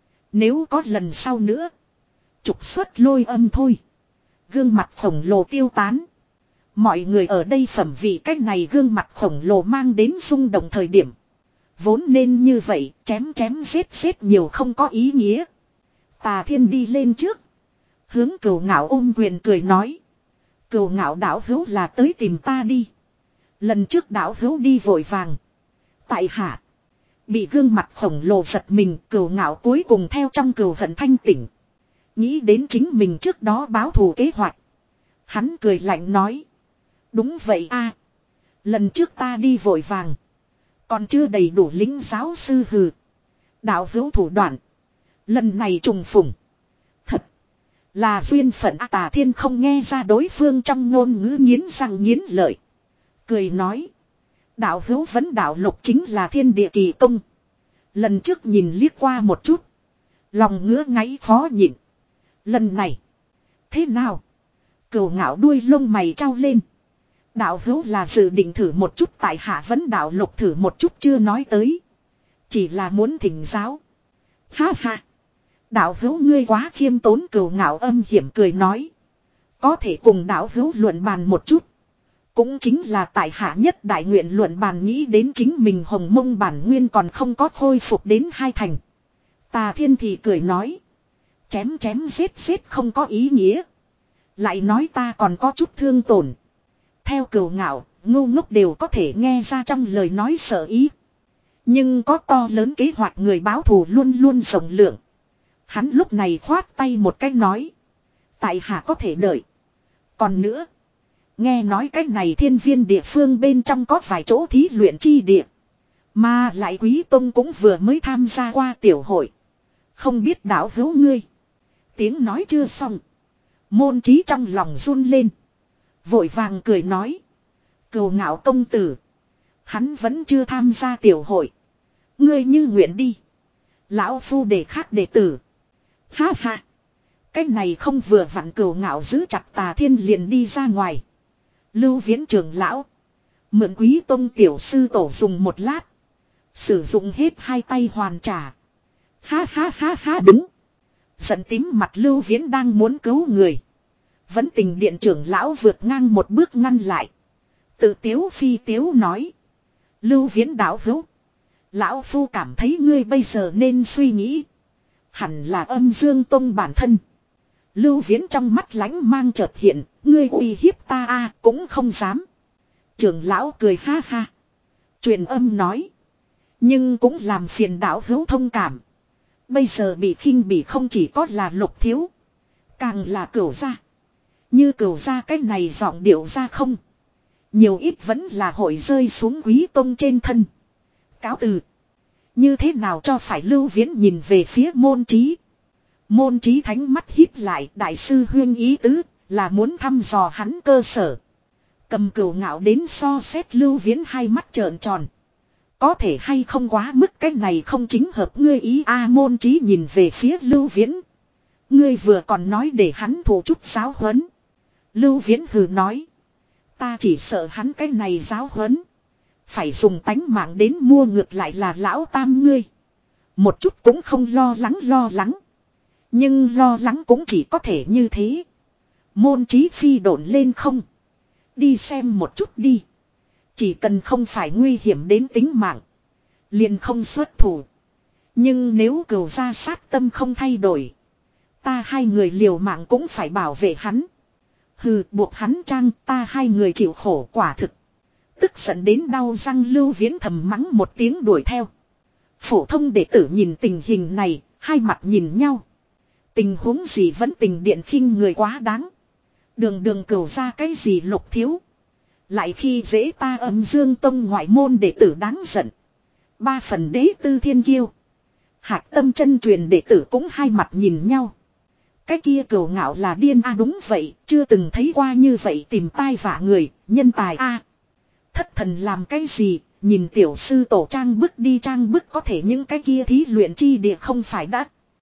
Nếu có lần sau nữa. Trục xuất lôi âm thôi. Gương mặt khổng lồ tiêu tán. Mọi người ở đây phẩm vị cách này gương mặt khổng lồ mang đến rung động thời điểm. Vốn nên như vậy, chém chém giết giết nhiều không có ý nghĩa. Tà Thiên đi lên trước. Hướng Cửu Ngạo ôm quyền cười nói. Cửu Ngạo đạo hữu là tới tìm ta đi. Lần trước đạo hữu đi vội vàng. Tại hạ. Bị gương mặt khổng lồ giật mình, Cửu Ngạo cuối cùng theo trong cừu hận thanh tỉnh. Nghĩ đến chính mình trước đó báo thù kế hoạch. Hắn cười lạnh nói. Đúng vậy a, lần trước ta đi vội vàng. Còn chưa đầy đủ lính giáo sư hừ. Đạo hữu thủ đoạn. Lần này trùng phủng. Thật. Là duyên phận à, Tà Thiên không nghe ra đối phương trong ngôn ngữ nghiến răng nghiến lợi. Cười nói. Đạo hữu vấn đạo lục chính là thiên địa kỳ công. Lần trước nhìn liếc qua một chút. Lòng ngứa ngáy khó nhịn. Lần này. Thế nào? Cửu Ngạo đuôi lông mày trao lên. Đạo hữu là dự định thử một chút, tại hạ vấn đạo lục thử một chút chưa nói tới. Chỉ là muốn thỉnh giáo. Ha ha. Đạo hữu ngươi quá khiêm tốn, Cửu Ngạo âm hiểm cười nói. Có thể cùng đạo hữu luận bàn một chút. Cũng chính là tại hạ nhất đại nguyện luận bàn, nghĩ đến chính mình hồng mông bản nguyên còn không có khôi phục đến hai thành. Tà Thiên thì cười nói. Chém chém giết giết không có ý nghĩa. Lại nói ta còn có chút thương tổn. Theo Cửu Ngạo, ngu ngốc đều có thể nghe ra trong lời nói sợ ý. Nhưng có to lớn kế hoạch người báo thù luôn luôn rộng lượng. Hắn lúc này khoát tay một cách nói. Tại hạ có thể đợi. Còn nữa. Nghe nói cách này thiên viên địa phương bên trong có vài chỗ thí luyện chi địa. Mà lại Quý Tông cũng vừa mới tham gia qua tiểu hội. Không biết đạo hữu ngươi. Tiếng nói chưa xong. Môn Trí trong lòng run lên. Vội vàng cười nói. Cửu Ngạo công tử. Hắn vẫn chưa tham gia tiểu hội. Ngươi như nguyện đi. Lão phu để khác đệ tử. Ha ha. Cái này không vừa vặn. Cửu Ngạo giữ chặt Tà Thiên liền đi ra ngoài. Lưu Viễn trưởng lão. Mượn Quý Tông tiểu sư tổ dùng một lát. Sử dụng hết hai tay hoàn trả. Ha ha ha ha đứng. Giận tím mặt Lưu Viễn đang muốn cứu người. Vẫn Tình Điện trưởng lão vượt ngang một bước ngăn lại. Tự tiếu phi tiếu nói. Lưu Viễn đạo hữu. Lão phu cảm thấy ngươi bây giờ nên suy nghĩ. Hẳn là Âm Dương Tông bản thân. Lưu Viễn trong mắt lánh mang chợt hiện. Ngươi uy hiếp ta a cũng không dám. Trưởng lão cười ha ha. Truyền âm nói. Nhưng cũng làm phiền đạo hữu thông cảm. Bây giờ bị khinh bỉ không chỉ có là Lục thiếu. Càng là Cửu gia. Như Cửu gia cái này giọng điệu ra không. Nhiều ít vẫn là hội rơi xuống Quý Tông trên thân. Cáo từ. Như thế nào cho phải Lưu Viễn nhìn về phía Môn Trí. Môn Trí thánh mắt híp lại, đại sư huyên ý tứ là muốn thăm dò hắn cơ sở. Cầm Cửu Ngạo đến so xét Lưu Viễn hai mắt trợn tròn. Có thể hay không quá mức cái này không chính hợp ngươi ý A Môn Chí nhìn về phía Lưu Viễn. Ngươi vừa còn nói để hắn thủ chút giáo huấn. Lưu Viễn hừ nói. Ta chỉ sợ hắn cái này giáo huấn. Phải dùng tánh mạng đến mua ngược lại là lão tam ngươi. Một chút cũng không lo lắng lo lắng. Nhưng lo lắng cũng chỉ có thể như thế. Môn Chí phi độn lên không. Đi xem một chút đi. Chỉ cần không phải nguy hiểm đến tính mạng. Liền không xuất thủ. Nhưng nếu cừu gia sát tâm không thay đổi. Ta hai người liều mạng cũng phải bảo vệ hắn. Hừ, buộc hắn trang, ta hai người chịu khổ quả thực. Tức giận đến đau răng Lưu Viễn thầm mắng một tiếng đuổi theo. Phổ thông đệ tử nhìn tình hình này, hai mặt nhìn nhau. Tình huống gì vẫn tình điện khinh người quá đáng. Đường đường cừu ra cái gì Lục thiếu. Lại khi dễ ta Âm Dương Tông ngoại môn đệ tử đáng giận. Ba phần đế tư thiên kiêu. Hạc Tâm chân truyền đệ tử cũng hai mặt nhìn nhau. Cái kia cừu ngạo là điên a à, đúng vậy, chưa từng thấy qua như vậy tìm tai vạ người, nhân tài a. À. Thất thần làm cái gì, nhìn tiểu sư tổ trang bức đi trang bức có thể những cái kia thí luyện chi địa không phải đã.